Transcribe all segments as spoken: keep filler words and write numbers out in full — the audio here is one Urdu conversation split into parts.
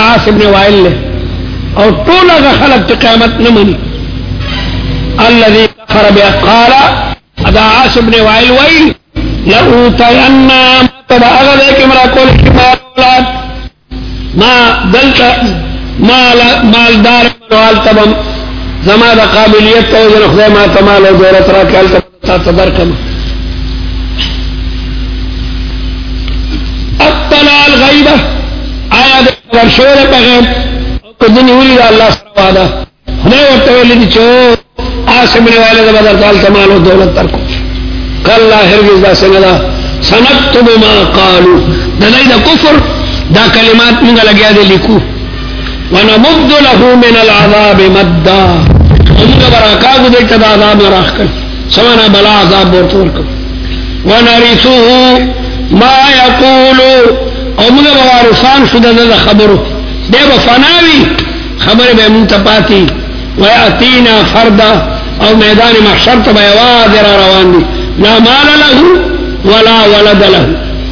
عاص ابن وائل له او طول خلق قیامت نمني الذي كفر بها قال ادا عاص ابن وائل وائل لأوتين تبع اغذ كمرا كل كمال اولاد ما دلت مال مالدار منوال تبم زما دا قابلیت تو جن خدای ما تمال او دولت را کال تا تدرکم اطلع الغیبه آیا د ورشور په غیب او کدی ویلی الله سره وعده نه ورته ویلی چې آسم نے والے دا بدر کال تمال او دولت ترکو کلا هرگز دا سندا سنكتب ما قالوا دای دا کفر دا کلمات موږ لګیا دي لیکو ونمد له من العذاب مدا موږ برکاو دې ته دا عذاب راخل سمانا بلا عذاب ورته ورکو ونرثه ما يقول او موږ وارثان شو دا خبرو دیو فناوی خبر به مونږ ته پاتې وياتينا فردا او میدان محشر ته بیواز را روان دي لا مال له ولا ولد له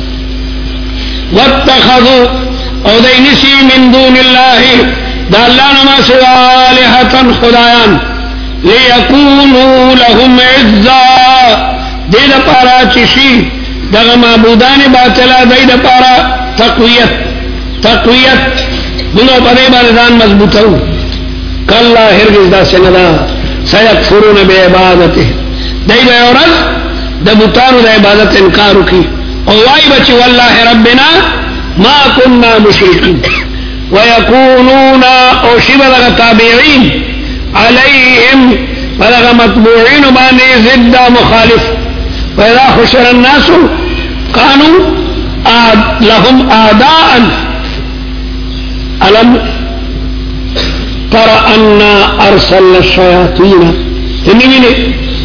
واتخذوا او دینسی من دون الله دا اللہ نما سوا آلہتا خدایان لیکونو لهم عزا دید پارا چشی دا معبودان باطلا دید پارا تقویت تقویت منو پدے باردان مضبوطو کاللہ ہرگز دا سندا سیکفرون بے عبادته دید عورت دا بطانو دا عبادت انکارو کی اوائی بچی واللہ ربنا ما كنا مشركين ويكونون او شبه تابعين عليهم بلغ مطبوعين باني ضد مخالف واذا حشر الناس كانوا لهم اعداء الم ترى ان ارسلنا الشياطين تنميني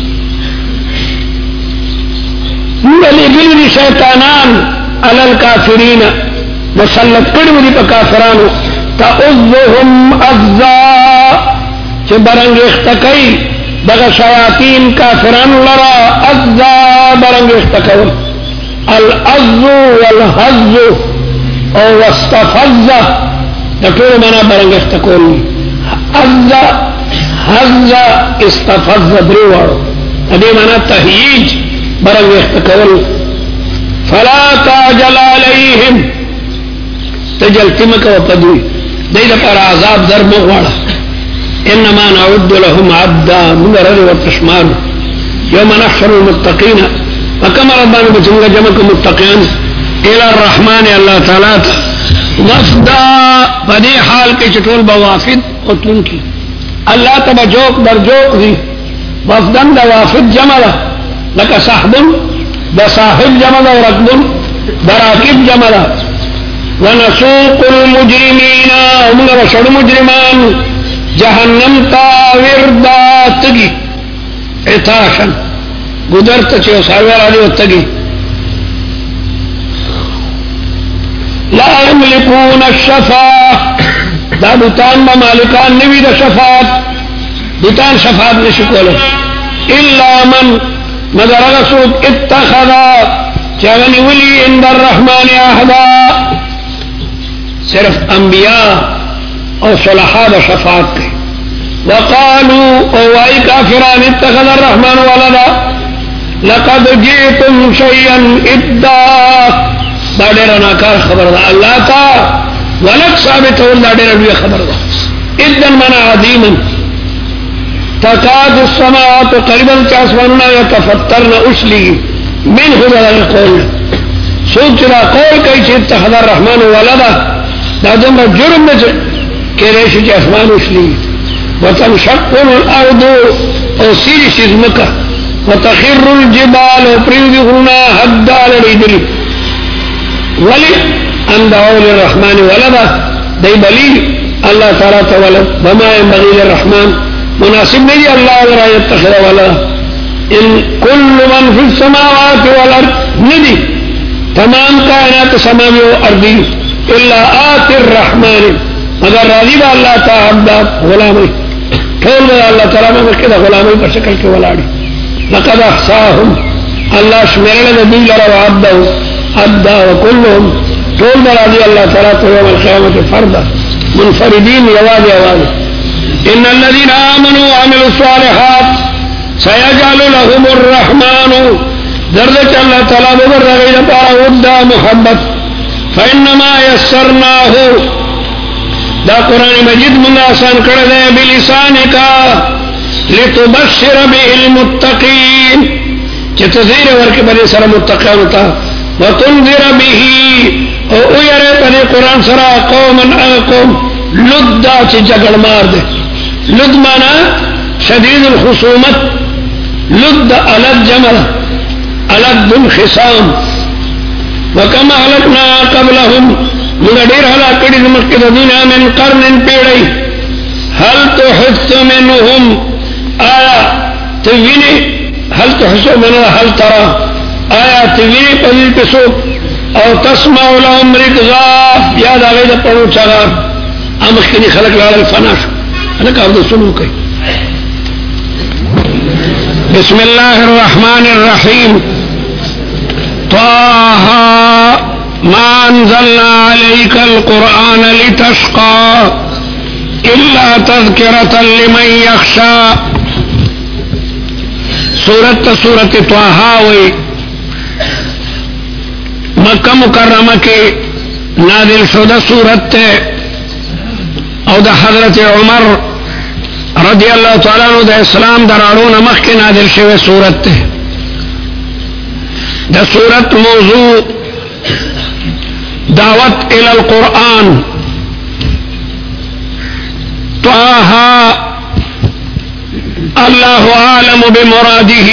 ولقلن شيطانان على الكافرين مسلط کړو دي په کافرانو تعذهم اذى چې برنګ اختکای دغه شیاطین کافرانو لرا اذى برنګ اختکول الاذ والهز او واستفز د ټول معنا برنګ اختکول اذى هز استفز دروړو دې معنا تهیج برنګ اختکول فلا تعجل عليهم تجلتی مکا وپدوی دیده پر عذاب در مغوالا انما نعد لهم عبدا من رد وتشمال يوم نحشر المتقين وكما ربنا بچنگا جمع متقين الى الرحمن الله تعالى وفدا بدی حال کے چطول بوافد قتلن کی اللہ تبا جوک در جوک دی وفدن دا وافد جمع لکا صاحبن دا صاحب جمع دا ورقبن دا راکب جمع دا ونسوق المجرمين هم رشد مجرمان جهنم تا وردا تگی عطاشا گدرت چه ساویر آلی و تگی لا يملكون الشفاعة دا بطان بمالکان نوی دا شفاعت بطان شفاعت نشکوله الا من مگر رسول اتخذا چاگنی ولی عند الرحمن احدا صرف انبیاء او صلحاء دا شفاعت کے وقالوا اوائی کافران اتخذ الرحمن ولدا لقد جئتم شيئا ادا دا دیر ناکار خبر دا اللہ تا ولد ثابت ہو دا دیر نوی خبر دا ادا منا عظیما تکاد السماوات قریبا چاسماننا یتفترن اسلی من خدا القول سوچ را قول کئی چه اتخذ الرحمن ولدا دا دمرا جرم نجر کریشی چه اسمان اسلی وتنشق الارض او سیری شزمکا وتخر الجبال او پریوزی غرنا حدا لڑیدلی ولی اندعو للرحمن ولدا دی بلی اللہ تعالیٰ تولد وما ينبغي للرحمن مناسب نہیں اللہ ورا يتخذ ولدا ان كل من في السماوات والارض ندی تمام کائنات سماوی و ارضی الا آت الرحمن مگر راضی با اللہ تعالی عبد غلامی ٹھول با اللہ تعالی میں کدا غلامی پر شکل کے ولاڑی لقد احصاهم اللہ شمیرل نبی لرا عبد عبد وكلهم ٹھول با راضی اللہ تعالی تو یوم القیامت فردا منفردين يواز يواز. إن الذين آمنوا وعملوا الصالحات سيجعل لهم الرحمن درجة الله تعالى ببرغي لپارا ودا محبت فإنما يسرناه دا قرآن مجید منگا آسان کردے بلسانك لتبشر به المتقين چه تذیر ورکی بلی سر متقین تا وتنذر به او اویرے پدی قرآن سرا قوما اقوم لدا چه جگڑ مار دے. لد مانا شدید الخصومت لد علد جمل علد الخصام وكما أهلكنا قبلهم مغدير هلا كدي مكة دنيا من قرن پیڑی هل تحس منهم آیا توینی هل تحس منهم هل ترى آیا توینی پدیل پسو او تسمع لهم رکزا یاد آغید پڑو چاگا امخکنی خلق لال الفناش انا کافد سنو کئی. بسم الله الرحمن الرحيم. طه ما أنزلنا عليك القرآن لتشقى إلا تذكرة لمن يخشى. سورة سورة طه وي مکہ مکرمہ کے نازل شدہ سورت او دا حضرت عمر رضی اللہ تعالیٰ عنہ دا اسلام درارون مخ کے نازل شوہ سورت دا سورت موضوع دعوت الى القرآن. طه اللہ عالم بمراده.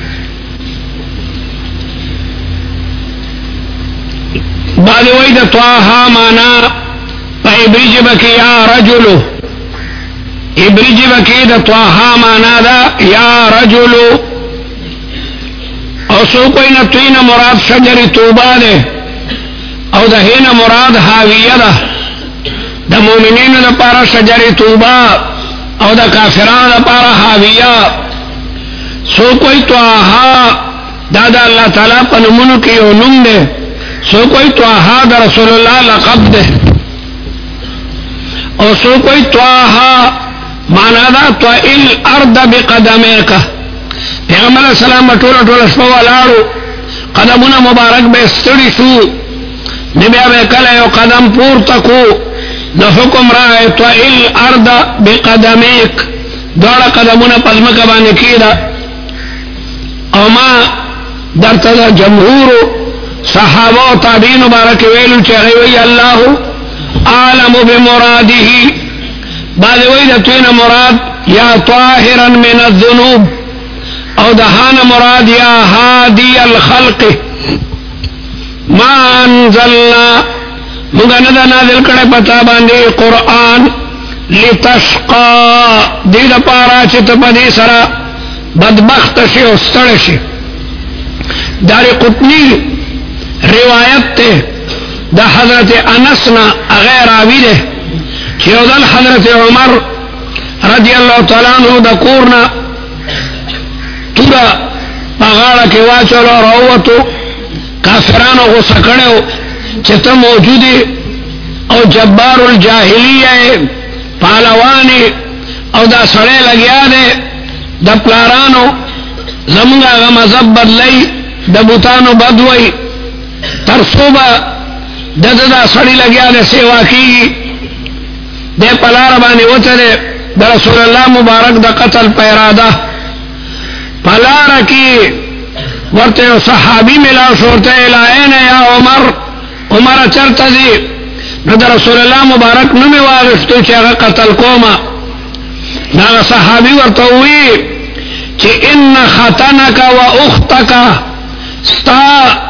بعد وید طه مانا عبری جبہ کی یا رجلو عبری جبہ کی دا طه مانا دا یا رجلو او سو کوئی نتوین مراد شجر توبہ دے او دا ہین مراد حاویہ دا دا مومنین دا پارا شجر توبہ او دا کافران دا پارا حاویہ. سو کوئی طه دا دا اللہ تعالیٰ پا نمونو کی او نم دے. سو کوئی طه دا رسول اللہ لقب دے او سو کوئی طه مانا دا طئل ارد بقدمیکا پیغمبر السلام ٹولا ٹولا شپو والارو قدمونا مبارک بے ستڑی شو نبیا بے کلے قدم پور تکو نو حکم رائے طئل ارد بقدمیک دوڑا قدمونا پزمکا بانے کی دا او ما در تدا جمہورو صحابہ و تابعین مبارک ویلو چاہی وی اللہ عالم بمراده. بعد وی دتوین مراد یا طاہرا من الذنوب او دہان مراد یا ہادی الخلق. ما انزلنا مگا ندا نازل کڑے پتا باندے قرآن لتشقا دید پارا چت پدی سرا بدبخت شی و ستڑ شی. دار قطنی روایت تے دا حضرت انسنا غیر آوی دے چیودل حضرت عمر رضی اللہ تعالیٰ عنہ دا کورنا تورا پاغاڑا کے واچولو روتو کافرانو غصہ کڑیو چتا موجودی او جبار الجاہلیہ پالوانی او دا سڑے لگیا دے دا پلارانو زمگا غمزب بدلئی دا بوتانو بدوئی ترسوبا دد دا سڑی لگیا دے سیوا کی دے پلار بانی وطرے دا رسول اللہ مبارک دا قتل پیرادہ پلار کی ورتے صحابی ملا شورتے الائین یا عمر عمر چرتا دی دا رسول اللہ مبارک نمی واغفتو چاگا قتل کوما نا صحابی ورطا ہوئی چی ان خطنکا و اختکا ستا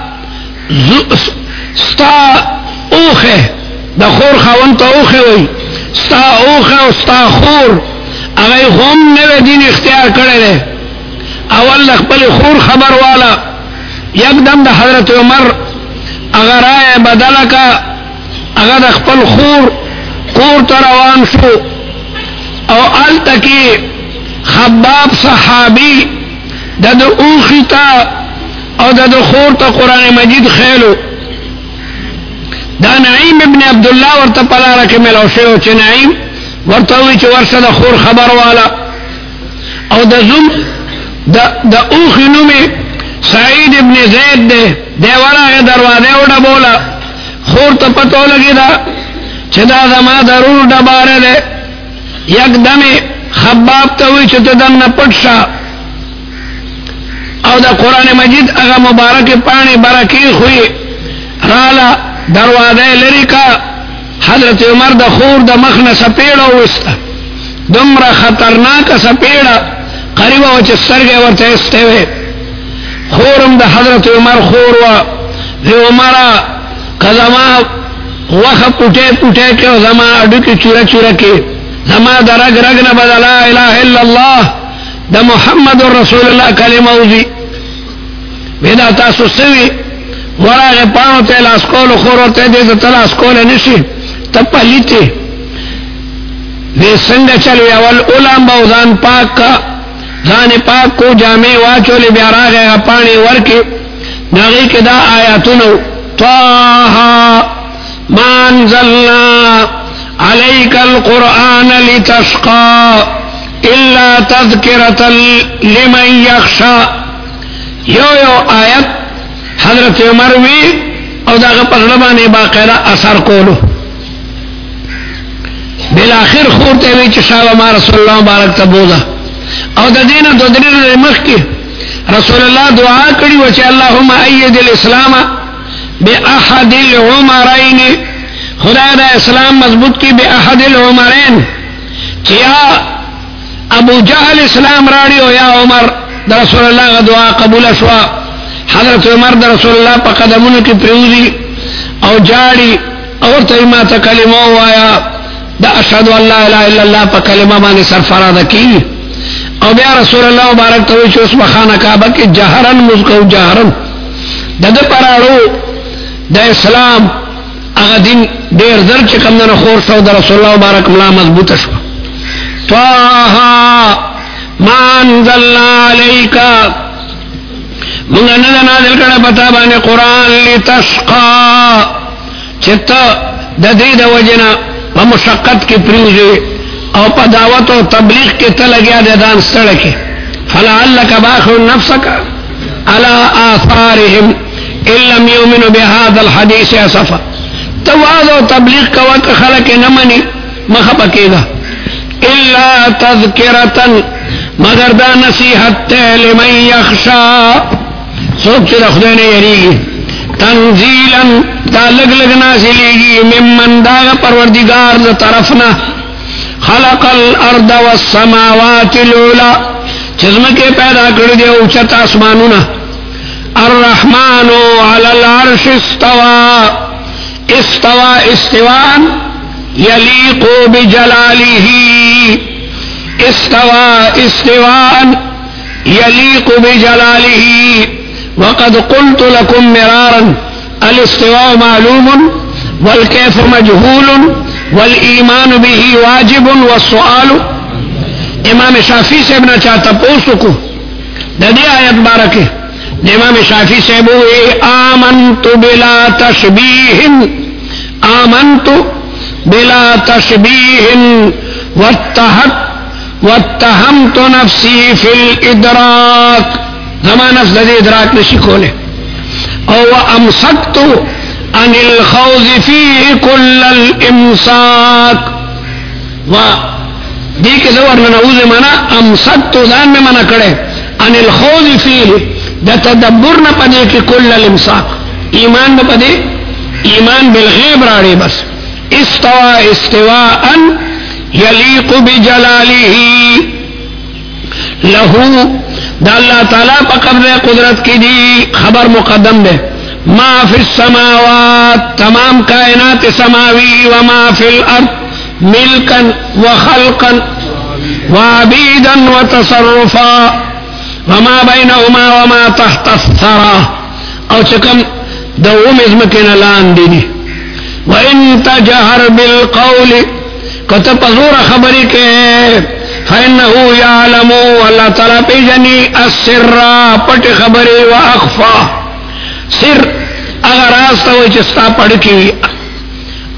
ستا اوخه دا خور خاون تا اوخه وی ستا اوخه و ستا خور اگئی خوم نوے دین اختیار کرے دے اول دا خپل خور خبر والا یک دم دا حضرت عمر اگر آئے بدلکا اگر دا خپل خور خور تروان شو او آل تکی خباب صحابی دا دا اوخی تا او دا دا خور تا قرآن مجید خیلو دا نعیم ابن عبدالله ورته پلاره کې ملو شو چې نعیم ورته وی چې ورشه د خور خبر والا او د زوم د د اوخ نومه سعید ابن زید ده دی ورغه دروازه وډه بولا خور ته پتو لګی دا چې دا زما ضرور ډباره ده یکدم خباب ته وی چې ته دنه پټشا او دا قران مجید هغه مبارک پانی برکی خوې رالا دروازه لری کا حضرت عمر د خور د مخنه سپېړه وسته دمره خطرناک سپېړه قریب او چې سرګه ورته استوي خورم د حضرت عمر خور وا د عمره کزما وخه پټه پټه کې زما اډو کې چوره چوره کې زما درګ رګ نه بدل لا اله الا الله د محمد رسول الله کلمه وزي ودا تاسو سوي ورغه پانو ته لاس کول خور ته دې ته لاس کول نشي ته پلیته دې څنګه چلوي اول علماء ځان پاک ځان پاک کو جامع واچول بیا راغه پانی ورکی نغی کې دا آیاتونو طه ما انزلنا عليك القرآن لتشقى إلا تذكرة لمن يخشى یو یو آیت حضرت عمر وی او داغه پرلبانه باقاعده اثر کولو بالاخر خور ته وی چې شاو ما رسول الله مبارک ته بوزا او د دینه د درې مخ کې رسول الله دعا کړی و چې اللهم ايد الاسلام باحد العمرين خدای دا اسلام مضبوط کی باحد العمرين چې یا ابو جهل اسلام راړي او یا عمر د رسول الله دعا قبول شوا حضرت عمر د رسول الله په قدمونو کې پریوزي او جاړي او ته ما ته کلمه وایا دا اشهد ان لا اله الا الله په کلمه باندې سرفراز کی او بیا رسول الله مبارک ته چې اوس مخانه کعبه کې جهرن مسکو جهرن دغه پراړو د اسلام هغه دین ډیر زر چې کوم نه خور شو د رسول الله مبارک ملا مضبوط شو طه ما انزلنا عليك من نه نازل کړه پتا باندې قران لتشقى چته د دې د وجنا په مشقت کې پریږي او په دعوت او تبلیغ کې ته لګیا د دان سره کې فلعلك باخر نفسك على آثارهم ان لم يؤمنوا بهذا الحديث اسفا تواضع او تبلیغ کوه خلک نه مني مخه پکېدا الا تذکرة مگر دا نصیحت لمن یخشا سوک چه دا خدای نه یریږي تنزیلا دا لگ لگ نازلیږي ممن دا پروردگار دا طرفنا خلق الارض والسماوات العلا چزمکه پیدا کړی دی او چت اسمانونه الرحمن على العرش استوى استوى استواء يليق بجلاله استوى استواء يليق بجلاله وقد قلت لكم مرارا الاستواء معلوم والكيف مجهول والإيمان به واجب والسؤال امام شافعی صاحب نے چاہتا پوسو کو ددی آیت بارکے امام شافعی صاحب آمنت بلا تشبیہ آمنت بلا تشبیہ واتحت واتهمت نفسي في الادراك زمان نفس دې ادراک نشي کوله او امسكت عن الخوض فيه كل الامساك و دې کې زور نه نوځه معنا امسكت ځان مې معنا کړه عن الخوض فيه د تدبر نه پدې کې كل الامساك ایمان نه پدې ایمان بالغیب راړي بس استوى استواء يليق بجلاله له دا اللہ تعالی پا قبض قدرت کی دی خبر مقدم دے ما فی السماوات تمام کائنات سماوی وما فی الارض ملکا وخلقا وعبیدا وتصرفا وما بینهما وما تحت الثرى او چکم دوم ازمکن لان دی دی وَإِن تَجْهَرْ بِالْقَوْلِ کته پزور خبرې کې فإنه يعلم الله تعالی پیجنی السر پټ خبرې واخفا سر اگر راست وای چې ستا پړ کې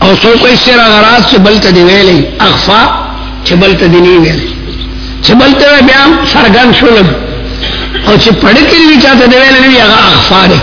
او سو کوئی سر غراض چې بل ته دی ویلې اخفا چې بل ته دی نه ویلې چې بل ته بیا سرګن شول او چې پړې کې وی چاته دی ویلې نه هغه اخفا دی.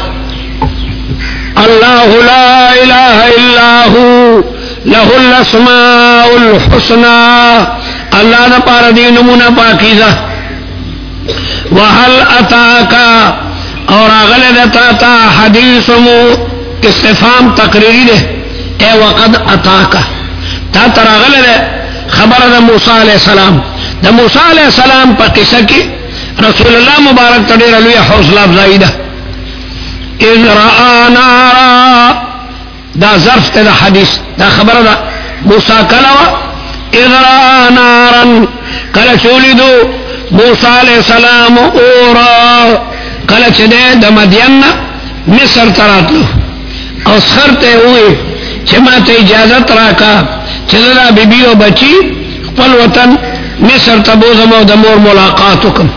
الله لا اله الا هو له الاسماء الحسنى الله دا پار دی نمونه پاکیزه. وهل اتاك اور اغله دتا تا حدیث مو استفهام تقریری ده اے وقد اتاك تا تر اغله خبر د موسی علیہ السلام د موسی علیہ السلام په قصه کې رسول الله مبارک تډیر لوی حوصله افزایی ده. اذ رأى نارا دا ظرف ته حدیث دا خبره ده موسی کلوا اذ رأى نارا کله چولیدو موسی علیہ السلام اورا کله چې د مدین مصر تراتلو او سرته وي چې ما ته اجازه راکا چې دا بیبي او بچي خپل وطن مصر ته بوزم او د مور ملاقات وکم.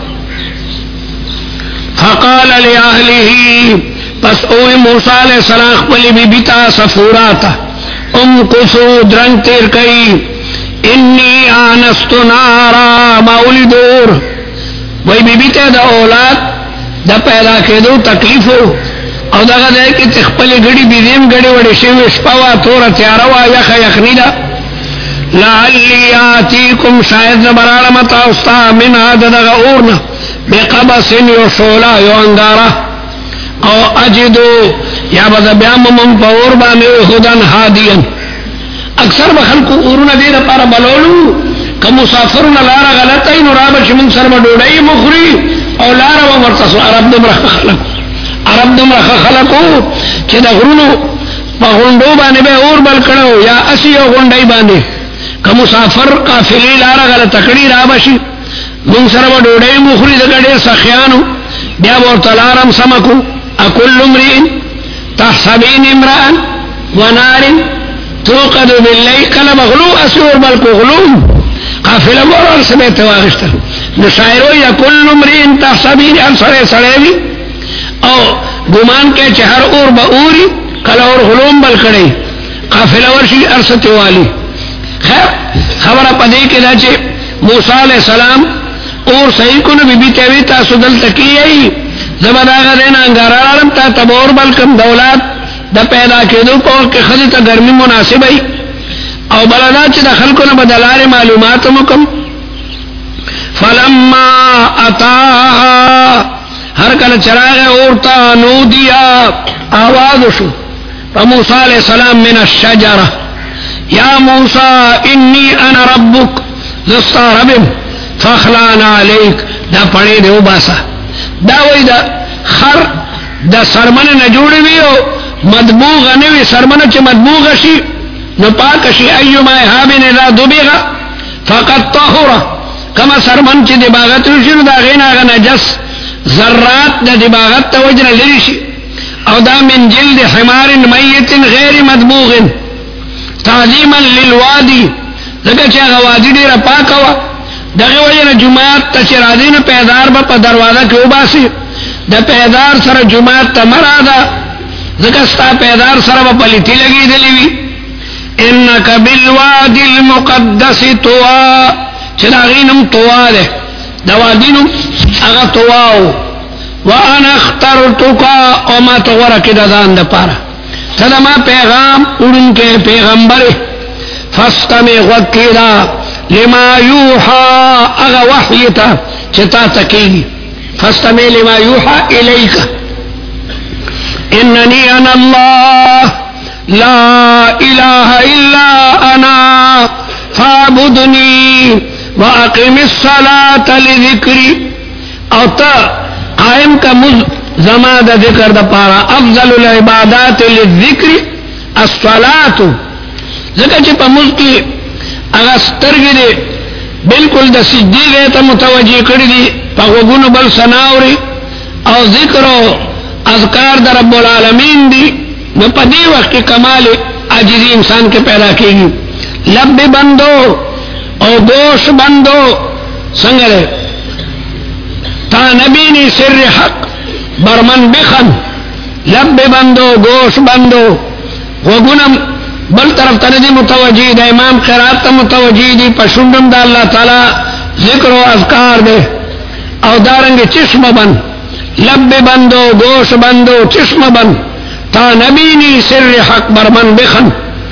فقال لأهله پس اوی موسی علیہ السلام خپل بیبی تا صفوراتا ام کسو درنگ تیر کئی انی آنست نارا ماولی دور وی بیبی تا دا اولاد دا پیدا کدو تکلیفو او دا غده کی تخپل گڑی بیدیم گڑی وڑی شوی شپوا تورا تیاروا یخ یخنی دا لعلی آتیکم شاید زبرالمتا استا من آد دا غورنا بقبس یو شولا یو انگارا او اجدو یا بدا بیام من پاور بانے خودن حادین اکثر بخلقو اورون دیر پارا بلولو که مسافرون لارا غلطای نو رابش من سر بڑوڑای مخری او لارا و مرتصو عرب دم رخ خلقو عرب دم رخ خلقو چه دا غرونو پا غندو بانے بے اور بل کڑو یا اسی او غندائی بانے که مسافر قافلی لارا غلطکڑی رابشی من سر بڑوڑای مخری دا گڑیر سخیانو بیا بورتلارم سمکو اکل امرئ تحسبین امرأ ونار توقد باللیل کله مغلو اسور بلکو غلوم قافله مورال سمیت واغشتر نشایرو یا کل امرئ تحسبین ام سڑے سڑے بھی او گمان کے چہر اور با اوری کله اور غلوم بل کڑی قافله ورشی ارست والی. خیر خبر پدی کے دا چے موسیٰ علیہ السلام اور صحیح کو نبی بی تیوی تاسو دل تکیئی زبر آغا دینا انگار آرم تا تبور بلکم دولات دا پیدا کدو پور کے خضی تا گرمی مناسب ای او بلدا چی دا خلکو نبدلار معلومات مکم. فلما اتاها ہر کل چراغ اورتا نو دیا آواز شو پا موسیٰ علیہ السلام من الشجرہ یا موسیٰ انی انا ربک دستا ربم فخلانا علیک دا پڑے دے او باسا دا وی دا خر دا سرمن نجوڑی ویو مدبوغ نوی سرمن چه مدبوغ شی نو پاک شی ایو مای حابن دا دبیغا فقط طهورا کما سرمن چه دباغت روشی دا غین آغا نجس ذرات دا دباغت تا وجن لرشی او دا من جلد حمار میت غیر مدبوغ تعظیما للوادی دکا چه آغا وادی دیر پاکوا دغه وجه جمعات ته چرادین پیدار به په دروازه کې وباسي د پیدار سره جمعات ته مراده ځکه ستا پیدار سره په پلیتی لګېدلې وي. انک بالوادي المقدس طوا چې دا غینم طوا ده دا وادینم هغه طواو وانا اخترتک او ما ته ورکې د ځان دپاره ته د ما پیغام وړونکی پیغمبر فاستمع وکیدا لما یوحا اغا وحیتا چتا تکیگی فاستمع لما یوحا الیک اننی انا اللہ لا الہ الا انا فاعبدنی واقم الصلاة لذکری او تا قائم کا مز زمان دا ذکر دا پارا افضل العبادات للذکر الصلاة ذکر چی پا مز کی اغا سترگی دی بالکل دا سجدی گئے تا متوجی کردی دی پا غگون بل سناوری او ذکر و اذکار دا رب العالمین دی نو پا دی وقت کی کمال عاجزی انسان کے پیدا کی گی. لب بندو او گوش بندو سنگلے تا نبینی سر حق برمن بخن لب بندو گوش بندو غگونم بل طرف ته دې متوجي د امام قرات ته متوجي دي پښوندم د الله تعالی ذکر او اذکار دے او دارنګ چشم بند لب بندو گوش بندو چشم بند تا نبینی سر حق برمن بخن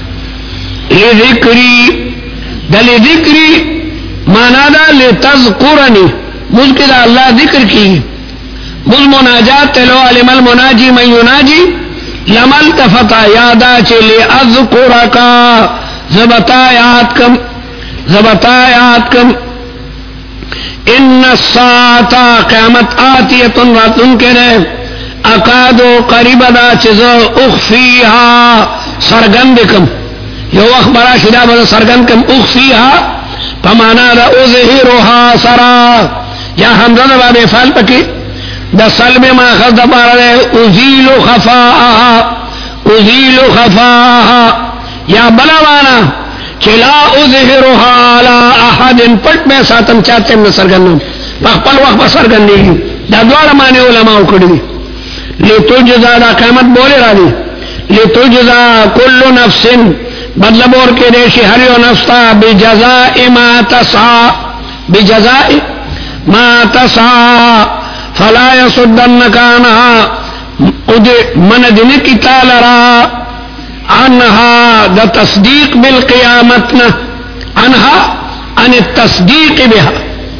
لذکری دل ذکری مانا دا لتذکرنی مذکر دا اللہ ذکر کی مذ مناجات تلو علم المناجی من یناجی لمل تفتا یادا چلی اذکرکا زبتا یاد کم زبتا یاد کم ان الساعتا قیامت آتیتن راتن کرے اکادو قریب دا چیزو اخفیها سرگند کم یو اخبرا شدا بدا سرگند کم اخفیها پمانا دا اظہیروها سرا یا حمزہ دا باب افعال پکی دا سلب ما خز دا پارا دے ازیل خفاها ازیل خفاها یا بلوانا چلا اظہرها لا احد پٹ میں ساتم چاہتے ہیں سرگندوں پخپل وقت سرگندی دا دوار مانے علماء کڑی لتجزا دا قیمت بولے را دی لتجزا کل نفس مطلب اور کے دیشی ہر یو نفستا بجزاء ما تسعى بجزاء ما تسعى فلا يصدنك عنها من دن کی تالرا عنها دا تصدیق بالقیامتنا عنها عن التصدیق بها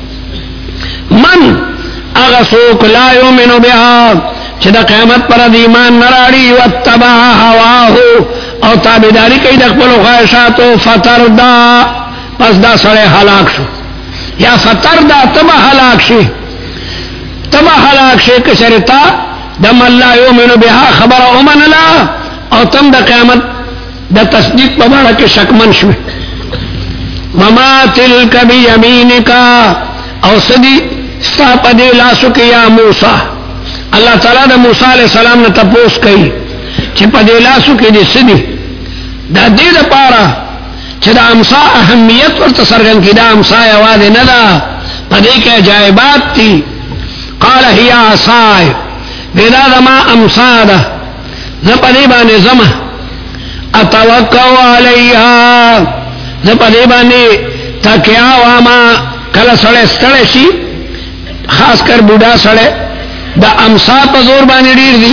من اغسوک لا یومن بها چه دا قیامت پر دیمان نراڑی واتبع هواهو او تابداری کئی دقبل خواہشاتو فتر دا پس دا سڑے حلاک شو یا فتر دا تبا حلاک شی تبا حلاک شی کشرتا دم اللہ یومن بها خبر امن لا او تم دا قیامت دا تصدیق پباڑا کے شکمن شوی وما تلک بیمینکا او صدی ستا پدی لاسو کی یا موسیٰ اللہ تعالیٰ دا موسیٰ علیہ السلام نے تپوس کئی چھ پدی لاسو کی دی صدی دا دی دا پارا چھ دا امسا اہمیت ورطا سرگن کی دا امسا یواد ندا پدی کے جائبات تی قال ہی آسائے بیدا دا ما امسا دا زپدی بانے زمہ اتوقعو علیہا زپدی بانے تکیا واما کل سڑے سڑے شی خاص کر بوڑھا سڑے دا امسا پا زور بانے دیر دی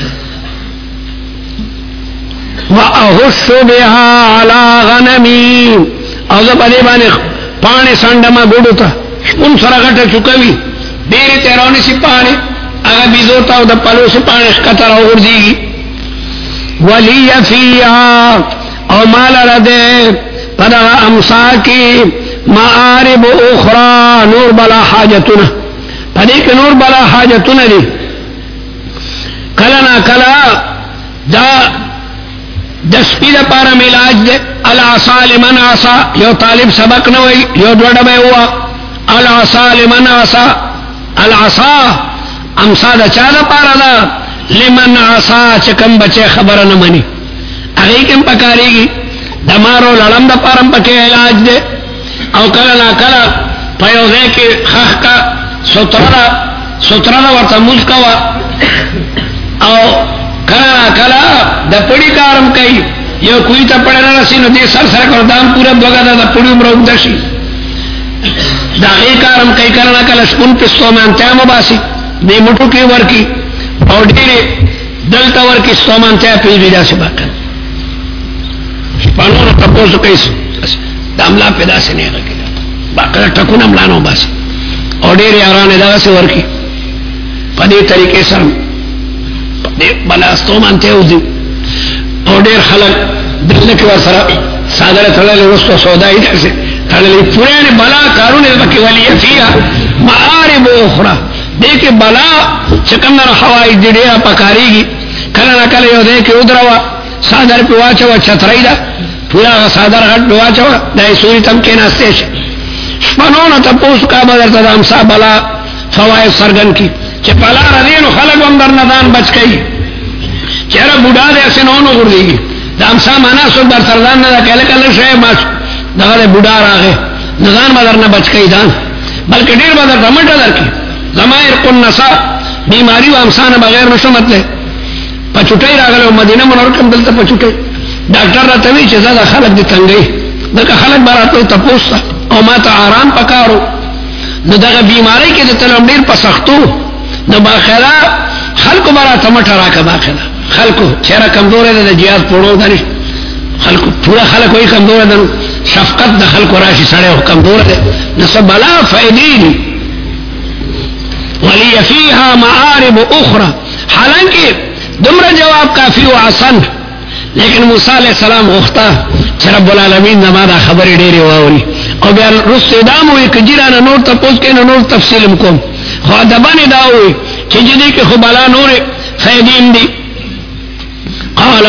وَأَهُشُّ بِهَا عَلَىٰ غَنَمِي او زپدی بانے پانے سانڈما گوڑو تا ان سرگٹا چکوی دیری تیرونی سی پانے اگر بیزوتا او دا پلو سی پانے کتر اور دیگی ولی فیہا او مال ردے پدا امسا کی معارب اخرى نور بلا حاجتنا پدی که نور بلا حاجتنا دی کلنا کلا دا دسپی دا پارا ملاج دے العصا لمن عصا یو طالب سبق نوئی یو دوڑا بے ہوا العصا لمن عصا العصا امسا دا چا دا پارا دا لمن عصا چکم بچے خبر نمانی اگئی کم پکاری گی دمارو لڑم دا پارم پکے علاج دے او کلا نا کلا پیوزے کی خخ کا سترہ سترہ ورطا ملکا وا او کلا نا کلا دا پڑی کارم کئی یو کوئی تا پڑے رسی نو دے سر سر کر دام پورا دوگا دا دا پڑی عمر اگدشی دا غی کارم کئی کلا نا کلا شپن پستو میں انتیا مباسی دی مٹو کی ورکی او دیرے دلتا ورکی ستو میں انتیا پیز بیجا سی باکن شپانو رو تپوسو کئی دا املا پیدا سے نہیں رکھے باقی ٹکون املانو باسی اور دیر یاران دا سے ورکی پدی طریقے سر پدی بلاستو مانتے ہو دی اور دیر خلق دلکی وسرا سادر تھڑلی رستو سودائی در سے تھڑلی پورے بلا کارون بکی ولی فیہا معارب اخرى دیکھ بلا چکندر حوائی دیڑیا پکاری گی کلنا کل یو دیکھ ادروا سادر پی واچوا چھترائی دا پورا سادر غٹ پی واچوا دائی سوری تمکین استیش شپنونا تا پوس کا بدر تا دامسا بلا فوائد سرگن کی چه پلا ردین خلق وم در ندان بچ کئی چهره بودا دے سنونو گردیگی دامسا مانا سو در سردان ندا کہلے کل شای ماش دغه بودا راغه ندان بدر نه بچ کئی دان بلکہ دیر بدر رمٹا در کی زمائر قنصا بیماری و امسان بغیر نشو مطلے پچوٹائی راغلے و مدینہ منورکم دلتا پچوٹائی ډاکټر راته وی چې دا خلک دي تنګي دغه خلک براتو تاسو او ما ته آرام پکارو نو دغه بیماری کې د تلمډیر په سختو نو باخره خلکو براته مټه راکا باخره خلکو چیرې کمزور دي د جهاد پړو دي خلکو ټول خلک وي کمزور دي شفقت د خلکو راشي سره کمزور دي نو سبلا فائدې ولي فيها معارب اخرى حالانکه دمر جواب کافی او حسن لیکن موسی علیہ السلام غوښتا چې رب العالمین زما دا خبرې ډېرې واوري او بیا رسول دام وي کجیرانه نور تاسو کې نور تفصیل کوم خو دا باندې دا وي چې دې کې خو بلا نور فائدین دي قال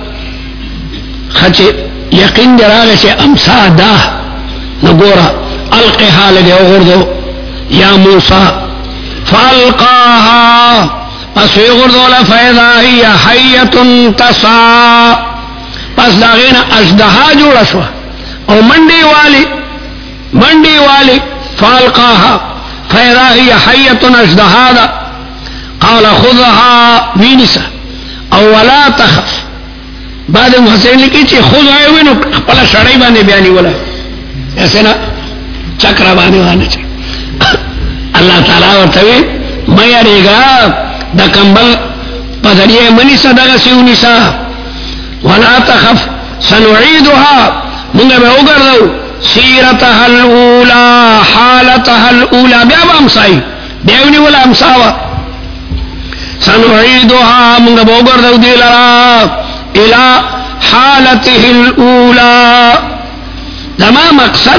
خچ یقین دراغه چې امسا دا نګورا القها له غردو یا موسی فالقاها پس وی غردو لفیضا هی حیت تسا پس داغینا اجدہا جوڑا شوا او منڈی والی منڈی والی فالقاها فیضا هی حیت اجدہا دا قال خذها وینسا او ولا تخف بعد محسن لکی چی خذها وینو پلا شڑی بانے بیانی ولا ایسے نا چکرہ بانے وانے چی اللہ تعالیٰ ورطوی میاریگا دا کمبل پدریه منی صدقه سیونی سا ولا تخف سنعيدها من بوغردو سیرتها الاولى حالتها الاولى بیا امسای دیونی ولا امساوا سنعيدها من بوغردو دیلرا الى حالته الاولى دما مقصد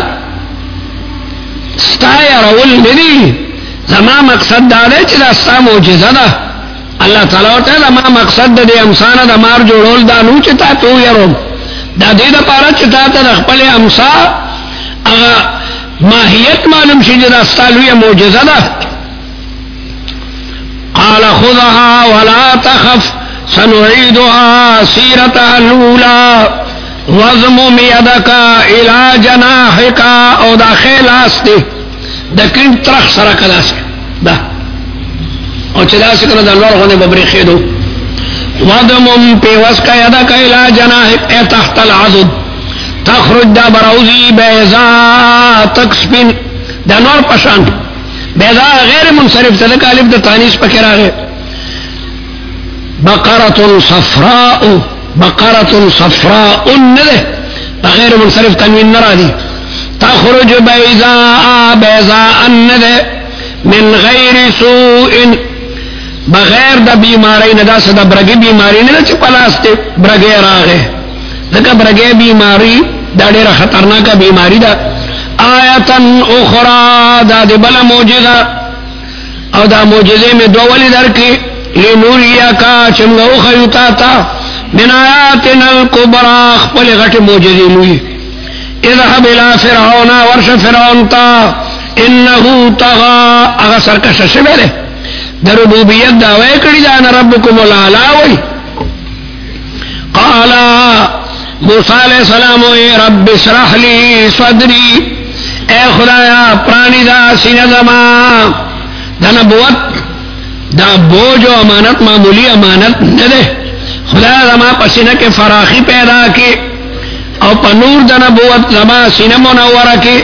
ستایا رول ندی زما مقصد دا دی چې دا ستا معجزه ده الله تعالی ورته زما مقصد د دې امسانه د مار جوړول دا نو چې تا تو یې دا دې د پاره چې تا ته خپل امسا هغه ماهیت معلوم شي چې دا ستا لویه معجزه ده قال خذها ولا تخف سنعيدها سيرتها الاولى واضمم يدك الى جناحك او داخل استه دکین ترخ سره کدا سه دا او چې دا څنګه د لور غونه ببري خېدو وادمم په واسکا یادا کایلا جناح تحت العضد تخرج دا براوزی بیضا تکسبن دا نور پشان بیضا غیر منصرف تلک الف د تانیث پکې راغی بقره صفراء بقره صفراء نه غیر منصرف تنوین نه راځي تخرج بيضاء بيضاء من غير سوء بغیر د بیماری نه دا صدا برګي بیماری نه چې پلاسته برګي راغې دغه برګي بیماری دا ډېره خطرناکه بیماری ده آیتن اخرى دا د بل معجزه او دا معجزه می دوولې درکې لنوریا کا چمغه خيوتا تا من آیاتنا الكبرى خپل غټه معجزه لوی اذهب الى فرعون ورش فرعون تا انه طغى اغه سرکش شوه د ربوبیت دعوی کړی دا نه ربکم الاعلى وی قال موسی علیہ السلام وی رب اشرح لي صدري اے خدایا پرانی دا سینه زما دا نبوت دا بوج و امانت معمولی امانت نه ده خدایا زما پسینه کې فراخی پیدا کی او پنور د نبوت زما سینه منوره کې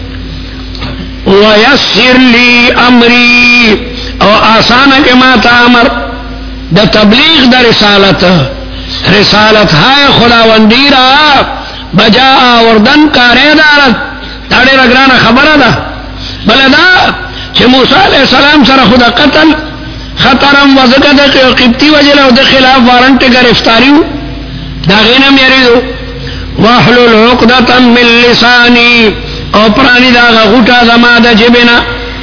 ويسر لي امري او آسانه کې ما ته امر د تبلیغ د رسالت رسالت هاي خداوندی را بجا وردن کارې دارت دا ډېره ګرانه خبره ده بلدا چې موسی عليه السلام سره خدا قتل خطرم وزګه د قبطي وجل او د خلاف وارنټ گرفتاریو دا غینم یریدو واحلل عقدة من لساني او پرانی دا غوټه زما د جبنا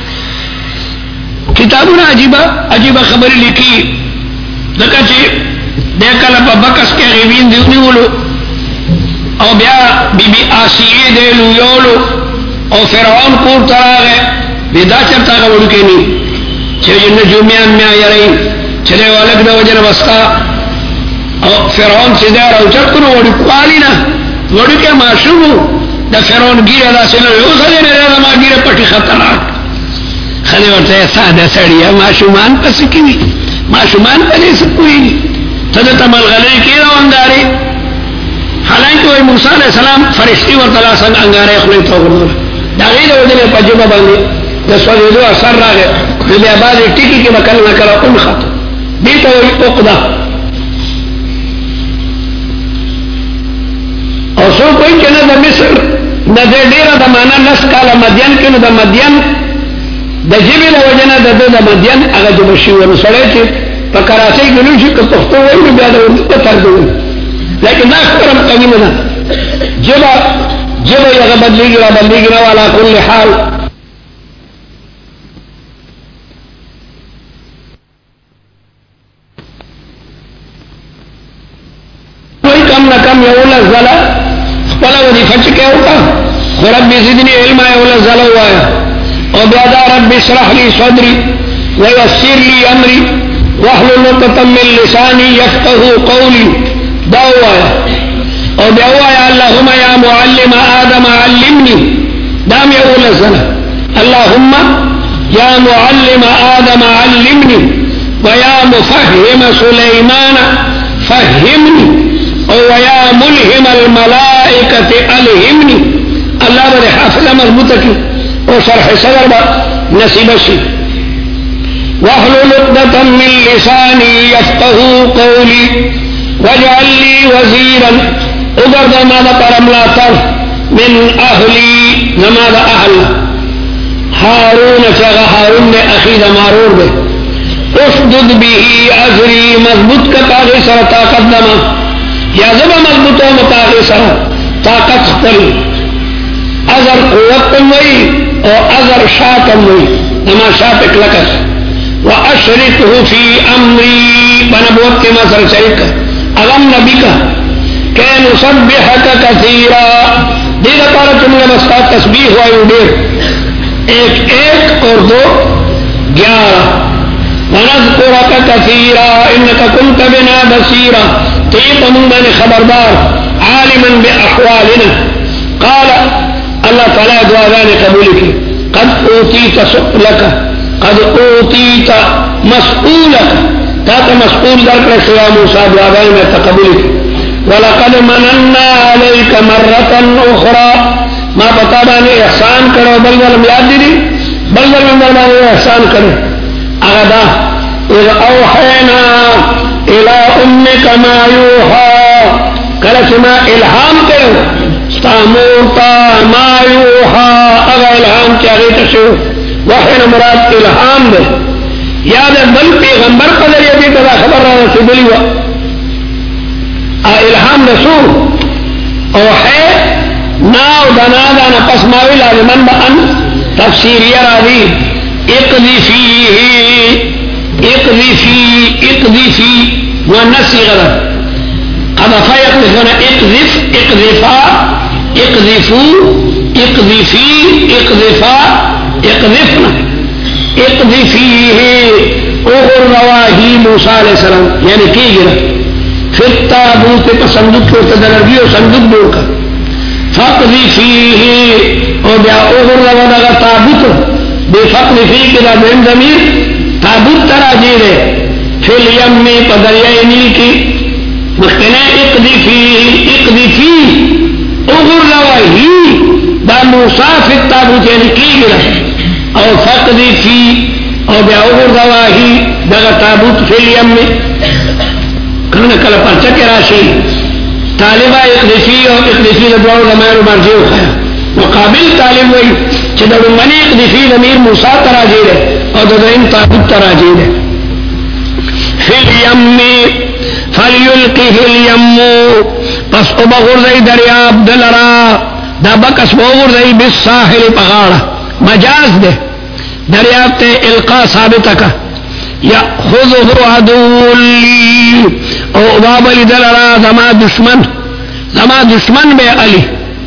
کتابونه عجیبه عجیبه خبرې لیکي لکه چې د کله په بکس کې غوین دیونیولو او بیا بی بی آسیه دی لویولو او فرعون کور تراغه بدا چرتا غوړو کې ني چې نجوميان میا یری چې له ولګ د وجه وستا او فرعون چې دا راوچت کړو وړي قالینا وړي کې ماشوم د فرعون ګیره داسنه یو ځای نه راځه ما ګیره پټي خطرناک خلې ورته ساده سړیا ماشومان پس کیږي ماشومان پلي سپوي ته د تمل غلې کې رونداري حالانکه وای موسی علیہ السلام فرشتي ورته لاس انګاره خپل ته ورغله دا غیر ودنه په جواب باندې د سوالو اثر راغی بیا بعد ټکی کې وکړ نه کړه اون خط دې ته وي عقده او څو کوئی کنه د مصر د دې ډیره د معنا نس کاله مدین کې د مدین د جبل وجنه د د مدین هغه د بشي ورسره چې په کراچۍ کې نو چې پښتو وایي بیا د ترجمه لیکن دا خبره کوي نه جبا جبا هغه بدلیږي را بدلیږي را علا کل حال کوئی کم نہ کم یول زلا خپل وظیفه چې کوي رب زدنی علم یول زلا وایا او بیا دا رب اشرح لي صدري ويسر لي امري واحلل عقدة من لساني يفقهوا قولي دا وایا او بیا وایا اللهم يا معلم آدم علمني دام یول زلا اللهم يا معلم آدم علمني ويا مفهم سليمان فهمني او ويا ملهم الملائكة الهمني الله بده حافظه مضبوطه کی او شرح صدر با نصیب شي واحلل عقدة من لساني يفقهوا قولي واجعل لي وزيرا اغرد ما ذكر ملاتر من اهلي نماذ اهل هارون شغا هارون اخي مارور به اشدد به ازري مضبوط کا پاگے سر طاقت دما یا زبا مضبوط و متاغی سر طاقت خپل ازر قوت وی او ازر شاکم وی نما شاپک لکس و اشرکه فی امری بنبوت کے مصر شریک اغم نبی کا کہ نسبحک کثیرا دیگا پارا چمگا مستا تسبیح ہوئی دیر ایک ایک اور دو گیارہ ونذکرک کثیرا انکا کنت بنا بصیرا طیب من خبردار عالما باحوالنا قال اللہ تعالی دعاء قبول کی قد اوتیت سؤلک قد اوتیت مسئولک تاتا مسئول در کر شیا موسیٰ دعاء میں تقبول کی ولقد مننا علیک مرة اخرى ما پتا بانے احسان کرو بلدر یاد دی بلدر میں بانے احسان کرو اغدا اذ اوحینا الى امک ما یوحا کلچ ما الہام کرو ستامورتا ما یوحا اغا الہام کیا غیتا شو وحینا مراد الہام دے یاد بل پیغمبر قدر یدی کدا خبر رہا سے بلی وا الہام رسو اوحی ناو دنا دانا پس ماوی لازمان با ان تفسیری راضی اقضی فیه اقضی فی اقضی فی ونسی غلط قضفا يقذفون اقذف اقذفا اقذفو اقذفی اقذفا اقذفنا اقذفیه اغر رواہی موسیٰ علیہ السلام یعنی کی گرہ پھر تابوت پا صندوق کو تدربی و صندوق بول کر فقذفیه او بیا اغر رواہ تابوت بے فقذفی کدا بین ضمیر تابوت تراجی دے پھر یمی پا دریائے نیل کی مختنہ اقذفی اقذفی اغر رواہی دا موسیٰ فی التابوت یعنی کی گرہ او فقذفی او بیا اغر رواہی دا تابوت فی الیمی کلنا کل پرچا کے راشی طالبہ اقذفی او اقذفی لدواؤ زمائر مرجیو خیا مقابل طالب وی چه دا منی اقذفی ضمیر موسیٰ تراجی دے او دا دین تابوت تراجی دے فی الیمی فلیلقه الیمو پس او بغرزی دریاب دلرا دا بکس بغرزی بالساحل پغاڑا مجاز دے دریاب تے القا ثابتا کا یأخذه عدو لی او بابلی دلرا زما دشمن زما دشمن بے علی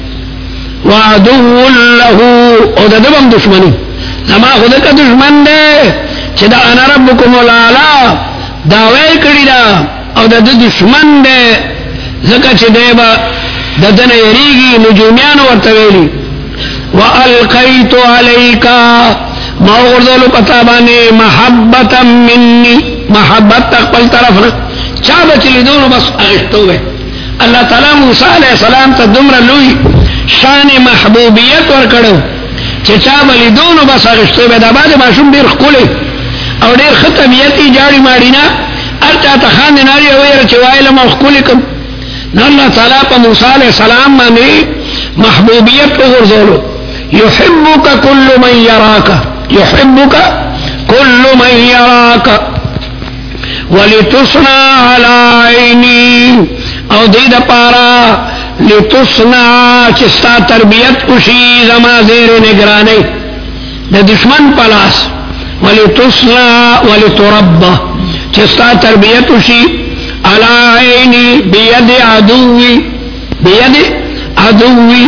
وعدو له او دا دبم دشمنی زما خود کا دشمن دے چه دا انا ربکم الاعلا داوی کری دا او دا دشمن دے زکا چه دے با دا دن یریگی نجومیان ورطویلی وَأَلْقَيْتُ عَلَيْكَ ما غردولو پتابانے محبتا منی محبت تقبل طرفنا چا بچلی دونو بس اغشتو گئے الله تعالی موسی علیہ السلام ته دومره لوی شان محبوبیت ورکړو چې چا بلی دونو بس اغشتو به د باندې ماشوم ډیر خولي او ډیر ختمیتی جاړي ماړینا ارچا ته خان ناری وایره چې وایله ما خولي کوم نو الله تعالی په موسی علیہ السلام باندې محبوبیت وګرځولو يحبك كل من يراك يحبك كل من يراك ولتصنع على عيني او دې د پارا لتصنع چې ستا تربیت وشي زما زیر نگرانی د دشمن پلاس ولتصنع ولتربى چې ستا تربیت وشي على عيني بيد عدوي بيد عدوي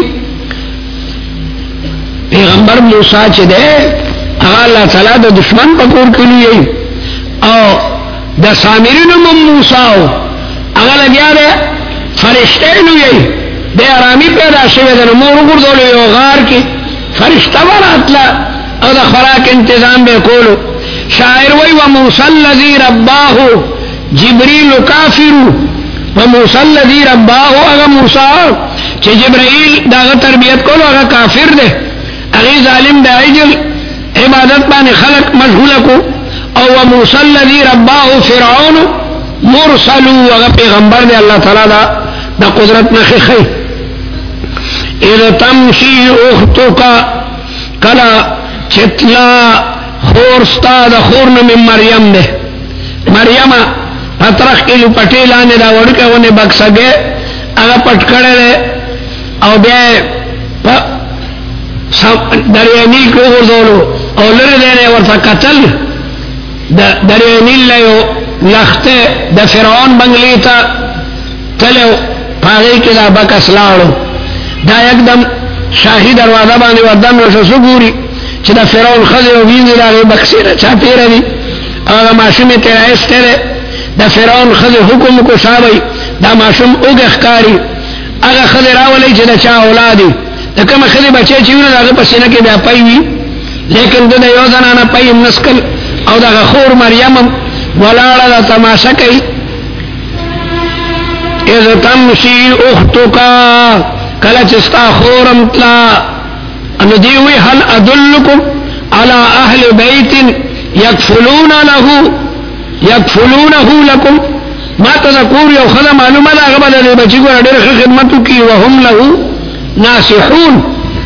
پیغمبر موسی چې ده هغه الله تعالی د دشمن په کور کې لوي او د سامرینو موسی هغه لګیا ده فرشته لوي د آرامي پیدا شوی د نور ګرځول یو غار کې فرشته وراتله او د خوراک تنظیم به کولو شاعر وای و موسی الذی رباه جبريل کافر و موسی الذی رباه هغه موسی چې جبرائیل داغه تربیت کولو هغه کافر ده هغه ظالم د عجل عبادت باندې خلق مشغوله کو او موسی الذی رباه فرعون مرسل هغه پیغمبر دی الله تعالی دا د قدرت نه خي اذا تمشي اختك کلا چتلا خورستا د خورن من مریم ده مریم پترخ کلو پټیلانه دا ورکهونه بکسګه هغه پټکړه او بیا دریانی کو ورزولو او لره دینه ورته قتل د دریانی له لخته د فرعون بنگلی ته تلو پاره کې دا بکس لاړو دا एकदम شاهي دروازه باندې ودان وشو سګوري چې دا فرعون خزه او ویني راغی بکسیره چا تیر دي هغه ماشومه ته راستره دا فرعون خزه حکم کو شابي دا ماشوم اوګه ښکاری هغه خزه راولې چې دا چا اولادي دا کوم خزه بچي چې ونه هغه پسینه کې بیا پایوي لیکن دا یو ځنانه پایم نسکل او دا خور مریم ولاړه دا تماشا کوي اذا تمشي اختك کله چې ستا خورم تلا ان دی وی هل ادلکم على اهل بیت یکفلون له یکفلونه لكم ما تذکر یو خدای معلومه ده هغه به بچی ګور ډېر خدمت کوي وهم له ناصحون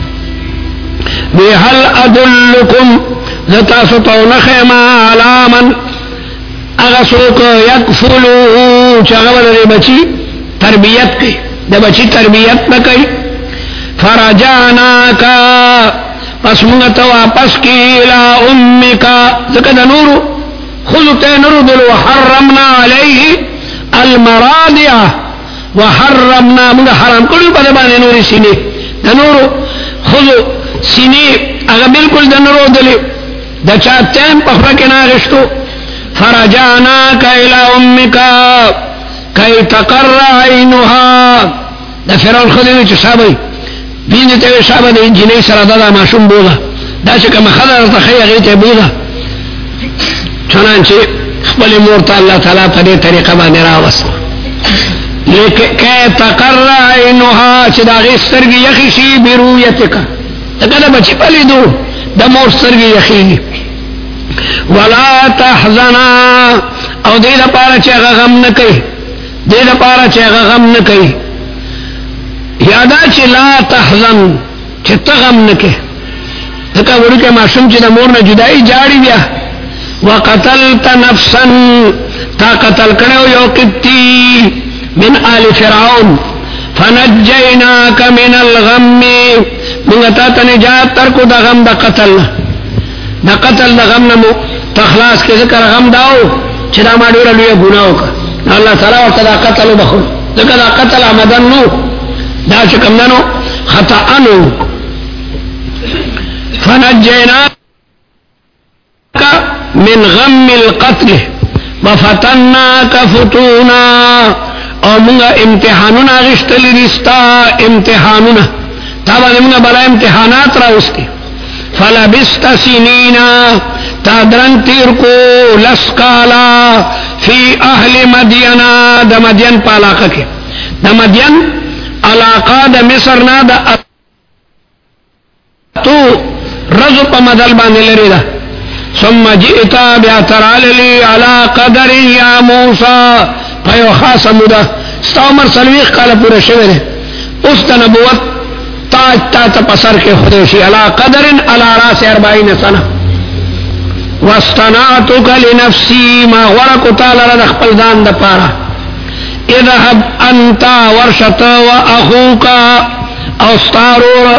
بهل ادلکم ذتا ستون خما علامن اغسوک یکفلو چاگه بچی تربیت کی دا بچی تربیت نکی فرجعناکا پس منگتا واپس کی الى امکا ذکر دا نورو خذتے نردل وحرمنا علیه المراضع وحرمنا منگا حرام کلو پا دبانی نوری سینے دا نورو خذو سینے اگا بالکل دا نرو دلی دا چاہتین پخرک ناغشتو فرجعناك الى امك كي تقر عينها دا فرعون خدوی چه صحابی بینده تاوی صحابه دا انجینی سر دادا ماشون بودا دا چه کم خدر تخیی غیت بودا چنانچه خبال مورتا اللہ تعالی پا دی طریقه بانی راوست كي تقر عينها چه دا غی سترگی یخیشی برویتکا دا کدا بچی پلی دو دا مور سترگی یخیشی ولا تحزنا او دې لپاره چې غم نه کوي دې لپاره چې غم نه کوي یادا چې لا تحزن چې غم نه کوي دا ورکه ماشوم چې د مور نه جدای جاړي بیا وقتلت نفسا تا قتل کړو یو قبطی من آل فرعون فنجیناک من الغم موږ ته ته نجات ترکو د غم د قتل دا قتل دا غم نمو تخلاص کې ذکر غم داو چې دا ما ډیره لوی ګناه وکړه الله تعالی ورته دا قتل وبخو ځکه دا قتل عمدن نو دا چې کوم نو خطا نو فنجيناك من غم القتل وفتناك فتونا او موږ امتحانونه غشتل رستا امتحانونه تا باندې موږ بلا امتحانات راوستي فلبست سنینا تا درن تیر کو لسکالا فی اہل مدینہ دا مدین پالاقہ کے د مدین علاقه د مصر نه د تو رزو په مدل باندې لري دا. ثم جئت بیا تراللی علی قدر یا موسی په یو خاصه موده ستا عمر څلوېښت کاله پوره شوی دی اوس د نبوت تاج تا ته په سر کې خدای شي علی قدر علی راس اربعین سنه واصطنعتك لنفسي ما غرق تعالی د خپل ځان د پاره اذهب انت ورشت واخوك او ستارور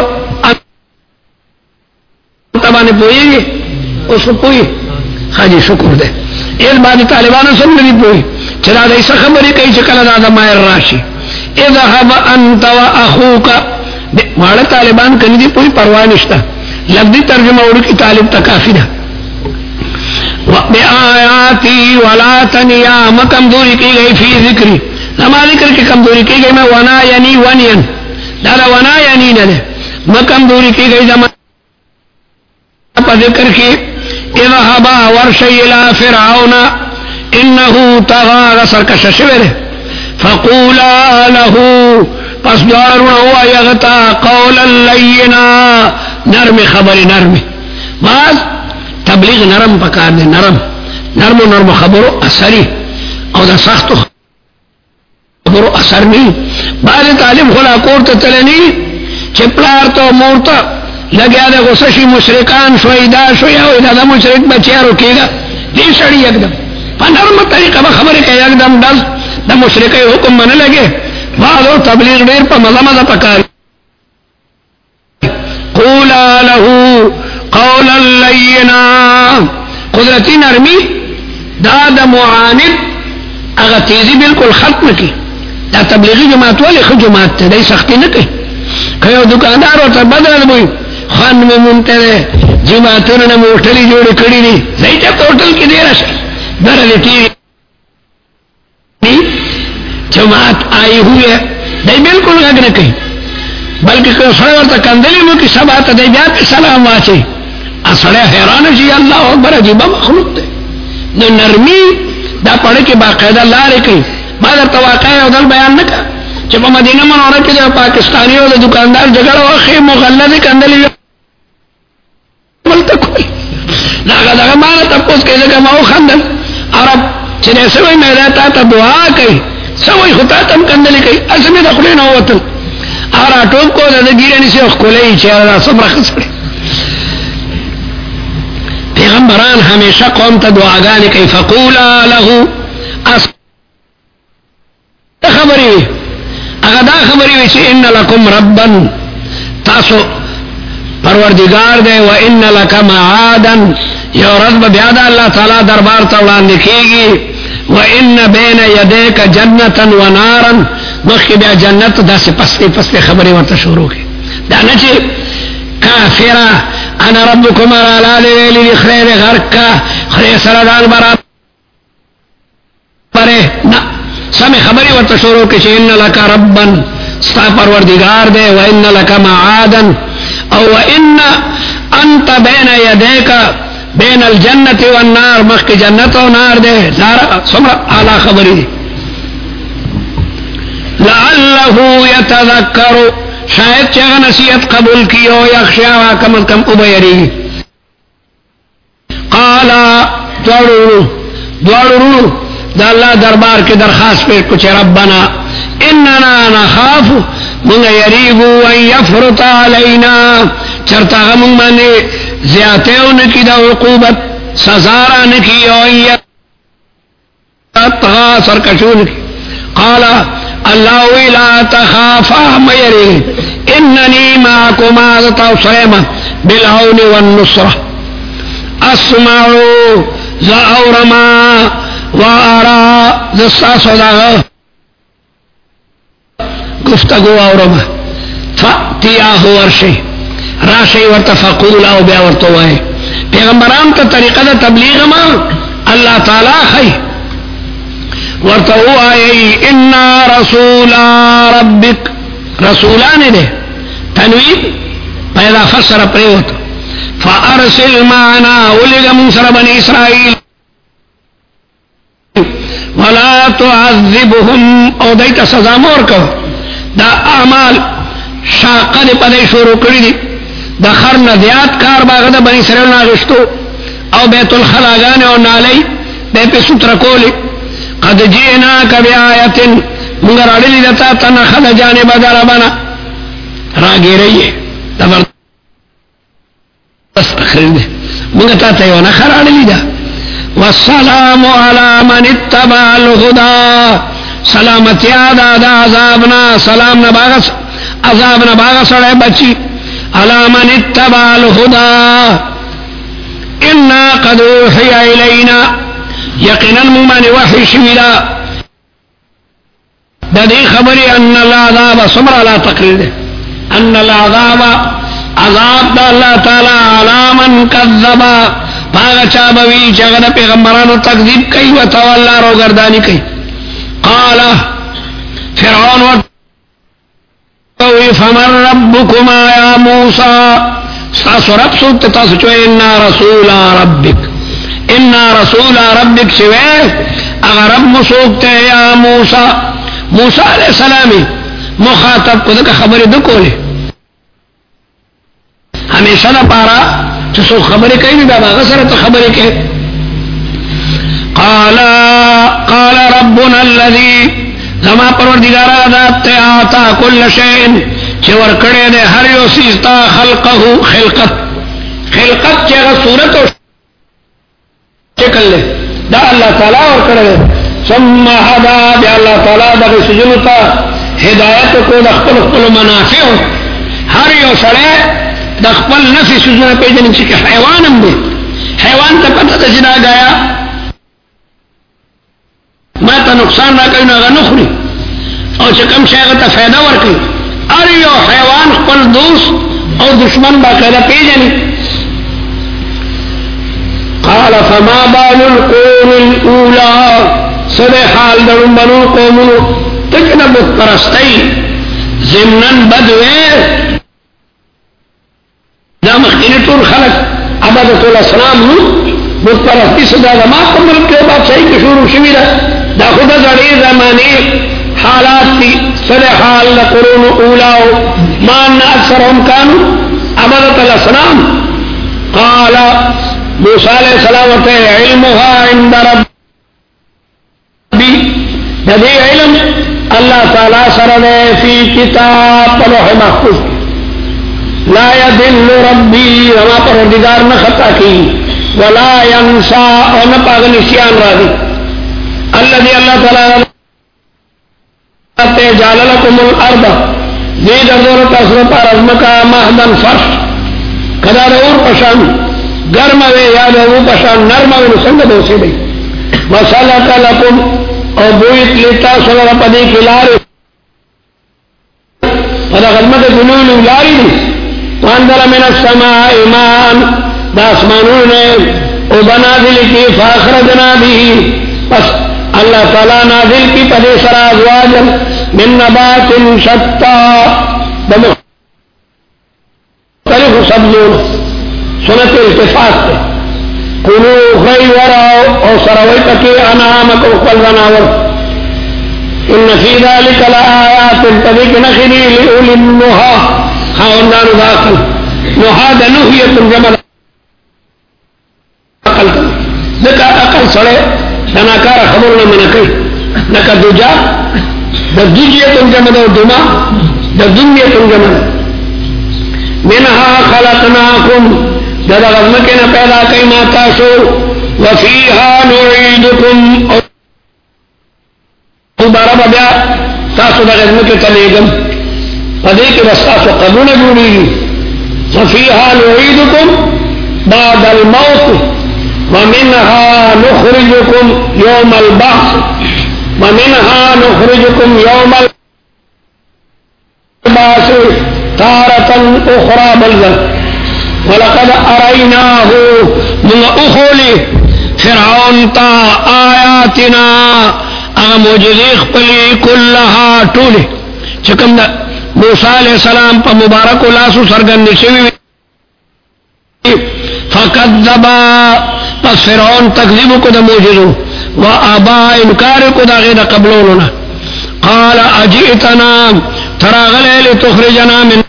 انت باندې پوي اوس پوي حاجی شکر ده اې باندې طالبانو سم نه پوي چې دا دې څه خبرې کوي چې کله دا د مایر راشي اذهب انت واخوك ماړه طالبان کني دي پوي پروا نشته لفظي ترجمه ورکی طالب ته کافی ده وَبِآيَاتِي وَلَا تَنِيَا مَكَمْدُورِ کی گئی فی ذکری لما ذکر کی کمدوری کی گئی میں ونا یعنی ونین دادا ونا یعنی نہ مکمدوری کی گئی زمان پا ذکر کی اذهبا ورشی الى فرعون انہو تغا سرکش شور فقولا له پس دوارون ہوا یغتا قولا لینا نرم خبر نرم بعض تبلیغ نرم پکار دے نرم نرم و نرم خبرو اثری او دا سخت خبرو اثر نہیں بعض طالب خلا کورتا تلنی چپلار تو مورتا لگیا دا غصشی مشرکان شوئی دا شوئی او دا دا مشرک بچیا روکی گا دی سڑی اگدم پا نرم طریقہ با خبری که اگدم دل دا مشرکی حکم من لگے بعضو تبلیغ دیر پا مزا مزا پکاری قولا له قولا لینا قدرتی نرمی دا دا معاند اگا تیزی بالکل ختم کی دا تبلیغی جماعت والی خود جماعت تے دای سختی نکی کئیو دکاندار ہوتا بدل بوئی خان میں منتے دے جماعتون نے موٹلی جوڑی کڑی دی زیتا پورٹل کی دیر شا برلی تیوی جماعت آئی ہوئی ہے دای بالکل غگ نکی بلکہ کوئی سڑے ورطا کندلی مو کی سب آتا دای بیاتی سلام واچی اسڑے حیران جی اللہ اکبر عجیبہ مخلوق دے نو نرمی دا پڑھے کی باقاعدہ لارے کی بعد تواقع او دل بیان نکا چې په مدینه منوره کې د پاکستاني او د دکاندار جګړه واخې مغلظه کندلې ولته کوي دا دا ما ته پوس کې دا ما خندل عرب چې نه سوي مې راته ته دعا کوي سوي خطا تم کندلې کوي اسمه د خلینو وته ارا ټوب کو د ګیرنی سي خولې چې را صبر خسړي پیغمبران همیشه قوم ته دعاګانې کوي فقولا له اس خبری اگر دا خبری ویچی ان لکم ربن تاسو پروردگار دے و ان لکا معادن یو رضب بیادا اللہ تعالی دربار تولان دکھیگی و ان بین یدیک جنتا و نارا مخی بیا جنت دا سی پستی پستی خبری ورطا شروع کی دا نچی کافرہ انا ربکم ارالال ویلی خیر غرکا خیر سردان برا پرے نا سمی خبری ورطا شروع کچھ ان لکا ربن ستا پروردگار دے و ان لکا معادن او و ان انت بین یدیکا بین الجنت والنار مخی جنت و نار دے زارا سمرا اعلی خبری دی لعلہو یتذکرو شاید چاہ نصیحت قبول کیو یخشاوہ کم از کم ابیری قالا دوارو دوارو دا اللہ دربار کے درخواست پہ کچھ ربنا اننا نخاف من یریبو ان یفرط علینا چرتا غمون مانے زیادتیو نکی دا عقوبت سزارا نکی او ان یتغا سرکشو نکی قالا اللہ لا تخافا میری اننی معکما توسریما بالعون والنصرہ اسمعو زعورما وارا زستا صداغ گفتگو اورما فاتیاہ ورشی راشی ورطا فقولا و بیا ورطو وائے پیغمبران تا طریقہ دا تبلیغ ما اللہ تعالی خی ورطو آئی انا رسولا ربک رسولان دے تنوید پیدا فسر پریوت فارسل معنا ولغ منصر بنی اسرائیل ولا ولا تعذبهم او دیتا سزا مور کو دا اعمال شاقه دی پدی شروع کری دی دا خرن زیاد کار باغ دا بنی اسرائیل ناغشتو او بیت الخلاگان او نالی بے پی ستر کولی قد جئناک بی آیت منگر علی دتا تنخد جانب در بنا راگی رئی ہے دبر بس اخرین دے منگر تا تیو نخر علی دا والسلام على من اتبع الهدى سلامتی آدھا دا عذابنا سلام نباغس عذابنا باغس رہے بچی على من اتبع الهدى انا قد اوحی الینا یقینا ممن وحی شویلا دا دی خبری ان العذاب صبر علا تقریر دے ان العذاب عذاب دا اللہ تعالی علا من کذبا باغ چابوی چاگد پیغمبرانو تکذیب کئی و تولا رو گردانی کئی قال فرعون ورطوی فمن ربکما یا موسیٰ ستاسو رب سوکت تاسو چوئے انا رسول ربک انا رسول ربک شوئے اگر رب مسوکتے یا موسیٰ موسیٰ علیہ السلامی مخاطب کو دکا خبری دکو لے ہمیشہ دا پارا چسو خبری کئی نہیں بابا غسرت خبری کئی قال قال ربنا الذي زما پروردگارا ذات تے آتا کل شئن چور کڑے دے ہر یو سیزتا خلقہ خلقت خلقت چیغا صورت و شکل لے دا اللہ تعالیٰ اور کڑے دے ثم حدا بیا اللہ تعالیٰ دا سجنتا ہدایت کو دخپل اخپل منافع ہر یو سڑے دخپل نفی سجنہ پیجن چکے حیوانم دے حیوان تا پتہ دا جدا گیا ما تا نقصان را کئی ناغا نخری اور چکم شایغتا فیدہ ورکی ار یو حیوان خپل دوست اور دشمن باقیدہ پیجنی قال فما بال القوم الاولا سد حال درن بنو قومنو تکنا بتپرستی زمنن بدوے دا مخینی طور خلق عبادت الاسلام نو بتپرستی سدا دا ما قبل کے بات صحیح کی شروع شوی دا دا خدا زڑی زمانی حالات تی سد حال لقرون اولاو ما ان اکثرهم کانو عبادت الاسلام قال موسیٰ علیہ السلام علمها عند ربی جدی علم اللہ تعالیٰ سردے فی کتاب لوح محفوظ لا يدل ربی وما پروردگار نہ خطا کی ولا ینسا اور نہ پاگ نسیان راضی الذي اللہ تعالیٰ جعل لكم الارض زید ارض تسر پر ازمکا مہدن فرش کدا دور پشان گرم وے یا دو پشان نرم وے سنگ دو سے دی وسلک لكم اور بویت لیتا سلر پدی کلارے پدا غزمت جنون لاری دی واندر من السماء ایمان دا اسمانون نے او بنازل کی فاخرجنا بھی پس اللہ تعالیٰ نازل کی پدی سرا ازواجا من نبات شتا بمختلف سبزون سنت التفاق تے قلو خی وراؤ او سروی تکی انعامک اقبل وناور ان فی ذالک لآیات تبک نخری لئولی النحا خاوندان داخل نحا دا نحیت جمع اقل دکا اقل سڑے دناکار خبرنا منکی نکا دجا دا دجیت جمع دا دما دا دنیت جمع منها خلقناکم دا دا غزمکنا پیدا کئی ماتا شو وفیها نعیدکم او بارا بیا تاسو دا غزمک تلیگم پدے کے بس تاسو قبول جوڑی وفیها نعیدکم بعد الموت ومنها نخرجكم يوم البعث ومنها نخرجكم يوم البعث تارة أخرى بلغة ولقد أريناه من أخولي فرعون تا آياتنا أمجزيخ بلي كلها طولي چکم دا موسیٰ علیہ السلام پا مبارک لاسو سرگن نشوی فکذبا پس فرعون تکذیب کو دا موجزو و ابا انکار کو دا غیر قبلولنا قال اجئتنا تراغل لتخرجنا من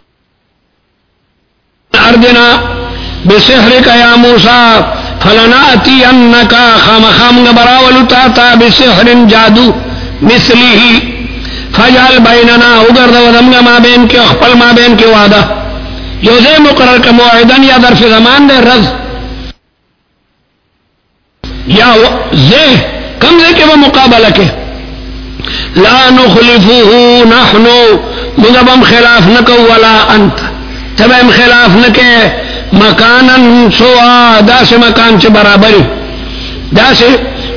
ارضنا بسحرك يا موسى فلنأتينك خام خام غبراول تاتا بسحر جادو مثله فجعل بیننا اگر دو دمگا ما بین کے اخپل ما بین کے وعدہ یوزے مقرر کا موعدن یا ظرف زمان دے رز یا زے کم زے کے وہ مقابلہ کے لا نخلفوه نحنو مذبم خلاف نکو ولا انت تبہم خلاف نکے مکانا سوا دا سے مکان چھ برابری دا سے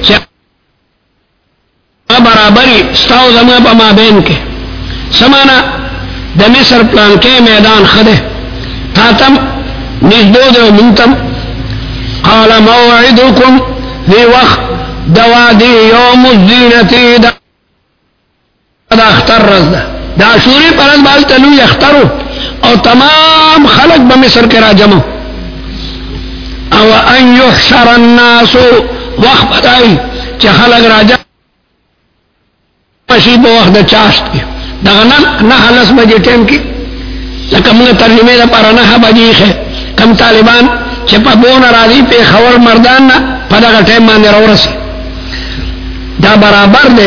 برابری ستاو زمان پا ما بین کے سمانا دا مصر پلان کے میدان خدے تاتم نزدو دے منتم قال موعدکم دی وقت دوادی یوم الزینتی دا دا اختر رز دا دا عشوری پرز بالتلو یخترو اور تمام خلق بمصر کے راجمو او ان یحشر الناس وقت بدائی چه خلق راجم پشیب وقت دا چاشت کی دا غنم نہ لس بجے ٹیم کی لکم گا ترجمے دا پارا نہ بجی خے کم طالبان چپا بون راضی پہ خور مردان نا پدا کا ٹیم ماندے رو رسی دا برابر دے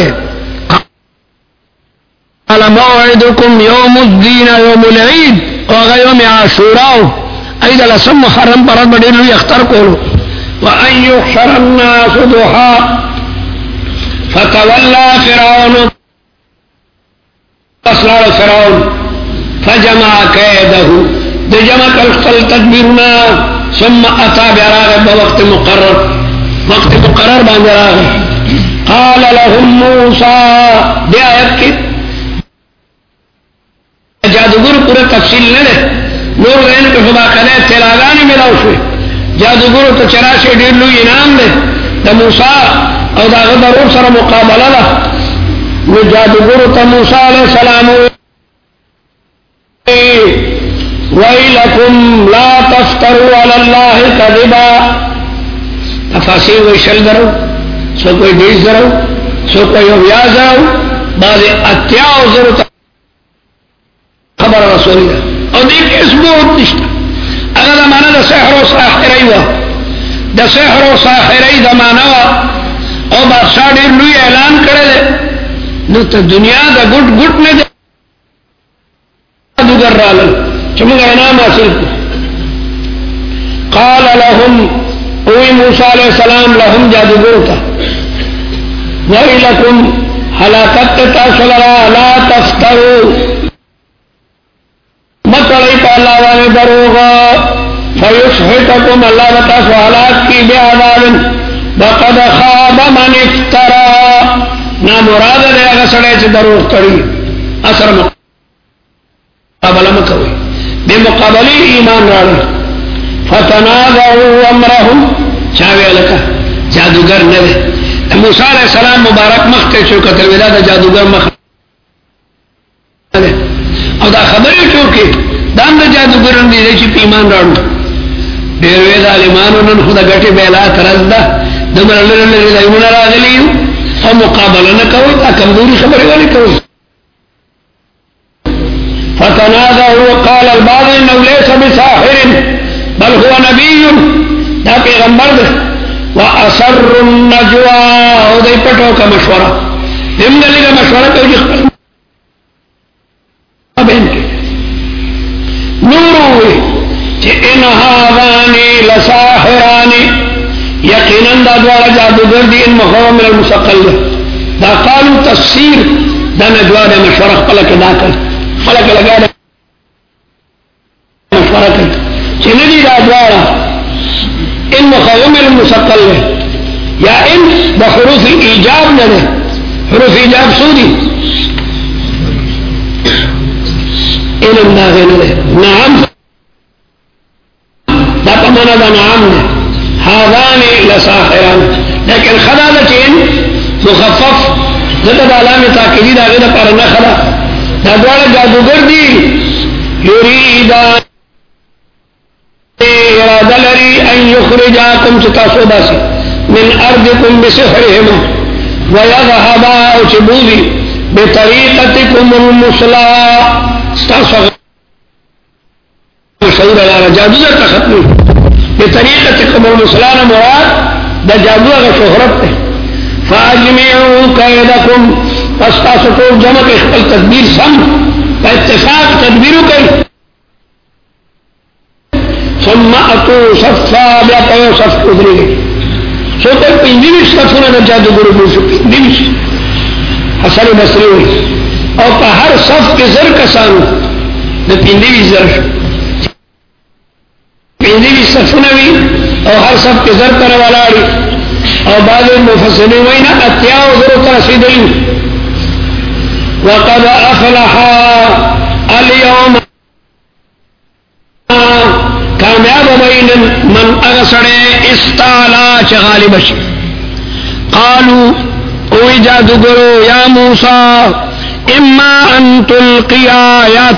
قال موعدكم يوم الدين يوم العيد وغا يوم عاشوراء ايضا لسم محرم برد بدلو يختار قولو وان يحشر الناس ضحى فتولى فرعون اصلال فرعون فجمع كيده دجمع كالقل تدبيرنا ثم اتى براغب بوقت مقرر وقت مقرر باندې راغی قال لهم موسى دی آیت کی جادوگر پورا تفصیل نہ دے نور دین کو خدا کرے تلاغانی ملاو شوی جادوگر تو چراشی ډیر لوی انعام دے دا موسیٰ او دا غدرور سر مقابلہ دا نو جادوگر تو موسیٰ علیہ السلام وَإِلَكُمْ لَا تَفْتَرُوا عَلَى اللَّهِ كَذِبًا تفاصیل وی شل درو سو کوئی بیس درو سو کوئی ویاز درو بعض اتیاو ضرور خبر رسولی دا او دیکھ اس بہت نشتا اگر دا مانا دا سحر و ساحری ہوا دا سحر و ساحری دا مانا ہوا او بادشاہ دیر لوی اعلان کرے دے نو تا دنیا دا گٹ گٹ نے دے دوگر رالل چمگا انعام حاصل کو قال لهم اوی موسیٰ علیہ السلام لهم جادوگر تا وَإِلَكُمْ حَلَاقَتْ تَاسُلَرَا لَا تَفْتَرُوا مکڑی پا اللہ وانے دروغا فَيُسْحِتَكُمْ اللہ بتاسو حلاق کی بِعَذَابٍ وَقَدْ خَابَ مَنِ افْتَرَا نا مراد دے اگا سڑے چھ دروغ کری اثر مقابلہ مکوئی بے مقابلی ایمان راڑی فتنازعوا امرهم چاوے لکا جادوگر نہ دے موسیٰ علیہ السلام مبارک مخ کے چو قتل ودا دا جادوگر مخ دے او دا خبری چوکی دام دا جادوگر اندی دے چی پیمان راڑو دیر وید عالمانو نن خدا گٹی بیلا ترز دا دمر اللہ اللہ دا ایمون راغلیو او مقابلہ نہ کوئی دا کمزوری خبری والی کوئی فتنازعوا وقال البعض انه ليس بساحر بل هو نبی دا پیغمبر دے وَأَسَرُّ النَّجْوَى او دای پٹو کا مشورہ دم گلی کا مشورہ کوئی جس بہن کے نور ہوئی کہ ان هَذَانِ لَسَاحِرَانِ یقیناً دا دوارا جادوگر دی ان مخوام من المسقل دا قالو تفسیر دا نجوہ دا مشورہ خلق دا کر خلق لگا دا مشورہ کر چندی دا دوارا ان مخوم المسقل لے یا ان بحروف ایجاب نہ دے حروف ایجاب سودی ان انداغے نہ دے نعم دا پمانا دا نعم نے ہاذانی لساحران لیکن خدا دا چین مخفف زدد علام تاکیدی دا غیر پارنا خدا دا دوارا جادوگر دی یریدان ارادہ لری ان یخرجاکم ستاسو باسی من ارضکم بسحرهم ویذهبا او چبولی بطریقتکم المثلا ستاسو شعور اللہ جادو در تختمی بطریقتکم المثلا مراد دا جادو اگر شہرت ہے فاجمعوا قیدکم پس تاسو ټول جمع کې خپل تدبیر سم په اتفاق تدبیرو کوي ثم اتوا صفا بیا په صف ودرېږي سو ته پنځه صفونه د جادوګرو موږ پنځه حسن بصری وایي او په هر صف کې زر کسانو د پنځه زر پنځه صفونه وي او هر صف کې زر تر ولاړي او بعض مفسرین وایي نه اتیا او زر تر رسیدلی وقد افلح اليوم کامیاب بین من اغسڑے استعلا چه غالب شي قالوا او جادوگرو یا موسیٰ اما ان تلقیا یا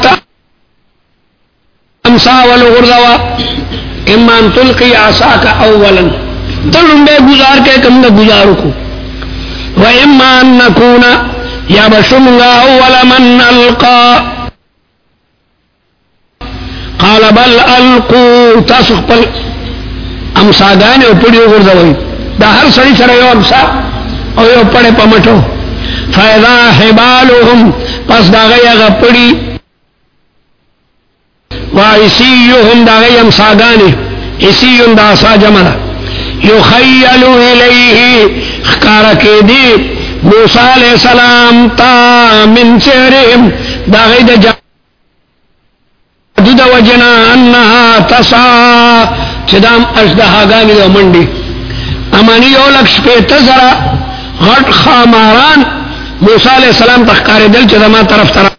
تنسا والغرزوا اما ان تلقی عصاکا اولا تلن بے گزار کے کم نے گزارو کو و اما ان نکونا یا بشمگا اول من القا قال بل القو تاسو خپل امساګان او پړیو ورځوي دا هر سړي سره یو امسا او یو پړې پمټو فاذا حبالهم پس دا غیا پړی وایسیهم دا غیا امساګان ایسیون دا سا جمع یخیل الیه خکار کې دی موسی علیہ السلام تا من سحرهم دا غیا دو وجنا انها تسعى چدام اجدهاګانی د منډي امانی یو لکش په تزرا غټ خاماران موسی علیہ السلام تخکار دل چې دما طرف طرف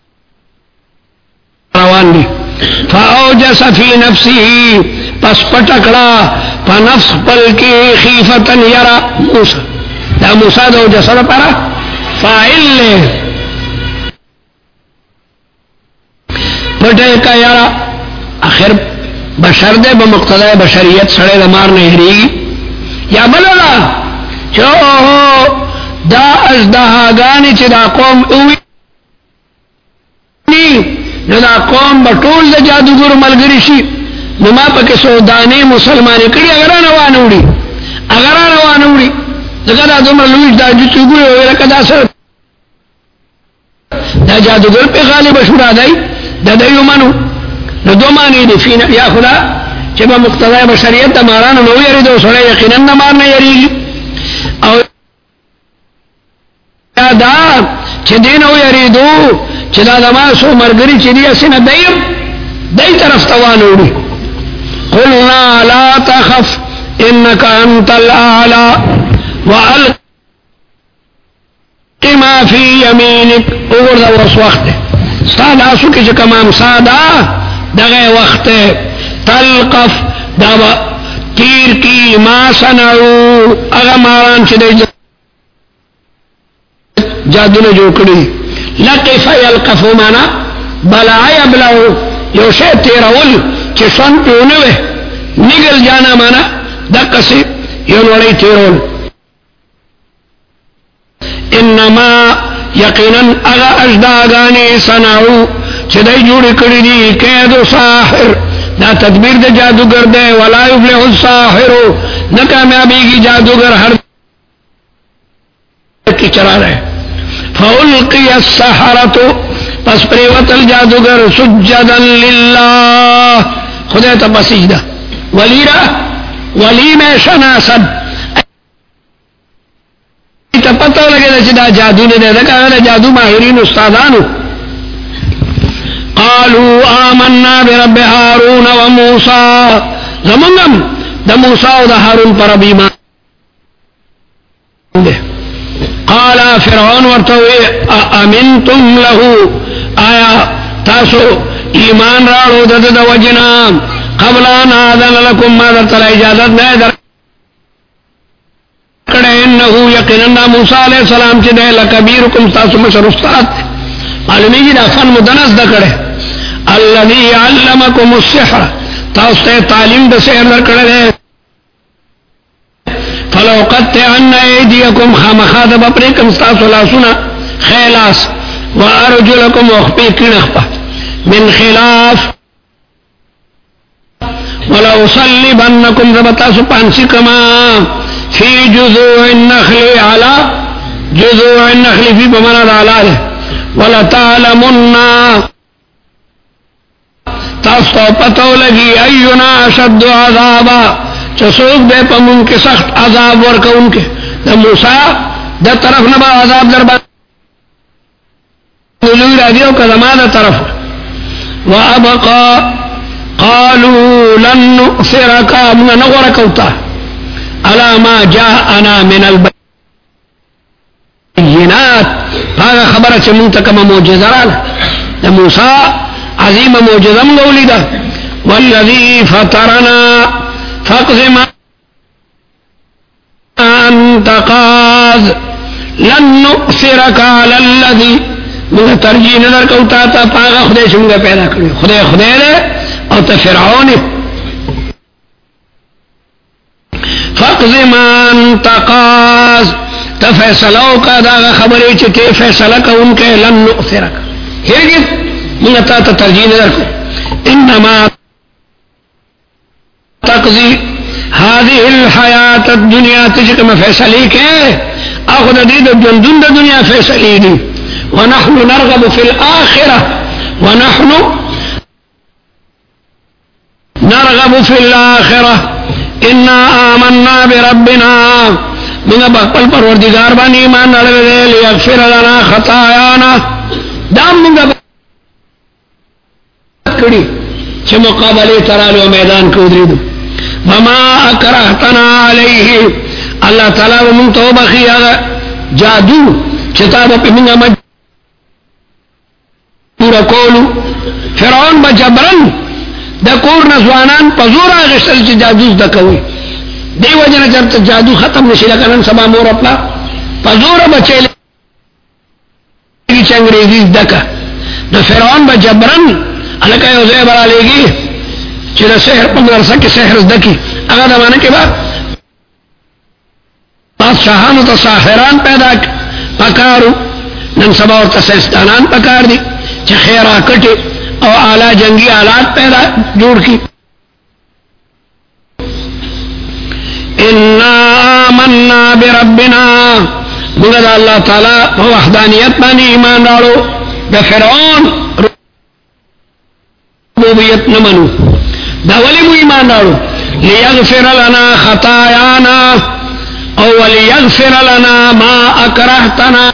روان دي فاوجس فی نفسه پس پټکړه په نفس بل کې خیفتن یرا موسی دا موسی د اوجس لپاره فاعل له پټه کا یارا اخر بشر دے بمقتضى بشریت سڑے دمار نہری یا بللا چو دا ازدہاگانی چی دا قوم اوی نو دا قوم بطول دا جادوگر ملگری شی نو ما پا کسو دانے مسلمانی کری اگران وانوڑی اگران وانوڑی دکا دا دمر لوش دا جو چوگوی ہوئی لکا دا سر دا جادوگر پہ غالب شورا دائی دا دیو منو نو دو معنی دی فینا یا خدا چه با مقتضای بشریت دا مارانو نو یریدو سڑے یقیناً دا مارنا یریگی او دا چه دینو یریدو چه دا دماسو مرگری چه دی اسینا دیم دی طرف توانو دی قلنا لا تخف انکا انت الاعلا وعلق ما فی یمینک اوگر دا ورس وقت ستا لاسو کی چه کمام سادا دغه وخت تلقف دا تیر کی ما سنعو اغا ماران چه دی جادو نے جو کڑی لقف یلقفو مانا بلعی ابلعو یو شے تیرول چه سن پیونوے نگل جانا مانا دقسی یو نوڑی تیرول انما یقینا اغا اجداغانی سنعو چه دی جوڑی کری دی قیدو ساحر دا تدبیر دا جادوگر دے ولا یفلح الساحرو نکامیابی کی جادوگر ہر کی چلا رہے فَأُلْقِيَ السَّحَرَةُ پس پریوت الجادوگر سجدا للہ خدا تا سجدہ ولی را ولی میں شناسد تا پتہ لگے دا چی دا جادو نے دے دکا دا جادو ماہرین استادانو قالوا آمنا برب هارون وموسى زمانم دا موسیٰ و دا هارون پر رب ایمان دے قال فرعون ورتوی امنتم له آیا تاسو ایمان راڑو دا دا وجنا قبل ان آذن لکم ما در تلا اجازت نئے در کڑے انہو یقیننا موسیٰ علیہ السلام چی دے لکبیرکم تاسو مشر استاد معلومی جی دا فن مدنس دا کڑے الذي علمكم السحر تاسو تعلیم د سحر در کړه ولو قطعن ايديكم خامخا د بپریکم تاسو لاسونه خلاص وارجلكم وخفي كنخبه من خلاف ولو صلبنكم ربطا سبحانسي كما في جذوع النخل على جذوع النخل في بمنا على ولا تعلمن تاسو پتو لگی اینا اشد عذابا چسوک دے پا من کے سخت عذاب ورکا ان کے دا موسیٰ دا طرف نبا عذاب در بات نلوی را دیو کا زمان دا طرف وابقا قالوا لن نؤثرك من نغركوتا على ما جاءنا من البينات هذا خبرت منتكم معجزة موسى عظيم معجزة مولدة والذي فطرنا فاقض ما أنت قاض لن نؤثرك على الذي من ترجیح نظر کوتا تا پاغا خدای شمگا پیدا کرو خدای خدای دے او تا فرعون فقض من تقاض تا فیصلو کا داغا خبری چکے فیصلہ کا ان کے لن نؤثرک ہرگز من تا تا ترجیح نظر کو انما تقضی هذه الحیات الدنیا تجھک میں فیصلی کے اخد دید جندن دا دنیا فیصلی دی ونحن نرغب في الآخرة ونحن نرغب في الآخرة إنا آمنا بربنا من بقبل پروردگار بان ایمان نلوے لیغفر لنا خطایانا دام من بکڑی چھ مقابلی ترالو میدان کو دریدو وما اکرہتنا علیہ اللہ تعالیٰ ومن توبخی جادو چتابا پی منگا مجد پورا کولو فرعون با جبرن دا کور نزوانان پا زور آغشتل چی جادوز دا کوئی دی وجہ چرتا جادو ختم نشی لکنن سبا مور اپنا پا زور بچے لگی چنگریزی دکا دا فرعون با جبرن علکہ یوزے برا لگی چی دا سحر پا مرسا کی سحر دکی اگا دا مانا کے بعد بادشاہانو تا ساحران پیدا پکارو نن سبا اور تا سیستانان پکار دی چه خیرہ کٹے او اعلی جنگی آلات پیدا جوڑ کی انا آمنا بربنا مگد اللہ تعالی وحدانیت بانی ایمان دارو دا فرعون ربوبیت نمنو دا ولی مو ایمان دارو لیغفر لنا خطایانا او ولیغفر لنا ما اکرہتنا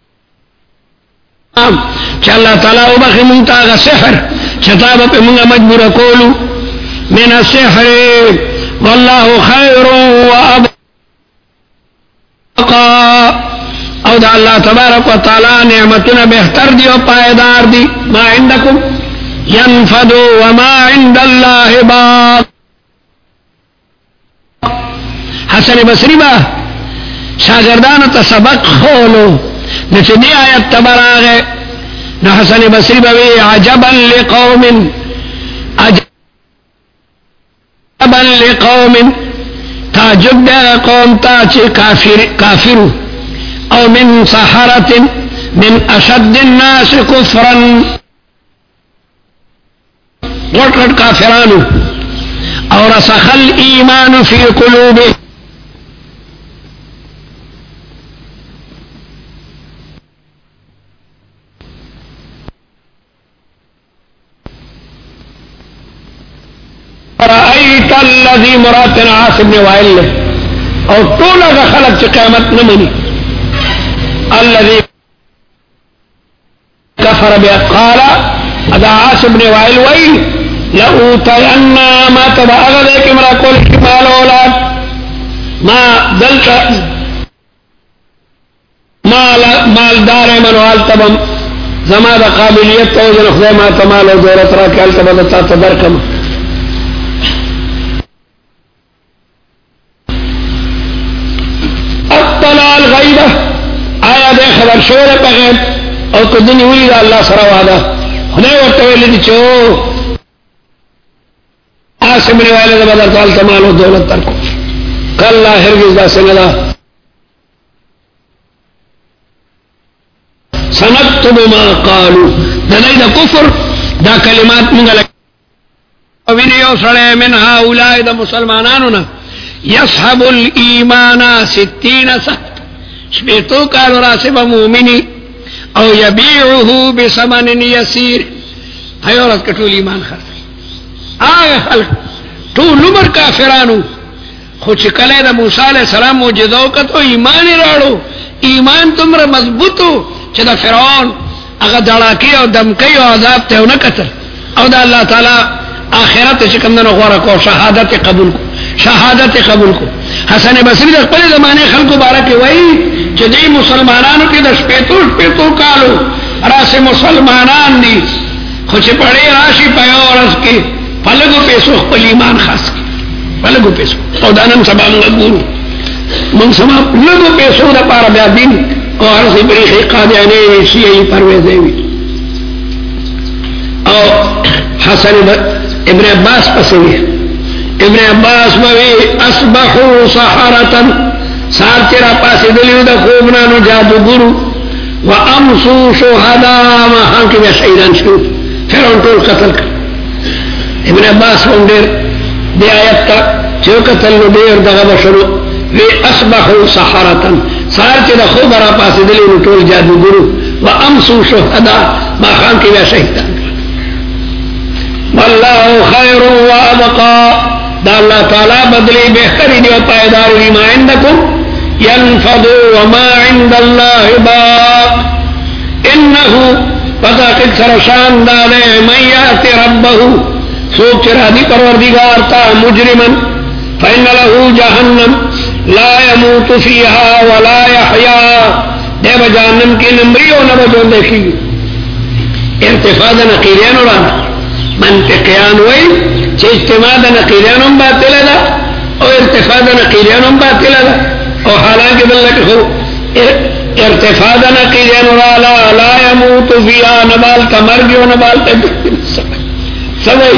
چا اللہ تعالیٰ او بخی منتا آغا سحر چتابا پہ منگا مجبور کولو من السحر واللہ خیر و ابقا او دا اللہ تبارک و تعالیٰ نعمتنا بہتر دی و پائدار دی ما عندکم ینفدو وما عند اللہ باق حسن بصری با شاگردان تا سبق خولو نچے دی آیت تبر آگئے نو حسن بصری بوی عجبا لقوم عجبا لقوم تعجب دے قوم تا چے کافر کافر او من سحرت من اشد الناس کفرا غٹ غٹ کافرانو او رسخ الایمان فی قلوبه رأيت الذي مراتنا عاصم وائل او طول اگا خلق چه قیامت نمانی الذي كفر بقال اگا عاصم وائل وائل لأوتينا ما تبا اگا دیکھ مرا کول مال اولاد ما دلتا مال مالدار منوال تبم زما دا قابلیت توجن خدای ما تمال و دولت را کال تبا دتا تدرکم الغیبہ آیا دے خبر شور پغیب او کدنی ہوئی دا اللہ سر وعدہ خدای ورطویلی دی چو آسم روائلہ دا بدر تال تمال و دولت ترکو کلا هرگز داسې نه ده. سنكتب ما قالوا د دې د کفر دا کلمات موږ له او ویني سره من هؤلاء د مسلمانانو نه يصحب الايمان ستين سنه شپېتو کال راسب مؤمني او يبيعه بثمن يسير ايورت کټول ایمان خرڅي هغه خلک ټول عمر کافرانو خو چې کله د موسی عليه السلام معجزه وکړو ایمان راړو ایمان تمره مضبوطو چې د فرعون هغه دړاکی او دمکی او عذاب ته نه کتل او د الله تعالی آخرت چې کوم نه غوړه کو شهادت قبول کو شهادت قبول کو حسن بصری د خپل زمانه خلکو بارکه وایي چې دې مسلمانانو کې د شپېتو شپېتو کالو راسه مسلمانان دي خو چې پړې راشي په اورس کې پلګو پیسو خپل ایمان خاص کې پلګو پیسو او دانم سبا موږ ګورو موږ سم پلګو پیسو د پاره بیا دین او هرڅه بری قاضیانه وی شي پرويزه وي او حسن ابن عباس پسوي ابن عباس وی اصبحوا سحرة سار تیرا پاسې دلیو د خوبنانو جادوګرو وامسوا شهداء ما هم کې شهیدان شو فرعون ټول قتل کړ. ابن عباس هم ډېر دی آیت ته چې قتل نو ډېر دغه بشرو وی اصبحوا سحرة سار چې د خوب را پاسې دلیو ټول جادوګرو وامسوا شهداء ما هم کې شهیدان. والله خير وابقى دا الله تعالی بدلی بهترین او پایدار وی ما عندكم ينفض وما عند الله باق انه فذاك سرشان داله من يات ربه سوچ رادی پروردگار تا مجرما فإن له جهنم لا يموت فيها ولا يحيا دیو جهنم کی نمبریو نہ جو دیکھی ارتفاع نقیریان ورانا منطقیان وی چې اجتماع د نقیریانو باطل ده او ارتفاع د نقیریانو باطل ده او حالانکه دلته خو ارتفاع د نقیریانو لا لا يموت فيها نبال تمرګ او نبال سوي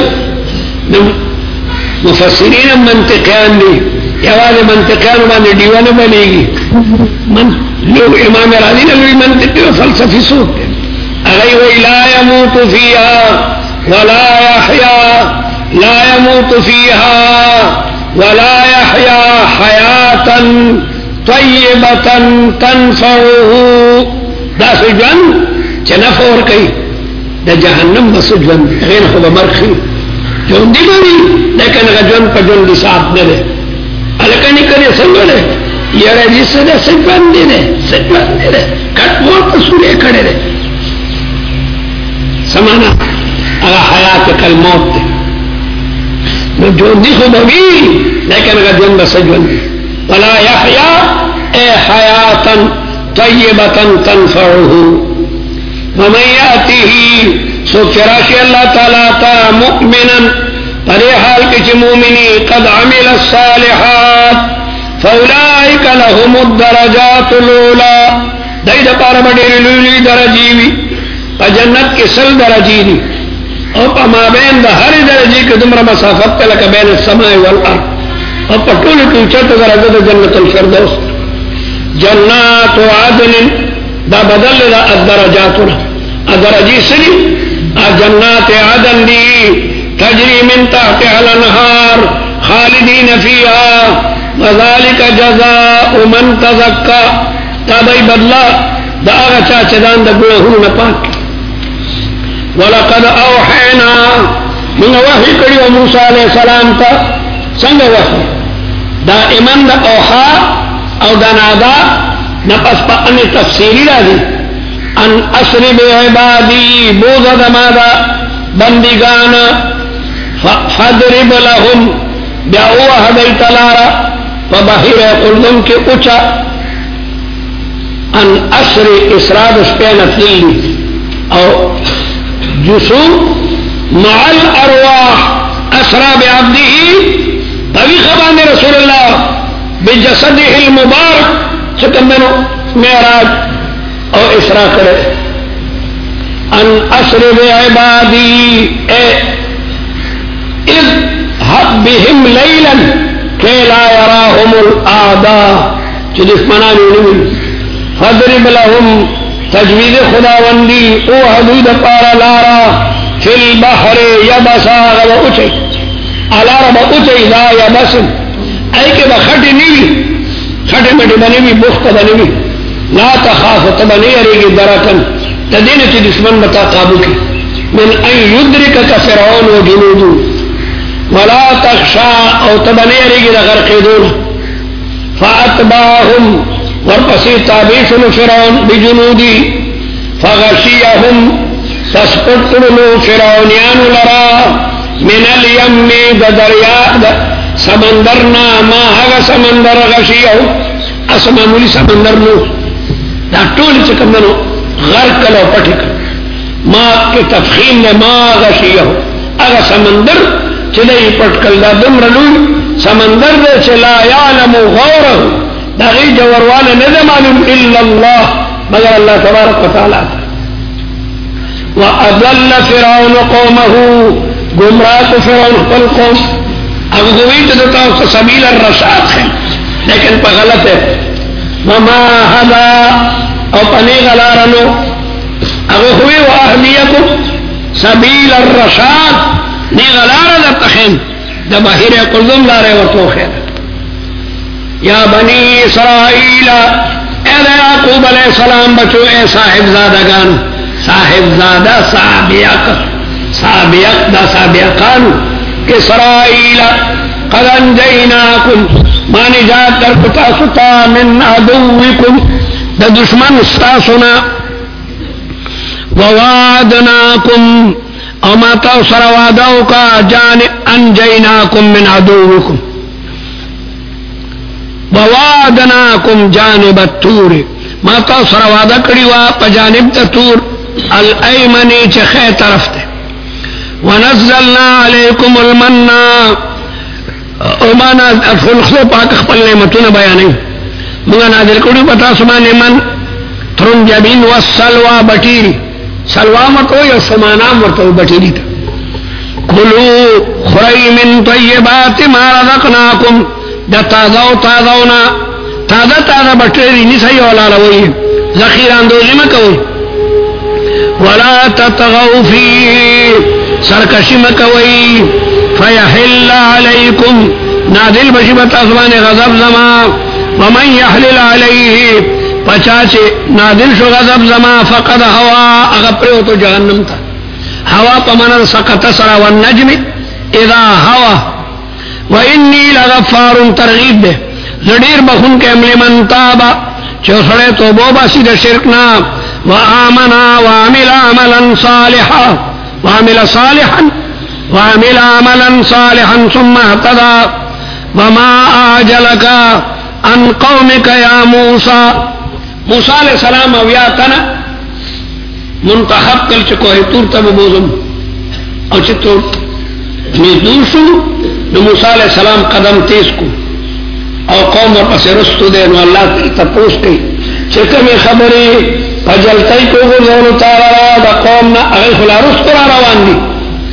مفسرین منطقیان دي یوازې منطقیان باندې دیوانه بنيږي من لو امام رازی نے لوی منطقي او فلسفي سوچ هغه وی لا يموت فيها ولا يحيا لا يموت فيها ولا يحيا حياة طيبة تنفعه دا سجن چنفور کئی دا جہنم بسجن غیر خوب مرخی جون دی بنی لیکن غجن پا جن دی صاحب نلے الکنی کرے سنگو لے یہ رجیس دے سجن دی دے سجن دی دے کٹ موت سورے کھڑے دے سمانا اگا حیات کل موت دے نو جون دی خو بوی لیکن اگا جون بسجون دی ولا یحیا اے حیاتا طیبتا تنفعه ومن یاتیه سو فراشی اللہ تعالیٰ تا مؤمنا پرے حال کچھ مومنی قد عمل الصالحات فاولائک لهم الدرجات الاولا دائی دا پارا بڑی لولی درجیوی پا جنت کی سل درجی دی او پا ما بین دا ہر درجی کی دمرا مسافت تلک بین السماء والارض او پا طول توچت درجہ دا جنت الفردوس جنات عدن دا بدل دا الدرجاتنا الدرجی سلی جنات عدن دی تجری من تحتها الانہار خالدین فیہا وذالک جزاء من تزکا تابعی بدلا دا آغا چاچدان دا گناہون پاک وَلَقَدْ أَوْحَيْنَا من وحی کری و موسیٰ علیہ السلام تا سنگ وحی دائمان دا اوحا او دا نادا نپس پا ان تفسیری را دی ان اسر بعبادی بوزا دا مادا بندگانا فَضْرِبْ لَهُمْ بیاؤوہ دیت لارا وبحیر قلدن کے اچا ان اسر اسراد اسپینت لیلی او جسوم مع الارواح اسرا بعبده طوی خبان رسول اللہ بجسده المبارک سکندنو معراج او اسرا کرے ان اسر بعبادی اے اذ حب بهم لیلا کہ لا یراهم الاعداء چې دشمنان ونوي. فضرب لهم تجوید خداوندی او حدود پارا لارا فی البحر یبسا غو اچي علارا با اچي لا یبسن ای که بخطی نیوی خطی مٹی بنیوی بخت بنیوی لا تخاف تبنی اریگی درکن تدین چی دشمن بتا قابو کی من ان یدرکک فرعون و جنودو ولا تخشا او تبنی اریگی لغرقیدون فاتباهم ورپسی تابیشن فرعون بجنودی فغشیهم تسپٹلو فرعونیان لرا من الیم دا دریا دا سمندرنا ما هغا سمندر غشیہو اسمامولی سمندر نو دا طول چکم دنو غرق کلو پٹک ما کے تفخیم نے ما غشیہو اغا سمندر چلئی پٹکل دا دمرلو سمندر دے چلا یعلم غورہو دا غی جوروان ندى معلوم الا اللہ مگر اللہ تبارک و تعالی. وَأَضَلَّ فِرْعَوْنُ قَوْمَهُ گمراہ فرعون قل قوم اب ہوئی تو دیتا اس کا سبیل الرشاد ہے لیکن پا غلط ہے. وَمَا هَدَا او پنی غلارنو اب ہوئی وَأَهْدِيَكُمْ سبیل الرشاد نی غلار در تخیم دا بحیر قلدم لارے ورطو خیر. یا بنی اسرائیل اے یعقوب علیہ السلام بچو اے صاحب زادگان صاحب زادہ سابیق سابیق دا سابیقان کہ اسرائیل قد انجیناکم ما نجات در کتا ستا من عدوکم دا دشمن استاسنا ووعدناکم او ما توسر وعدو کا جان انجیناکم من عدوکم ووعدناکم جانب التور ما توسر وعدہ کری وا پجانب دا تور الایمنی چخے طرف تے. ونزلنا علیکم المنّا امانا فلخلو پاک اخپل نعمتون بیانی منگا نازل کری پتا سمان من ترنجبین والسلوى بٹیری سلوى مکو یا سمانام ورطو بٹیری تا. کلو خری من طیبات ما رزقناکم دا تازاو تازاونا تازا تازا بٹیری نسائی والالاوئی ذخیران دوزی مکوئی. ولا تطغوا فيه سرکشی مکوئی فیحل علیکم نازل بشبت اسمان غضب زما ومن یحلل علیہ پچاچے نازل شو غضب زما فقد ہوا اغپریو تو جہنم تا ہوا پمنر سقط سرا والنجم اذا ہوا وانی لغفار ترغیب دے زدیر بخون کے عمل من تابا چوسڑے تو بوبا سید شرکنا وآمنا وعمل عملا صالحا وعمل صالحا وعمل عملا صالحا ثم اهتدى وما أعجلك عن قومك يا موسى. موسیٰ علیہ السلام اویاتنا منتخب کل چکو ہے تور تب بوزم او چطور مزدور شو نو موسیٰ علیہ السلام قدم تیز کو او قوم پس رستو دے نو اللہ تپوس کئی چکم خبری فجلتائی کو گزونو تارا دا قومنا اغیخ الارس کرا روان دی.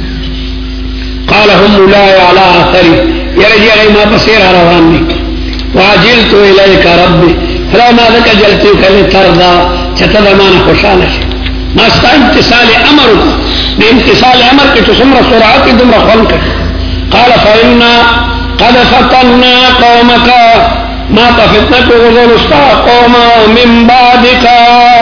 قال هم اولائی علا آخری یرجی اغی ما بسیر روان دی. واجلتو الیکا ربی فلا ما ذکا جلتیو کلی تردا چتا دمانا خوشانا شی ماستا امتصال امر کو بی امتصال امر کی تو سمرا سرعاتی دمرا خون کر. قال فإنا قد فتنا قومکا ما تفتنا کو غزون استا قوما من بعدکا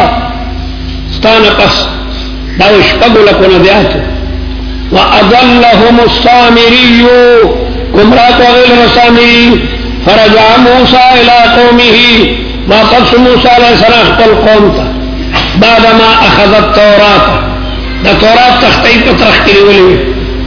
استانا پس داوش پگو لکونا دیاتو وَأَضَلَّهُمُ السَّامِرِيُّ گمراہ کو غیر رسامری فرجع موسیٰ الى قومه واپس موسیٰ علیہ السلام قل قوم تا بعدما اخذت تورات دا تورات تختی پا ترختی ولی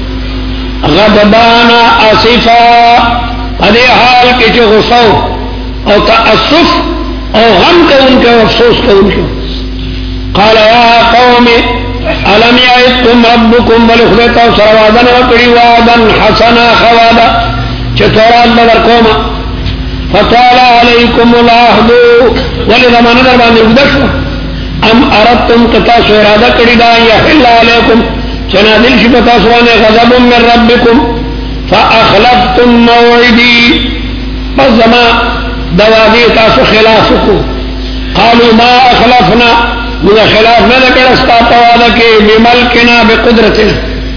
غضبانا آصفا ادے حال کے جو غصو او تأصف او غم کا ان کے افسوس کا ان کے. قال یا قوم علم یعدکم ربکم بلخدتا سروادن وکڑی وعدن حسنا خوادا چطورات بدر کوما فطال علیکم العہد ولی زمان در باندې گدشو ام اردتم تتاسو ارادہ کڑی دا یحل علیکم چنا دل شبتا سوانے غضب من ربکم فاخلفتم موعدی پس زما دوادی تاسو خلاف کو قالوا ما اخلفنا من خلاف نه کړه ستا په وعده کې بملکنا بقدرتنا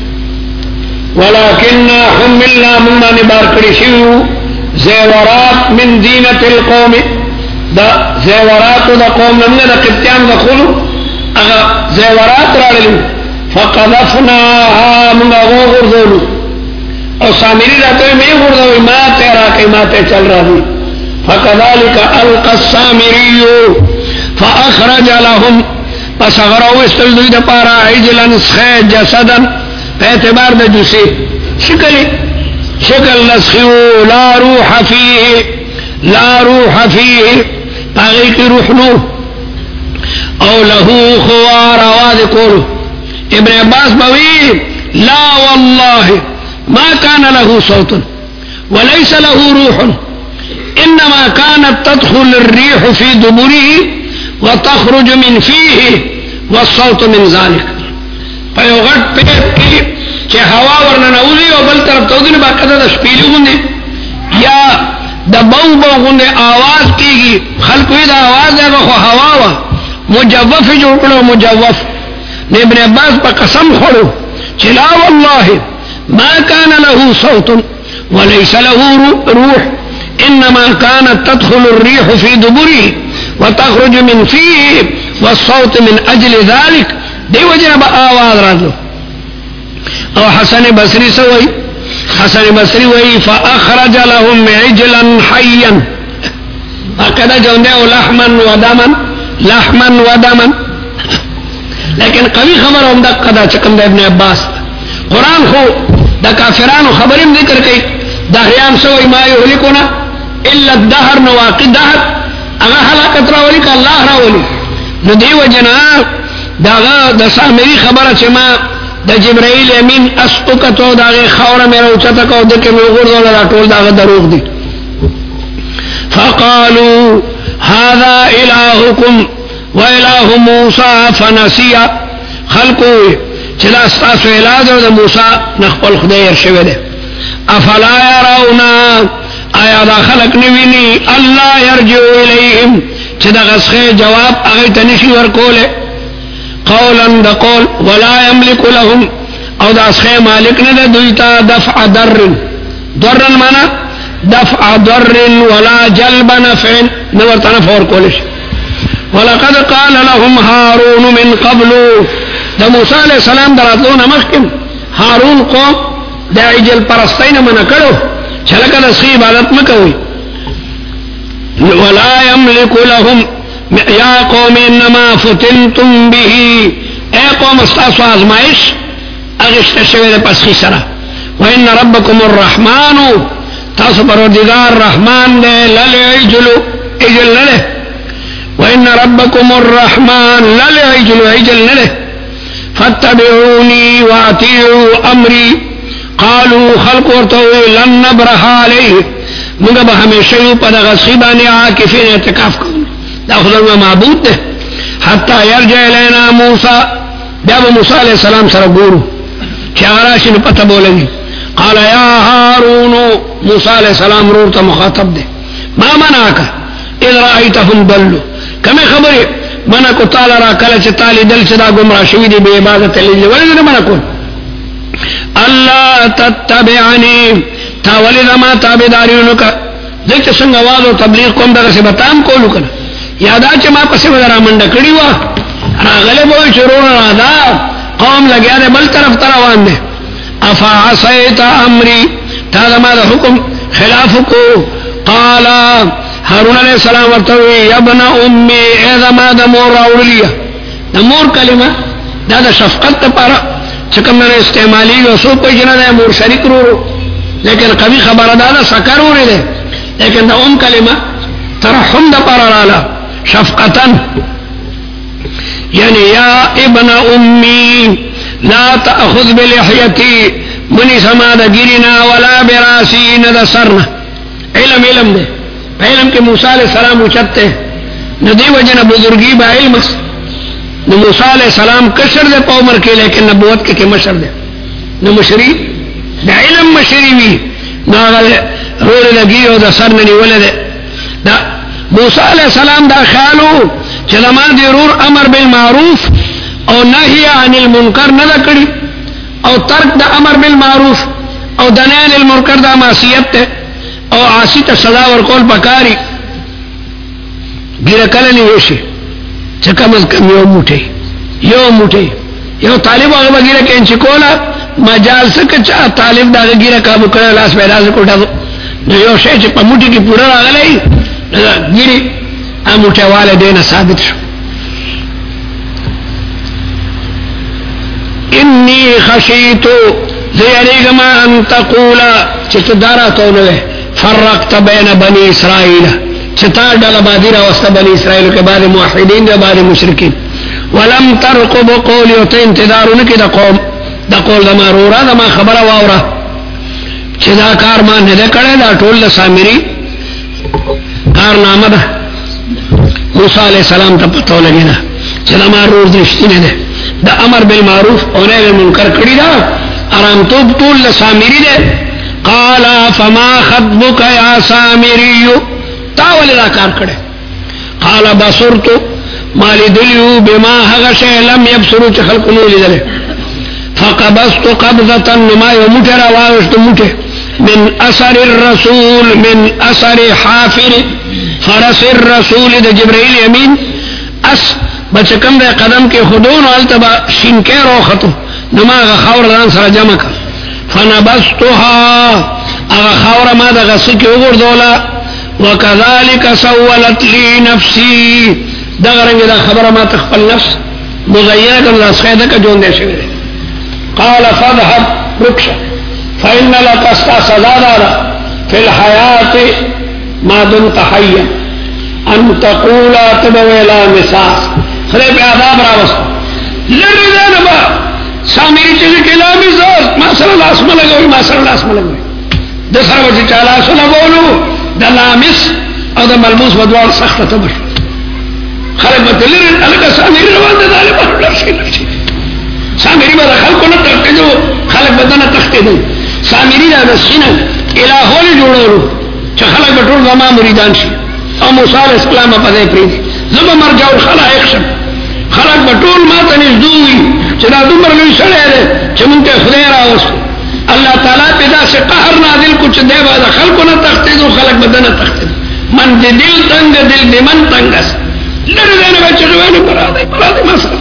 ولكننا حملنا مما نبار کړی شو زیورات من دینة القوم دا زیورات دا قوم نمنا دا قبطیان دخولو اغا زیورات راڑلو فقذفناها من اغو غرزولو او سامری راتوی میں غرزوی ما تیرا کئی ما تی چل رہا دی فكذلك القى السامري فاخرج لهم پس اغراو استل دوی دا پارا عجلا سخی جسدا پہ اعتبار دا جسی شکلی شکل نسخیو لا روح فیه لا روح فیه پاگئی کی روح نو او لہو خوار آواز کولو ابن عباس بوی لا والله ما كان له صوت وليس له روح انما كانت تدخل الريح في دبره وتخرج من فيه والصوت من ذلك فیوغت پیت کی چې هوا ورننوزی او بل طرف ته ودی باقاعده د شپېلې غوندې یا د بو بو غوندې आवाज کیږي خلکو دا आवाज ده خو هوا وا مجوف جوړ کړو مجوف ابن عباس په قسم خورو چې لا والله ما كان له صوت وليس له روح انما كانت تدخل الريح في دبره وتخرج من فيه والصوت من اجل ذلك دی وجه به आवाज راځو او حسن بصری سوئی حسن بصری وئی فاخرج لهم عجلا حيا اکدا جونده لحما ودما لحما ودما لیکن قوی خبر هم دقه دا چکم د ابن عباس قران خو د کافرانو خبرم ذکر کوي دهریان سوئی ما یهلكنا الا الدهر نواقد دهر هغه هلاکت راولي ک الله راولي نو دی وجنا داغه د سامری خبره چې ما د جبرائیل امین اسقطو داغه خوره مې راوچته کو دکې مې وګورل دا ټول داغه دروغ دي فقالوا هذا الهكم واله موسى فنسي خلقوا چې دا تاسو علاج د موسی نخپل خدای ارشوي ده افلا يرون آیا دا خلق نویني الله يرجو اليهم چې دا غسخه جواب هغه ته نشي ورکوله قولا دا قول ولا يملك لهم او دا اسخه مالک نه دوی ته دفع در در معنا دفع در ولا جلب نفع نو ورته فور کولش ولقد قال لهم هارون من قبل دا موسی علیہ السلام دراتلو نمخکم هارون قوم دا عجل پرستین من کړو چلکه د سی عبادت مکوي ولا يملك لهم یا قوم انما فتنتم به اے قوم استاسو آزمائش اغشت شوید پس خسرہ وان ربکم الرحمن تاسو پروردگار رحمان دے للعجل عجل نلے وان ربکم الرحمن للعجل عجل نلے فاتبعونی واطیعوا امری قالوا خلق ورتوی لن نبرح علیه مگا با ہمیشہ یو پا غصیبانی عاکفین اعتکاف کرو دا خدای معبود ده حتی یرجع الینا موسی بیا موسی علیہ السلام سره ګورو چې راشي نو پته بولوي قال یا هارون موسی علیہ السلام ورور ته مخاطب ده ما منعك اذ رايتهم ضلوا کمه خبره منا کو تعالی را کله چې تعالی دل چې دا گمراه شوی دی به عبادت لله ولې نه منا کو الله تتبعني تا ولې ما تابعدارینو کا دغه څنګه आवाज او تبلیغ کوم دغه څه بتام کولو کنه یادا چې ما پسې ودرا منډه کړی و راغله به شروع رادا قوم لګیا ده بل طرف ته روان دي افعصيت امري تا ما د حکم خلاف کو قال هارون علیہ السلام ورته یا ابن امي اذا ما د مور اورلیا د مور کلمه دا د شفقت لپاره چې کوم نه استعمالي او سو په جنا د مور شریک ورو لیکن قوی خبره ده سکر ورې ده لیکن د ام کلمه ترحم د لپاره رااله شفقتا یعنی یا ابن امی لا تأخذ بلحیتی منی سما دا گرنا ولا براسی ندا سرنا علم علم دے علم کے موسیٰ علیہ السلام اچھتے ندی وجن بزرگی با علم نو موسیٰ علیہ السلام کشر دے پا عمر کے لیکن نبوت کے کے مشر دے نو مشری دا علم مشری وی نو رول لګي او د سر نه نیولې ده. دا موسی علیہ السلام دا خیالو چې زما د ورور امر بالمعروف او نهي عن المنکر نه کړی او ترک د امر بالمعروف او د نهي عن المنکر دا معصیت ده او عاصی ته سزا ورکول پکاري. ګیره کله نه وشي چې کم از کم یو موټی یو موټی یو طالب هغه ګیره کې چې کولا مجال څخه چې طالب دا ګیره کابو کړه لاس پیدا کوټه نو یو شی چې په موټی کې پوره راغلی ګیره ا موټه والدین ثابت شو. انی خشیت زیریگما ان تقولا چت دارا تونوے فرقت بین بنی اسرائیل چتا ڈالا بادی راوستا بنی اسرائیل کے بعد موحدین دے بعد مشرکین ولم ترقب قولی و انتظارونکی دا قوم دا قول دا ما رورا دا ما خبر واورا چدا کار ما ندے کڑے دا ٹول دا سامری کارنامہ دا موسیٰ علیہ السلام تا پتو لگی دا چدا ما رور درشتی ندے دا امر بالمعروف او نهی عن المنکر کړی دا آرام توب ټول سامری دے. قال فما خطبك يا سامری تا ولې دا کار کړی؟ قال بصرت ما لدلیو بما هغه شی لم يبصروا چې خلق نو لیدل. فقبضت قبضه ما يموت راوست موته من اثر الرسول من اثر حافر فرس الرسول د جبرائیل امین اس بچ کم دے قدم کے خودون والتبا شنکے رو خطو نما اغا خور دان سر جمع کر فنبستوها اغا خور ما دا غسکی اگر دولا وکذالک سولت لی نفسی دا غرنگ دا خبر ما تخفل نفس مغیر کم دا سخیدہ جون دے شوئے قال فذهب رکشا فإن لك استا سزا دارا فی الحیات ما دمت حیا ان تقولا تبویلا مساس خدای په عذاب راوست لری دا نه سامری چې کلامي زور ما سره لاس ملګوي ما سره لاس ملګوي د سره چې تعالی سره بولو د لامس او د ملموس بدوال سخته تبر خلک متلری الګا سامری روان دي داله په لرشي لرشي سامری به خلکو نه تکجو خلک بدنه تختیدل سامری دا نسینه الهول جوړولو چې خلک به ټول زما مریدان شي او موسی علیہ السلام په دې پری زما مرجع الخلائق شم خلق بطول ما تنزدوی چدا دمر لوی سڑے دے چمونتے خدای راوست اللہ تعالیٰ پیدا سے قہر نازل کچھ دے بعد خلقو نہ تختی دو خلق بدن تختی دو من دی دل تنگ دل دی من تنگس لڑ دینے بچے روانی برا دے برا دے مسئلہ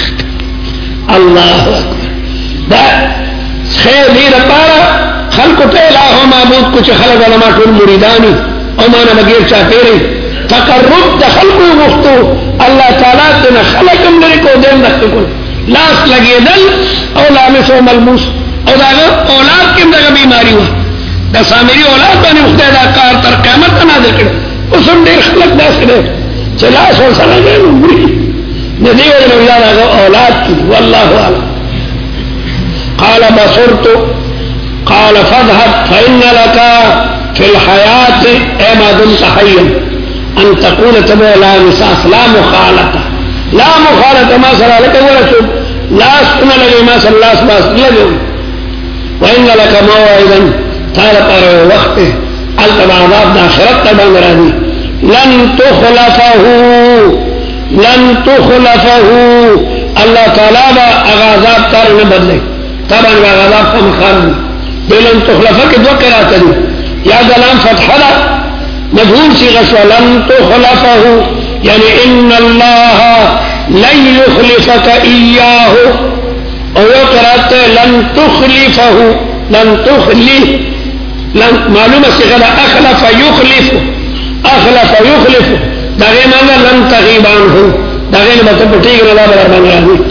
اللہ اکبر دا خیر دیر پارا خلقو تے الہ و معبود کچھ خلق علماء کل مریدانی او مانا بگیر چاہتے رہی تقرب دا خلقو مختو اللہ تعالیٰ تینا خلقم لرکو دین رکھتے کل لاس لگی دل او لامس و ملموس او دا اولاد کم دا بیماری ہوا دا سامری اولاد بانی مختی دا کار تر قیمت نازل کرے اسم دیر خلق دا سکرے چلاس و سلگے نمبری ندیو دنو یاد آگا اولاد کی واللہ عالم قال بصرتو قال فاذهب فإن لك في الحياة اما دمت حيا ان تقول تبع لا مساس لا مخالطة لا مخالطة ما سرى لك ولا شب لا سنة لك ما سرى الله سباس لك وإن لك موعدا تعالى قرر وقته التبع عذاب ناخرت تبع مرادي لن تخلفه لن تخلفه الله تعالى اغاظاب تار نبدلے طبعا اغاظاب کا مخارج لن تخلفه دو قرات دي یا دلام فتحة مفهوم صيغة لن تخلفه يعني إن الله لن يخلفك إياه أو يقرأت لن تخلفه لن تخلف لن معلومة صيغة أخلف يخلف أخلف يخلف دغه معنی لن تغيب عنه دغه مطلب ټیک نه دا برابر راځي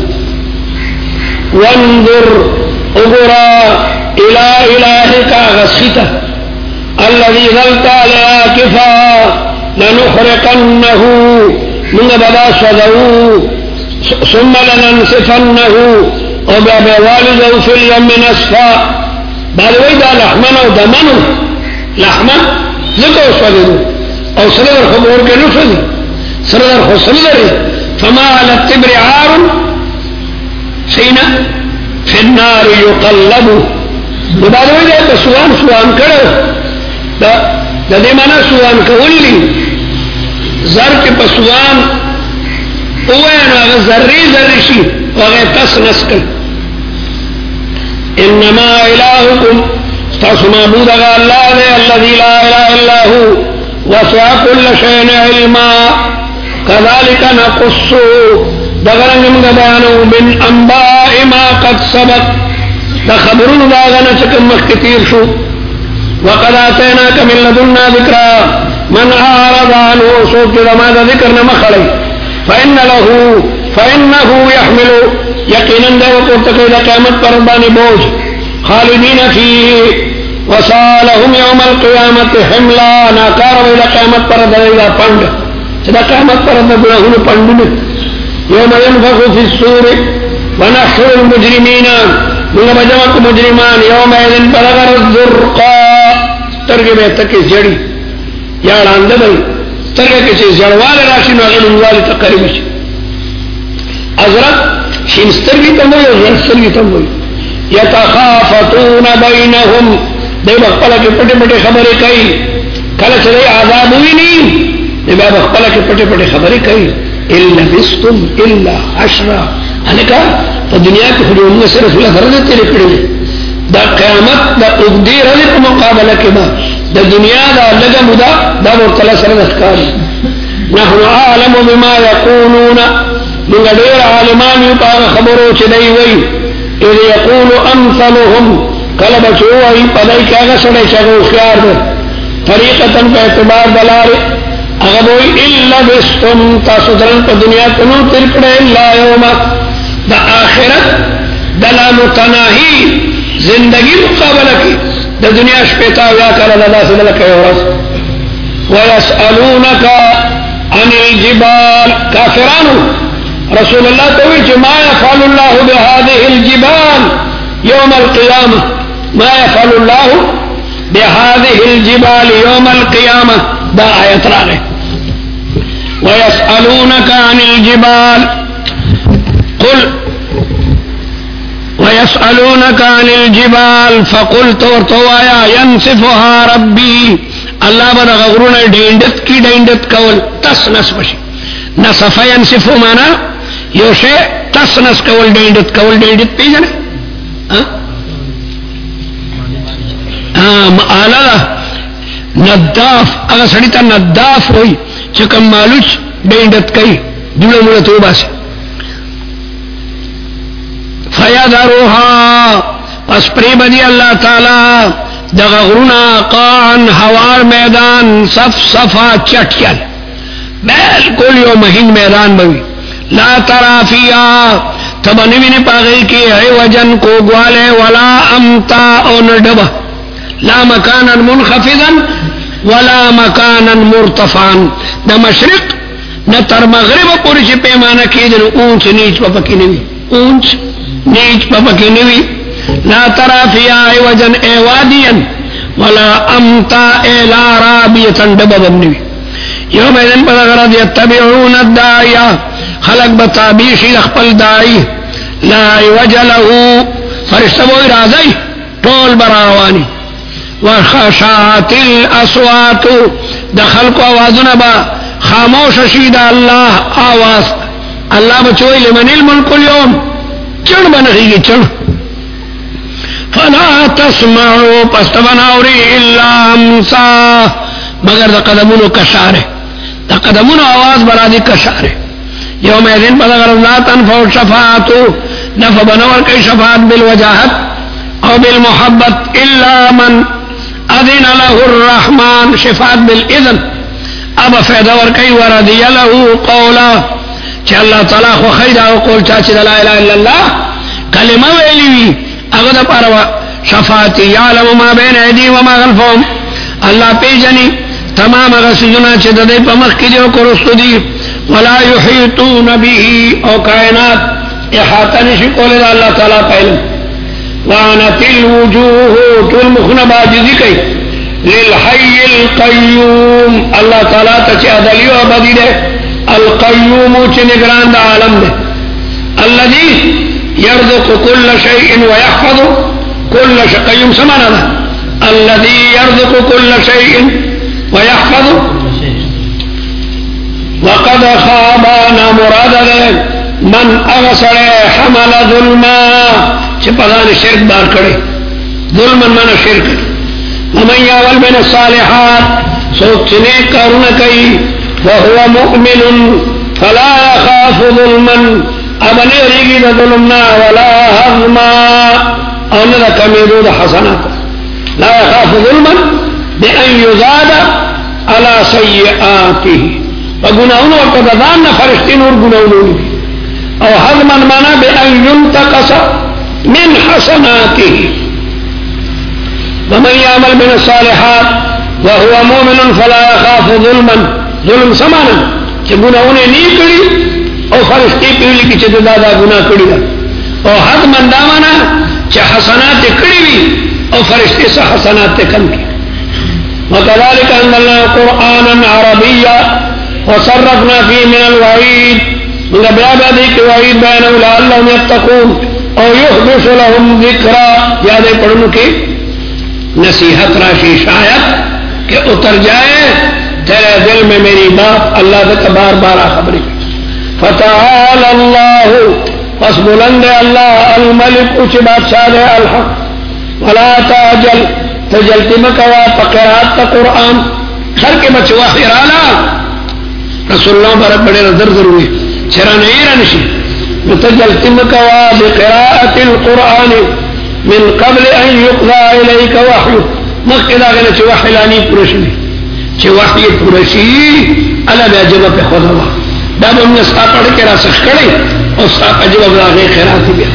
وانظر اغرا الى الهك غسيته الذي ظلت على عاكفا لنحرقنه من بدا صدو ثم لننسفنه وبوالده في اليم نسفا بالوي دا لحمن او دمن لحمن ذكر صدو او صدر خبور کے نفذ صدر خصدر فما على التبر عار سينا في النار يقلب بالوي دا بسوان سوان کرو دا د دې معنا سوان کول دي زر کې په سوان اوه نو هغه ذری ذری شي هغه تاس نسکل انما الهکم تاسو معبود هغه الله دی الذي لا اله الا هو وسع كل شيء علما كذلك نقص دغرن من بیانو من انباء ما قد سبق دا خبرون داغنا چکم مختیر شو وقد آتیناک من لدنا ذکرا من آرد عنه سوک جدا ما دا ذکرنا مخلی فإن له فإنه يحمل یقینا دا وقورتکی دا قیامت پر بانی بوج خالدین فیه وصالهم یوم القیامت حملا ناکار وی دا قیامت پر دا پند دا قیامت پر دا گناہون پندن يوم ينفخ في الصور ونحشر المجرمين من بجمع مجرمان يومئذ بلغ الزرقاء ترجمه تکي جڑی یا لاندې دی ترګه کې جړواله راشي نو هغه نواله تقریبا شي حضرت شینسترګي ته وایي ورسترګي ته وایي يتخافتون بينهم دغه خپل کې پټه پټه خبرې کوي کله چې عذاب ویني دغه خپل کې پټه پټه خبرې کوي الا بستم الا عشرة الکا په دنیا کې خو موږ سره رسول الله فرض تیرې کړې دا قیامت دا اوږدې ورځې په مقابله کې به د دنیا دا لږه موده دا ورته سره ښکاري نحن اعلم بما يقولون موږ ډېر عالمان یو په خبرو چې دی وایي اذ يقول امثلهم کله به چې وایي په دای کې هغه سره چې هغه خيار ده طریقه په اعتبار دلاره اگر وہی الا بستم تاسو درن په دنیا کې نو تیر کړه الا یوم د آخرت دلا متناهی زندگی مقابله کې د دنیا شپتا یا کړه د داسې ملک اورس ويسالونك عن الجبال کافرانو رسول الله ته وی چې ما يفعل الله بهذه الجبال يوم القيامه ما يفعل الله بهذه الجبال يوم القيامه دا آیت راغه ويسألونك عن الجبال قل ويسألونك عن الجبال فقل تورتوایا ينصفها ربي الله بدا غغرون ډینډت کی ډینډت کول تسنس بشي نصف ينصف معنا یوشه تسنس کول ډینډت کول ډینډت پیژنه ها ها معالا نداف هغه سړی ته نداف وای چې کوم مالوچ ډینډت کوي دونه موږ ته وباسي فیذروها پس پری بدی الله تعالی دغه غرونا قان هوار میدان صف صفا چټکل بالکل یو مهین میدان بوي لا ترى فيها تبنوی نه پاغي کې ای وجن کو غواله ولا امتا او ندبه لا مكانا منخفضا ولا مكانا مرتفعا دا مشرق نہ تر مغرب پوری چې پیمانه کېدل اونچ نیچ په پکې نیوي اونچ نیچ په پکې نیوي لا ترى فيها عوجا واديا ولا امتا الا رابيه دبب نیوي یوم اذن بلغرد يتبعون الداعي خلق بتابيش خپل داعي لا عوج له فرشتو راځي ټول براواني وخشعت الاصوات دخل کو आवाजونه با خاموش شید الله आवाज الله بچوي لمن الملك اليوم چړ بنغي چړ فلا تسمعوا پستبناوري الا امسا مگر د قدمونو کشاره د قدمونو आवाज برادي کشاره يوم اذن بلغ لا تنفع شفاعت نفع بنور كي شفاعت بالوجاهت او بالمحبت الا من اذن له الرحمن شفاعت بالاذن ابا فیدا ور کوي ورضی له قولا چې الله تعالی خو خیر او قول چا چې لا اله الا الله کلمه ویلی هغه د پروا شفاعت یعلم ما بین ایدی و ما خلفهم الله پیجنی تمام غسجنا چې د دې په مخ کې دی او کورستو دي ولا یحیطون به او کائنات احاطه نشي کولای الله تعالی په وعنت الوجوه طول مخنا باجزی کئی للحی القیوم اللہ تعالیٰ تچے عدلی و عبدی دے القیوم چے نگران دا عالم دے الذي يرزق كل شيء ويحفظ كل شيء قيوم سمانا دا الذي يرزق كل شيء ويحفظ وقد خاب نامراد من اغسر حمل ظلما چې پدان شرک بار کړي ظلمن من شرک ومن يعمل من الصالحات سوچ نیک کارونه کوي وهو مؤمن فلا يخاف ظلما ابنه ریږي د ظلمنا ولا هضما او نه کمیدو د حسنات لا يخاف ظلما بأن يزاد على سيئاته فغناونه وقدان فرشتين اور غناونه او هضما معنا بأن ينتقص من حسناته ومن يعمل من الصالحات وهو مؤمن فلا يخاف ظلما ظلم سمانا چې ګناونه نه کړی او فرشتي پیلي کې چې دا دا ګناه کړی او حتما دا معنا چې حسنات کړی وي او فرشتي سه حسنات کم کړي وكذلك انزلنا قرانا عربيا وصرفنا فيه من الوعيد من باب ذلك الوعيد بينه لعلهم يتقون او يحدث لهم ذكرى یا دې پڑھنے کې نصیحت راشي شاید کہ اتر جائے تیرے دل میں میری بات اللہ کا بار بار خبری فتعال اللہ پس بلند اللہ الملک اچ بادشاہ الحق ولا تعجل تجلتی مکوا پقرات کا قرآن ہر کے بچے واحد رالا رسول اللہ برد بڑے نظر ضروری چرا نہیں رنشی تجلتی مکوا بقراءة القرآن من قبل ان يقضى اليك وحيه مخکدا غنه چې وحی لانی پرشي چې وحی پرشي الا بیا جواب په خدا وا دا به موږ ستاسو پړ کې راسخ کړي او ستاسو جواب راغی خیرات بیا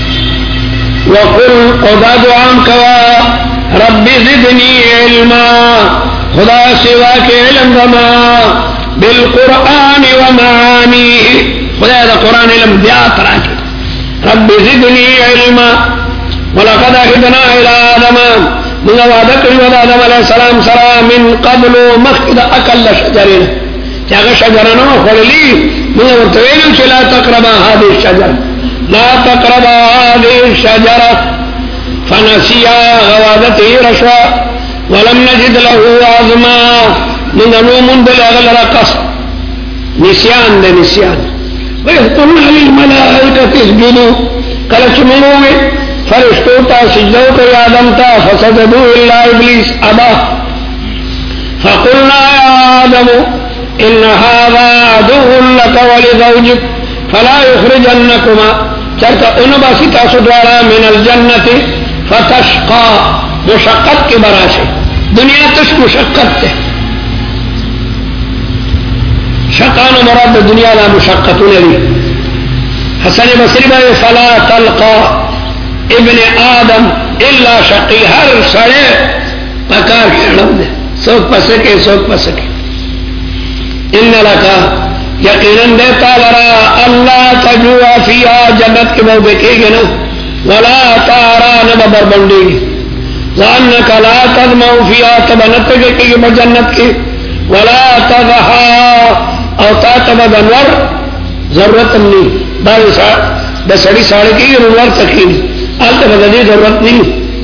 وقل خدا دعا کوا رب زدنی علما خدا سوا کې علم دما بالقران ومعانيه خدا دا قران علم بیا تراکي رب زدني علما ولقد اهدنا الى ادم من وعده کړی و آدم علیہ السلام سره من قبل مخد اکل شجرنا چاغه شجرانو خللی موږ ورته ویلو چې لا تقربا هذه الشجره لا تقربا هذه الشجره فنسيا غوادته رشوا ولم نجد له عظما من نوم بلغ رقص نسيان ده نسيان ويقولون للملائكه اسجدوا قال شمنوا فرشتو تا سجدو کئی آدم تا فسجدو الا ابلیس ابا فقلنا یا آدم ان هذا عدو لك ولزوجك فلا يخرجنكما چرتا انباسی تاسو دوارا من الجنت فتشقا مشقت کے براشے دنیا تش مشقت تے شقان مراد دنیا لا مشقت للی حسن بصری بھائی فلا تلقا ابن آدم الا شقی ہر سڑے پکار کے علم دے سوک پسکے سوک پسکے ان لکا یقیناً دیتا لرا اللہ تجوع فیہا جنت کے بہو دیکھے گے نا ولا تارا نبا بربندے گی وانکا لا تدمو فیہا تبنت دیکھے گی بجنت کے ولا تضحا او تا تبا دنور ضرورت نہیں بسڑی ساڑے کی نور تکینی آلتا بدلی ضرورت نہیں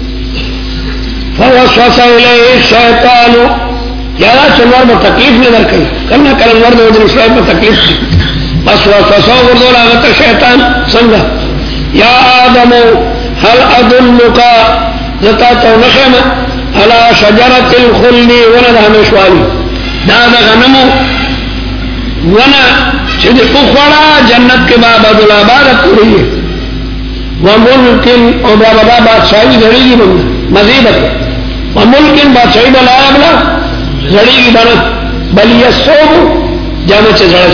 فوسوس الیہ الشیطان یادا چنور میں تکلیف نظر کئی کرنا کرنور دو دن اسلام میں تکلیف کی بس وسوسو گردو لاغت شیطان سنگا یا آدم هل ادلکا زتا تو نخیم علا شجرت الخلدی ونا دا ہمیشوالی دادا غنمو ونا چید اخوڑا جنت کے بابا دلابادت پوری ہے وملکن او بابا بادشاہی زڑی گی بنا مزیدت وملکن بادشاہی بلا بلا زڑی گی بنا بل یسوب جامع چه زڑش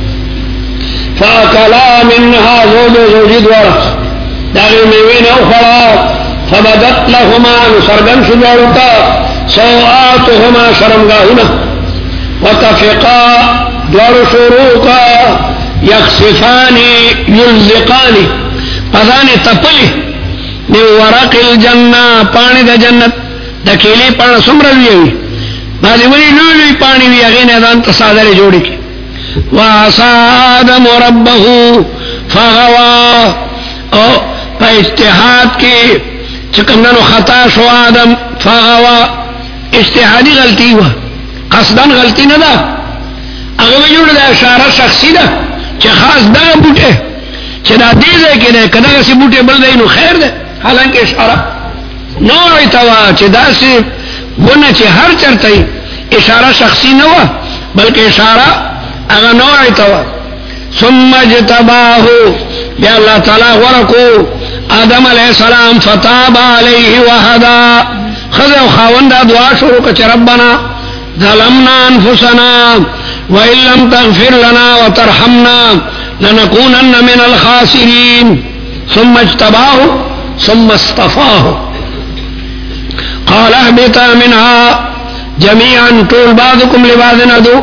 فاکلا منها زوج زوجی دوارا داغی میوین اخرا فبدت لهما نسرگن شجارتا سوآتهما شرمگاهنا وتفقا دوار شروطا یخصفانی یلزقانی پذان تپلی من ورق الجنہ پانی دا جنت دا کیلی پانا سمروی ہوئی بازی ولی لولی پانی وی اغین ادان تصادر جوڑی کی وعصا آدم ربہو فغوا او پا اجتحاد کی چکندنو خطا شو آدم فغوا اجتهادی غلطی وا قصدن غلطی نه ده هغه ویل دا اشاره شخصی ده چې خاص دا بوټه چې دا دې ځای کې نه کله چې بوټه بل دی نو خیر ده حالانکه اشاره نو ایتوا چې دا سي ونه چې هر چرته اشاره شخصی نه و بلکې اشاره هغه نو ایتوا ثم اجتباه بیا الله تعالی ورکو آدم علیہ السلام فتاب علیه وهدا خذ خاوند دعا شروع کړه ربنا ظلمنا انفسنا وان لم تغفر لنا وترحمنا لنكونن من الخاسرين ثم اجتباه ثم اصطفاه قال اهبطا منها جميعا طول بعضكم لبعض عدو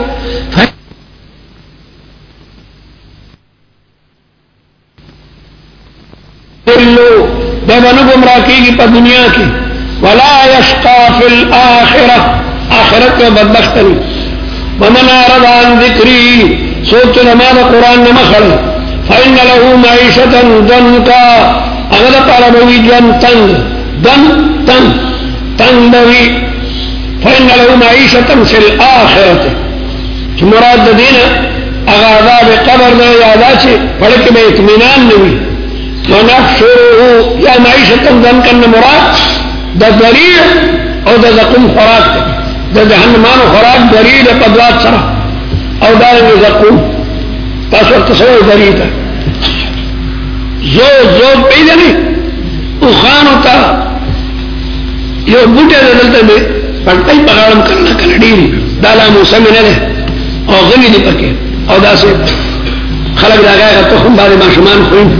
دبن گمراہ کی پر دنیا کی ولا يشقى في الآخرة آخرت میں بدبخت نہیں ومن أعرض عن ذكري سوچ نماز قرآن نہ مخل فإن له معيشة ضنكا اگر طالبوی جن تنگ دن تنگ تنگ بوی فإن له معيشة في الآخرة مراد دین اگر عذاب قبر میں یادا چھے پڑھ کے میں اطمینان نہیں ونحشره یا معیشت دن کن مراد دا ذریع او دا زقوم خوراک دا جہنمان خوراک ذریع دا پدوات سرا او دارنگ زقوم تاسو تصور ذریع تا زود زود پیدا نہیں اخانو تا یو بوٹے دا دلتا دے پڑتائی پغارم کرنا کرنا دیری دالا موسمی ندے او غنی دی پکے او دا سے خلق دا گائے گا تو خون بارے معشمان خویم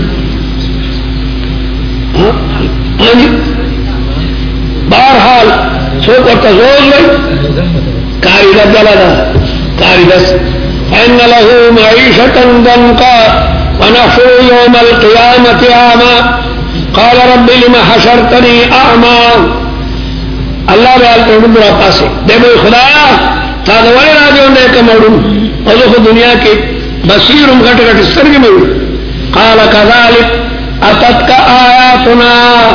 بہرحال سوک اور تزوج گئی کاری دا جلدا کاری دس فإن له معيشة ضنكا ونحشره يوم القيامة أعمى قال رب لما حشرتني أعمى اللہ بیال تو برا پاسے دے بھائی خدایا تا دوالے راجوں نے کمڑوں اور دیکھو دنیا کے بصیرم گھٹ گھٹ سرگ میں قال كذلك اتت کا آیاتنا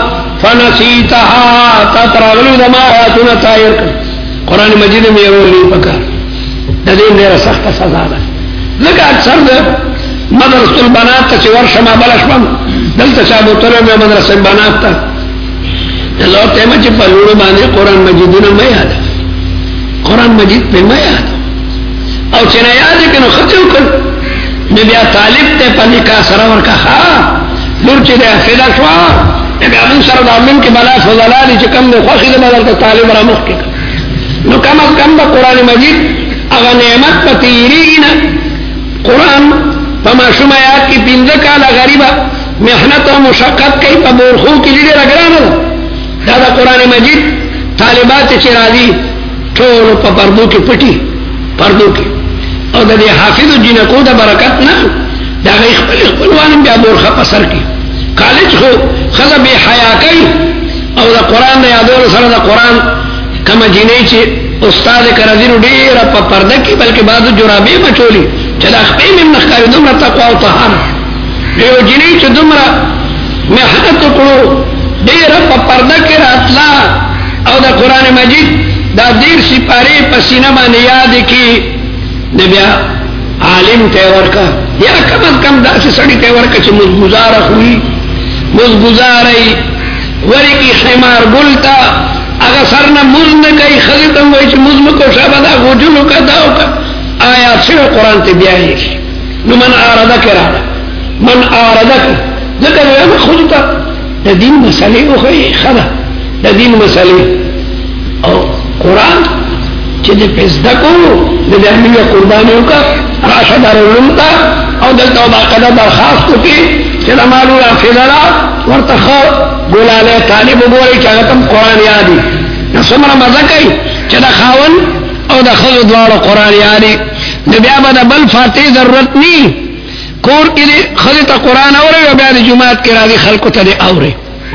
فنسیتها تتراغلو دما آیاتنا تائر کر قرآن مجید میں یہ لی پکار دین میرا سخت سزا دا لکہ اکثر دا مدرسة البنات تا چی ورشما بلشمم دلتا چابو طلب میں مدرسة البنات تا اللہ تیمہ چی پلوڑو باندے قرآن مجیدنا میں یادا قرآن مجید پہ میں یادا او چینا یاد ہے کہ نو خطیو کر نبیا طالب تے پنی کا سرور کا خواہ لور چې د حافظه شو بیا موږ سره د علم کې بلا فضلالي چې کم نه خوښي د بدل طالب را مخ کې نو کم از کم د قران مجید هغه نعمت پتیریږي نه قران په ماشومه یاد کې پنځه کاله غریبه محنت او مشقت کوي په بورخو کې لري راګرانه دا د قران مجید طالبات چې راځي ټول په پردو کې پټي پردو کې او د حافظ جنکو د برکت نه دا غي خپل خپلوان بیا بورخه په سر کې کالج خو خزه به حیا کوي او د قران د یادولو سره د قران کما جنې چې استاد کرازینو ډیر په پرده کې بلکې بعض جرابې بچولي چې د خپل من نخکاری دومره تقوا او طهارت یو جنې چې دومره محنت وکړو ډیر په پرده کې راتلا او د قران مجید دا ډیر سپاره په سینه باندې یاد کی نبیا عالم ته ورکا یا کم از کم داسې سړی ته ورکا چې مزګزار خوې مزګزارای وری کی خمار ګلتا اگر سرنا مز نه کوي خزه وای چې مز مکو شابه دا غوجلو کا داو کا آیا چې قران ته بیاي نو من اراده کړه من اراده ذکر یو خود ته د دین مسلې او خې خدا د دین مسلې او قران چې د پزدا کو د دې قربانیو کا راشد ورلتا او دلته باقاعده درخواست وکي چې د مالو افضلا ورته ګولاله طالب وګوري چې هغه تم قران یادي نو څومره مزه کوي چې د خاون او د خلو دواړو قران یادي د بیا به بل فاتح ضرورت ني کور کې خلک ته قران اوري او بیا د جمعات کې راځي خلکو ته اوري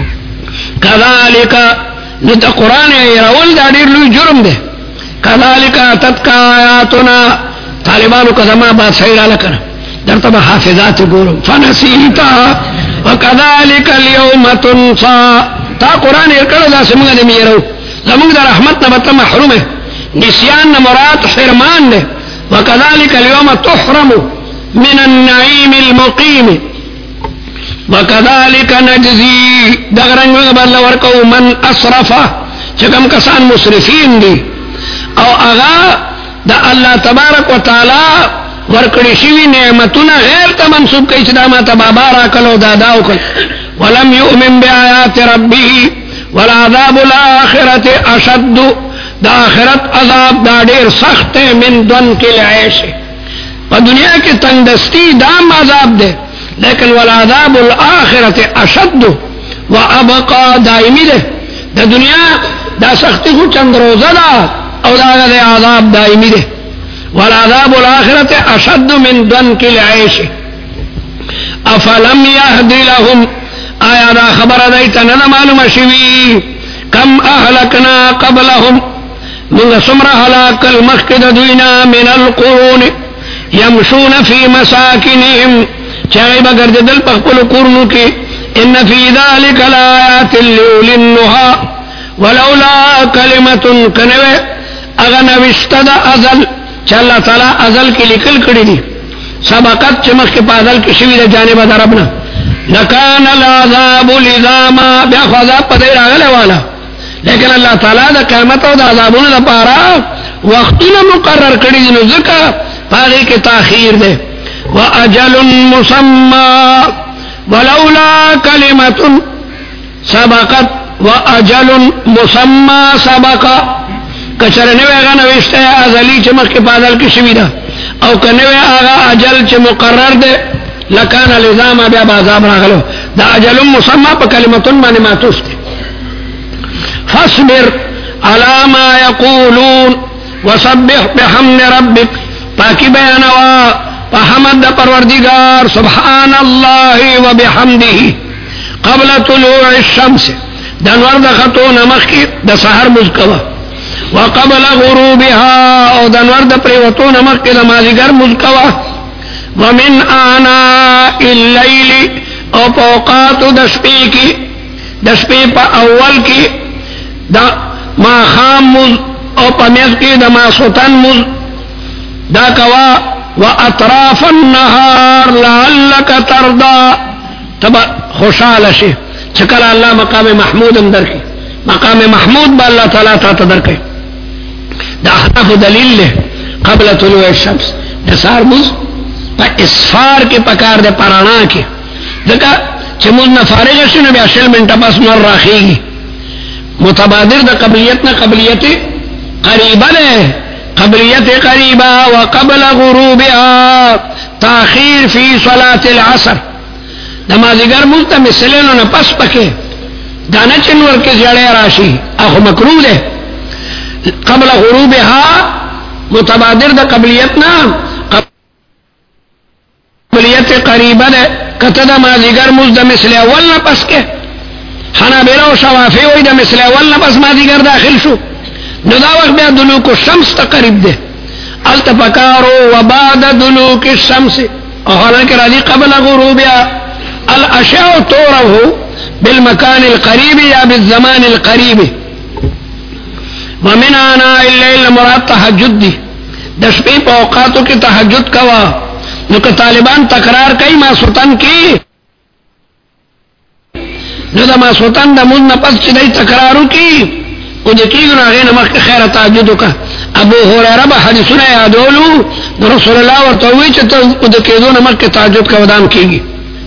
کذالک نو د قران یې راول دا ډیر لوی جرم دی کذالک تتک آیاتنا طالبانو کزما با سیرا لکن درتبا حافظات گورم فنسیتا وکذالک اليوم تنسا تا قرآن ارکڑا دا سمگا دمی رو زمونږ د رحمت نه به ته محروم یې. نسیان نه مراد حرمان دی. وکذلک اليوم تحرم من النعیم المقیم وکذلک نجزی دغه رنګ موږ بدله ورکوو من اسرفه چې کوم کسان مسرفین دي او هغه د الله تبارک وتعالی ورکړي شوي نعمتونه غیر ته منسوب کوي چې دا ما ته بابا راکړو دادا وکړ. ولم یؤمن بآیات ربه والعذاب الآخرة اشد دا آخرت عذاب دا ډیر سخت من ضنک العیش. په دنیا کې تنگدستی دام عذاب ده لیکن والعذاب الآخرة اشد وابقى دائمی ده. د دنیا دا سختی خو چند روزه ده او دا د عذاب دائمی ده. والعذاب الآخرة اشد من ضنک العیش. افلم یهد لهم آیا دا خبر دیتا نه معلومه شوی کم اهلکنا قبلهم من سمر هلاك المخد دوینا من القرون يمشون في مساكنهم چاہی بگر جدل پخپل قرنو کی ان فی ذلك لآیات لأولی النهى ولولا کلمة کنوے اغنوشتد ازل چا اللہ تعالی ازل کی لکل کری دی سبقت چمخ کے پازل کی شوی دا جانب دا ربنا لکان العذاب لزاما بیاخو عذاب پدیر آگلے والا لیکن اللہ تعالیٰ دا قیمت و دا عذابون دا پارا وقتنا مقرر کری دی نزکا پاگی کی تاخیر دے وَأَجَلٌ مُسَمَّى وَلَوْلَا كَلِمَةٌ سَبَقَتْ وَأَجَلٌ مُسَمَّى سَبَقَ کچرنوے آغا نوشتے ازلی چه مخی پادل کی شویدہ او کنوے آغا اجل چه مقرر دے لکان الازام بیا بازاب راغلو دا اجل مسمى پا کلمتن مانی ماتوس دے. فاصبر على ما يقولون وسبح بحمد ربك پاکی بیانوا فحمد دا پروردگار سبحان الله وبحمده قبل طلوع الشمس دنور دا خطو نمخ کی دا سحر مزکوا وقبل غروبها او دنور دا پریوتو نمخ کی دا مازیگر مزکوا ومن آناء اللیل او پوقات دا شپی کی دا شپی پا اول کی دا ما خام مز او پا میز کی دا ما سوتن مز دا کوا و اطراف النهار لعلک ترضا تبا خوشحال شی چکل اللہ مقام محمود اندر کی مقام محمود با اللہ تعالیٰ تا تدر کی دا احناف دلیل لے قبل طلوع الشمس دا سار مز پا اسفار کی پکار دے پرانا کی دکا چه مز نفارغ شنو بیا شل منٹا پس مر راخیگی متبادر دا قبلیت نا قبلیت قریبا لے قبلیت قریبا وقبل غروبها تاخیر فی صلاة العصر نمازگر ملتا مثلینو نا پس پکے دانا چنور کے زیادہ راشی اخو مکروه دے قبل غروبها متبادر دا قبلیتنا قبلیت قریبا دے کتا مازگر ملتا مثل اول نا پس کے حنابلہ و شوافی وی دا مثل اول نا پس مازگر داخل شو نو دا وقت بیا دلوک الشمس تا قریب دے التفکارو وبعد دلوک الشمس حالانکہ راضی قبل غروبیا الاشیاء تورہو بالمکان القریب یا بالزمان القریب ومن آناء اللیل مراد تحجد دی دشپی پا اوقاتو کی تحجد کوا نو کہ طالبان تقرار کئی ما سلطان کی نو دا ما سلطان دا مون نپس چی دی تقرارو کی او دکیگو نا غین مخی خیر تحجدو کا ابو حریرہ با حدیثون یادولو رسول اللہ ورطوی چی تا او دکیگو نا مخی تحجد کا ودام کیگی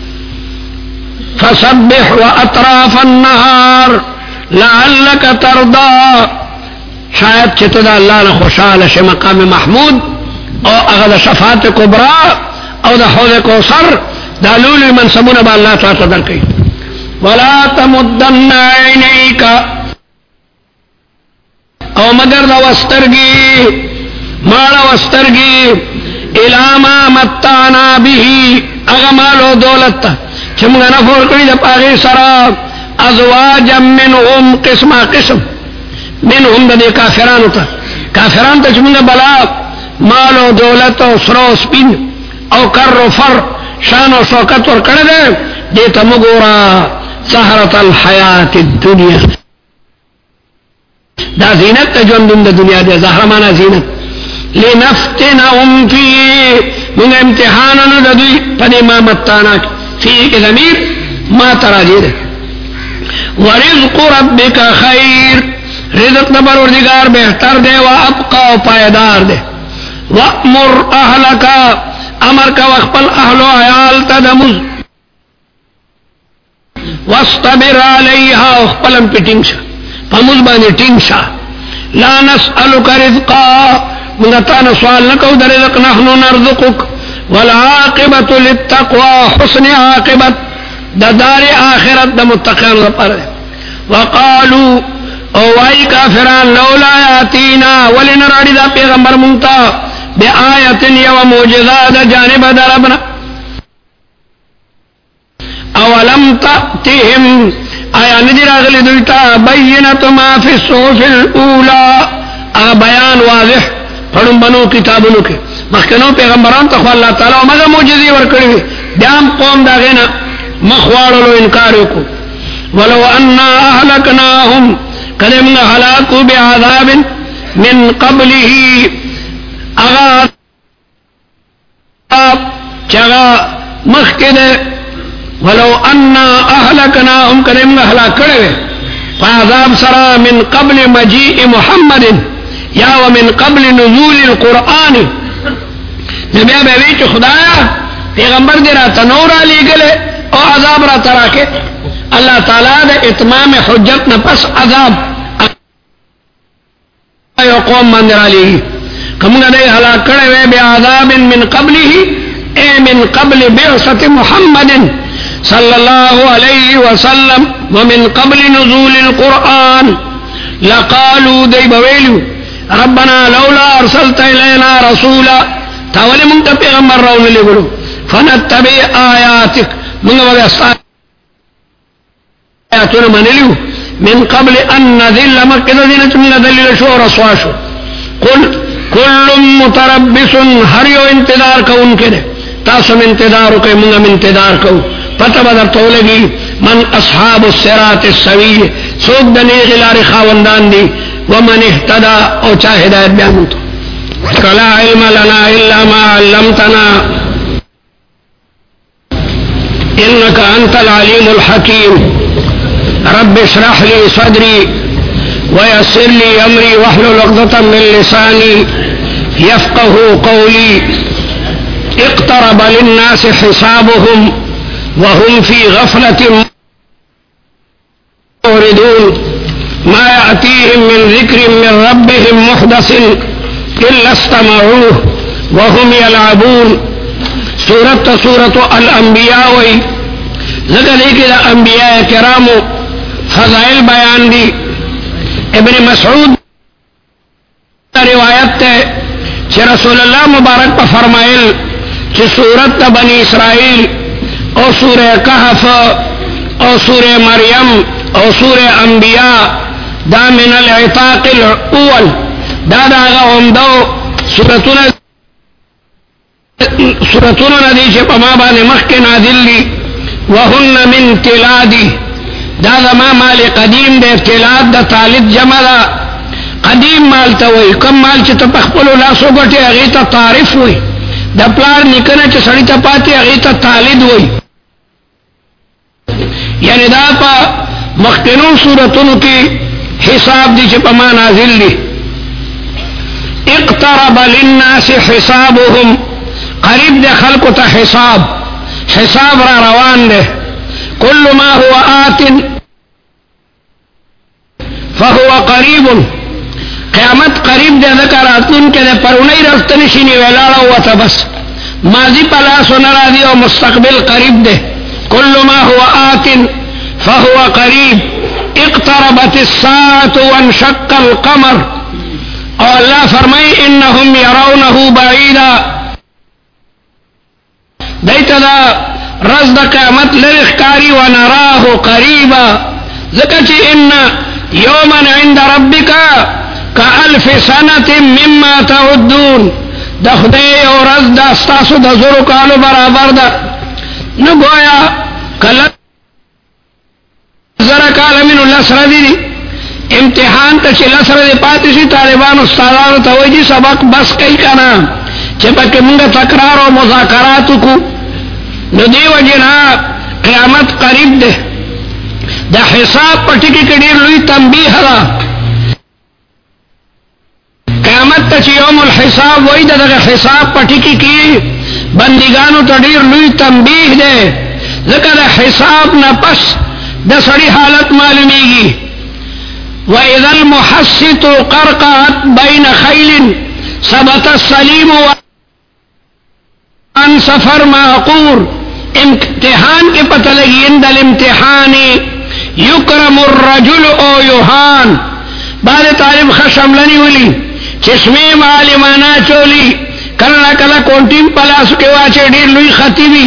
فسبح و اطراف النهار لعلک ترضا شاید چی تا دا اللہ نا خوشحال شی مقام محمود او اغد شفاعت کبرا او دا حوض کوثر دا لولی منصبون با اللہ تا تدر کئی ولا تمدن عینیکا او مگر دا وسترگی مالا وسترگی الاما متانا بیهی اغمالو دولتا چمگا نفور کری دا پاغی سرا ازواجا منهم قسم قسم منهم دا دی کافرانو تا کافران تا چمگا بلا مالو دولتو سرو سپین او کر و فر شان و شوکت ور کرده دیتا مگورا سهرت الحیات الدنیا دا زینت ته ژوندون د دنیا دی. زهره معنا زینت. لنفتنهم فيه موږ امتحانونه د دوی په دې ما متانا فيه کې ضمیر ما تراجی ده. ورزق ربک خیر رزق د پروردگار بهتر دی او ابقا او پایدار دی. وامر اهلک امر کا خپل اهل او عیال ته دمز واستبر علیها خپلم پټینګ شه پموز باندې ټینګ شه. لا نسألک رزقا موږ ته سوال نکو د رزق نحنو نرزقک والعاقبة للتقوى حسن عاقبت د دار آخرت د متقین لپاره. وقالو او وای کافران لولا یاتینا ولن راډی دا پیغمبر مونږ بآیت یو معجزه د جانب دربنا. اولم تأتهم آیا ندی راغلی دوی ته بینۃ ما فی الصحف الاولى ا بیان واضح پړم بنو کتابونو کې مخکنو پیغمبران ته الله تعالی هغه معجزې ورکړي بیا قوم دا غنه مخواړو انکار وکړو. ولو ان اهلكناهم کلمنا هلاكوا بعذاب من قبله اغا چغا مخکده. ولو ان اهلكناهم کلمنا هلاك کړو فعذاب سرا من قبل مجيء محمد یا ومن قبل نزول القرآن. نبی به وی چې خدایا پیغمبر دې را تنور علی گله او عذاب را تراکه. الله تعالی د اتمام حجت نه پس عذاب یو قوم باندې علی کومه دې هلاک کړي به عذاب من قبله اي من قبل بعثة محمد صلى الله عليه وسلم ومن قبل نزول القرآن. لقالوا دې بویلو ربنا لولا ارسلت الينا رسولا تاول من پیغمبر راول لګلو فنتبع آیاتک موږ واسطه آیاتونه منلو من قبل ان نذل مکه دینه من دلیل شو رسوا شو. قل كل متربص هر یو انتظار کوونکې ده تاسو من انتظار کوئ موږ من انتظار کوو. پته بدر تولګي من اصحاب الصراط السوي څوک د نیغ لارې خاوندان دي. ومن اهتدى او چا هدایت بیان تو. لا علم لنا الا ما علمتنا انك انت العليم الحكيم. رب اشرح لي صدري ويسر لي امري واحلل عقدة من لساني يفقه قولي. اقترب للناس حسابهم وهم في غفلة معرضون. ما يأتيهم من ذكر من ربهم محدث إلا استمعوه وهم يلعبون. سورة سورة الأنبياء وي ذکر ہے کہ انبیاء کرام فضائل بیان دی. ابن مسعود روایت ہے کہ رسول اللہ مبارک پر فرمائل کہ سورت بنی اسرائیل اور سورہ کہف اور سورہ مریم اور سورہ انبیاء دا من العتاق الاول دا دا غوندو سورتون سورتون ندی چه پا ما بانی مخی نازل لی وهن من تلادی دا دا ما مال قدیم دے. تلاد دا طالد جمع دا قدیم مال تا وی کم مال چه تا پخپلو لاسو گٹی اغیتا تعریف وی دا پلار نکنا چه سڑی تا پاتی اغیتا طالد وی. یعنی دا پا مخکنو سورتونو کی حساب دی چه پا ما نازل لی. اقترب للناس حسابهم قریب دے خلقو تا حساب حساب را روان دے. کل ما هو آت فهو قریب قیامت قریب دے ذکراتن کے دے پرونی رفتنشینی ویلالا وطا بس ماضی پلاسو نرا دی و مستقبل قریب دے. کل ما هو آت فهو قریب. اقتربت الساعة وانشق القمر اور اللہ فرمائی انہم یرونہو بعیدا دیتا دا رز دا قیامت لرخ کاری ونراہو قریبا ذکر چی ان یوما عند ربکا کا الف سنت مما تعدون دا خدای و رز دا استاسو دا زرو کالو برابر دا نگویا کلت زرا کال من اللہ سردی دی امتحان ته چې لسره دې پاتې شي طالبان استادانو ته وایي سبق بس کوي که نه چې پکې مونږ تکرار او مذاکرات وکړو. نو دې وجې نه قیامت قریب ده. د حساب په ټکي کې ډېر لوی تنبیه ده. قیامت ته چې یوم الحساب وایي دغه حساب په ټکي کې بندګانو ته ډېر لوی تنبیه ده. ځکه د حساب نه پس د سړي حالت معلومیږي. وَإِذَا الْمُحَسِّتُ قَرْقَعَتْ بَيْنَ خَيْلٍ ثَبَتَ السَّلِيمُ وَعَنْ سَفَرْ مَعْقُورٍ. امتحان کے پتہ لگی عند الامتحان یکرم الرجل او یوحان. بعد طالب خشملنی ولی چشمے معلمانا چولی کلا کلا کونٹیم پلاسو کے واچے ډیر لوی خطیبی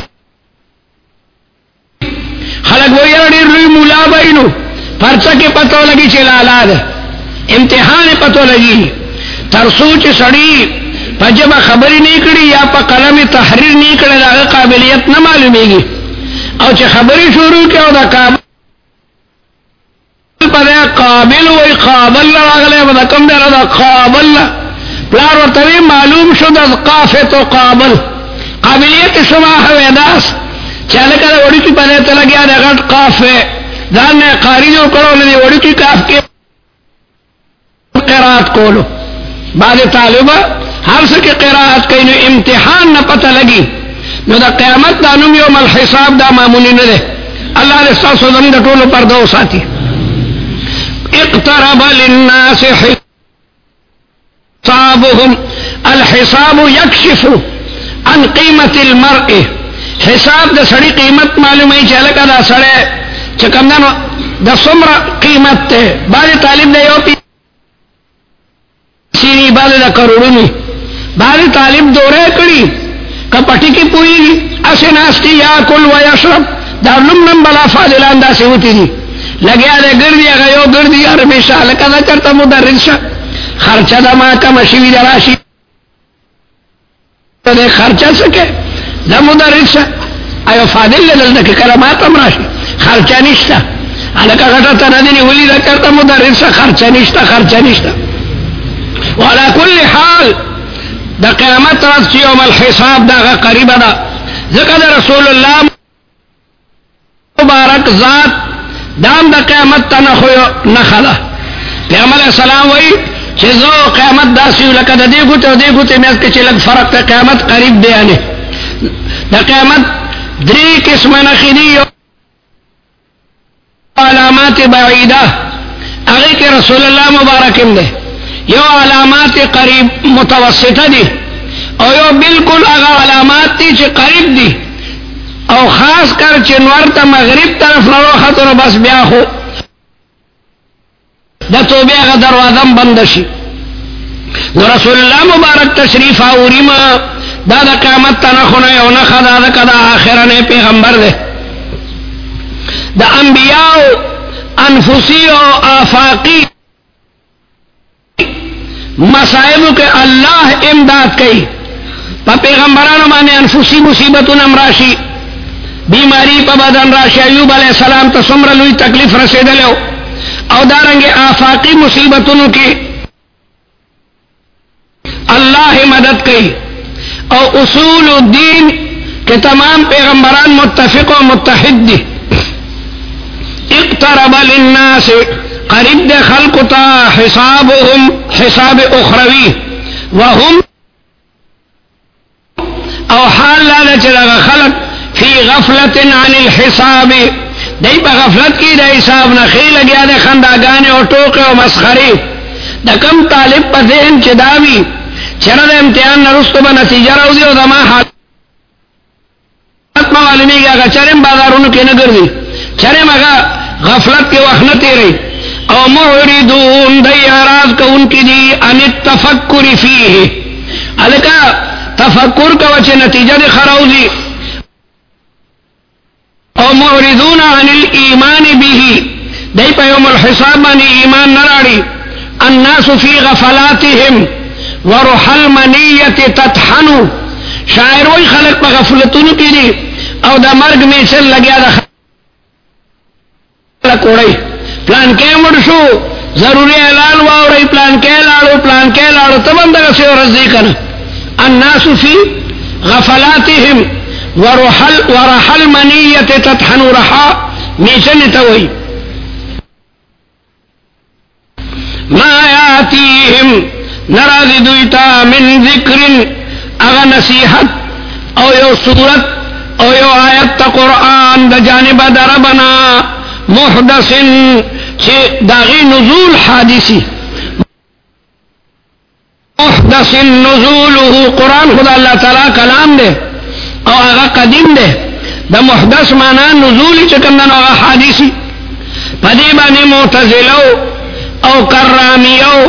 خلق وہ یار ډیر لوی مولا بینو پرچا کے پتو لگی چلالا ده امتحان پتو لگی ترسو چ سڑی پجبا خبری نہیں کړي یا په قلم تحریر نہیں کړي دا قابلیت نه معلومیږي. او چې خبری شروع کړه دا قابل پدې قابل وای قابل راغله ودا کوم دی دا قابل پلار ورته معلوم شو د قافه تو قابل قابلیت شما هوی داس چاله کړه وړي چې پدې ته لګیا دا غټ قافه ځان نه قاری جو کړو نه وړي چې قاف کې قرات کولو بعد طالبہ ہر سے کہ قراءت کئی نو امتحان نہ پتہ لگی نو دا قیامت دا نوم یوم الحساب دا معمولی نہ دے. اللہ نے سا سوزم دا ٹولو پر دو ساتھی. اقترب للناس حسابهم الحساب یکشف عن قیمت المرء. حساب دا سڑی قیمت معلوم ہے چلے کا دا سڑے چکمدن دا سمر قیمت تے بعد طالب دا یو پی سینی بعد دا کروڑونی بعد طالب دورے کڑی کپٹی کی پوئی گی اسے ناستی یا کل و یشرب دا لمنم بلا فاضلان دا سے ہوتی دی لگیا دے گردی اگیو گردی ارمیشا لکا دا کرتا مدرد شا خرچہ دا ماکا مشیوی دا راشی دے خرچہ سکے دا مدرد شا ایو فاضل لدل دا کلماتم راشی خرچہ نشتا لکا غٹا تندینی ولی دا کرتا مدرد شا خرچہ نشتا خرچہ نشتا. وعلى كل حال دا قیامت راز یوم الحساب دا قریب دا ذکر رسول اللہ مبارک ذات دام دا قیامت تا نخلا. پیغمبر علیہ السلام وی چیزو قیامت دا سیو لکا دا دے گوتے و دے گوتے میں اس کے چلک فرق تا قیامت قریب دے آنے. دا قیامت دری قسم نخیدی علامات بعیدہ اگے کے رسول اللہ مبارکم دے. یو علامات قریب متوسطه دي او یو بالکل هغه علامات دي چې قریب دي او خاص کر چې نور ته مغرب طرف نه خطر بس بیا خو د توبه هغه دروازه بند شي. نو رسول الله مبارک تشریف اوري ما دا د قیامت ته نه خونه یو نه خدا د کدا اخرنه پیغمبر ده. د انبیاء انفسی او آفاقی مسائب کے اللہ امداد کئی پا پیغمبرانو مانے انفسی مصیبتون امراشی بیماری پا بدن راشی ایوب علیہ السلام تا سمر لوی تکلیف رسیدلو او دارنگے آفاقی مصیبتونو کی اللہ مدد کئی او اصول الدین کے تمام پیغمبران متفق و متحد دی. اقترب للناس قریب دے خلقتا حسابهم حساب اخروی وهم او حال لالا چلغا خلق فی غفلت عن الحساب دی پا غفلت کی دا حساب نخیل گیا دے خنداگانے اور ٹوکے و مسخری دا کم طالب پا ذہن چداوی چرد امتحان نرستو با نتیجہ رو دی و دا ما حالت معلومی گیا چرم بازارونو کی نگر دی چرم اگا غفلت کے وقت نتی رہی او معرضون دی اعراض کا ان کی دی ان التفکر فیہ الکا تفکر کا وچے نتیجہ دی خراوزی او معرضون عن الایمان به دی پا یوم الحساب مانی ایمان نراڑی الناس فی غفلاتهم وروح المنیت تطحنو شاعر وی خلق پا غفلتونو کی دی او دا مرگ میں چل لگیا دا خلق اڑائی پلان کے مڑ شو ضروری اعلان واوري پلان کې لاړو پلان کې لاړو تبم دغه څه ورځي کنه. الناس فی غفلاتهم ورحل ورحل منیه تطحن رحا میچن توي ما یاتیهم نراضی دویتا من ذکر اغا نصیحت او یو سورت او یو آیت تا قرآن دا جانب دربنا محدثن چه داغی نزول حادثی محدثن نزوله قرآن خدا اللہ تعالی کلام دے او اغا قدیم دے دا محدث مانا نزولی چکندن اغا حادثی پدیبانی معتزلو او کرامیو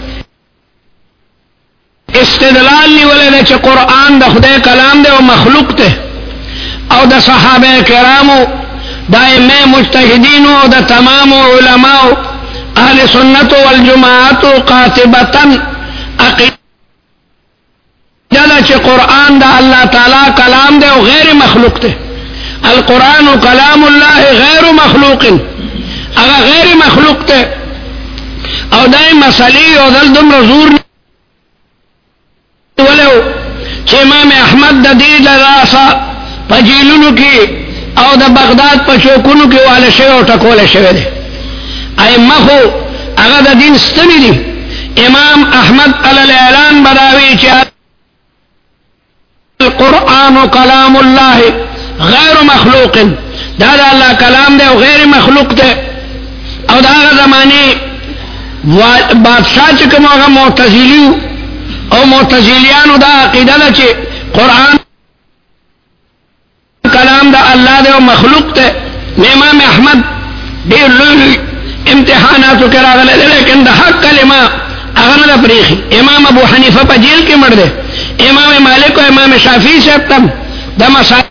استدلال نیولے دے چه قرآن دا خدای کلام دے و مخلوق دے او دا صحابہ کرامو دا امام مجتہدینو او دا تمام علماء اہل سنت والجماعت قاطبتاً عقیدہ دا چه قرآن دا اللہ تعالی کلام دے و غیر مخلوق دے. القرآن کلام اللہ غیر مخلوق اگر غیر مخلوق دے او دای مسئلی او دل دم رزور ولو چې امام احمد د دې لراسا پجیلونو کې او د بغداد په چوکونو کې واله شی او ټکول شوی دی. ائمه خو هغه د دین ستنی دي. امام احمد علی الاعلان بداوی چې القرآن کلام الله غیر مخلوق دا د الله کلام دی او غیر مخلوق دی. او دا هغه زمانه بادشاہ چې کوم هغه معتزلیو او معتزلیانو دا عقیده ده چې قرآن کلام دا الله دی او مخلوق دی. امام احمد ډېر لوی امتحاناتو کې راغلی دی لیکن د حق کلمه هغه نه پرېښي. امام ابو حنیفه په جیل کې مړ دی. امام مالک او امام شافعي صاحب تم د مسائلو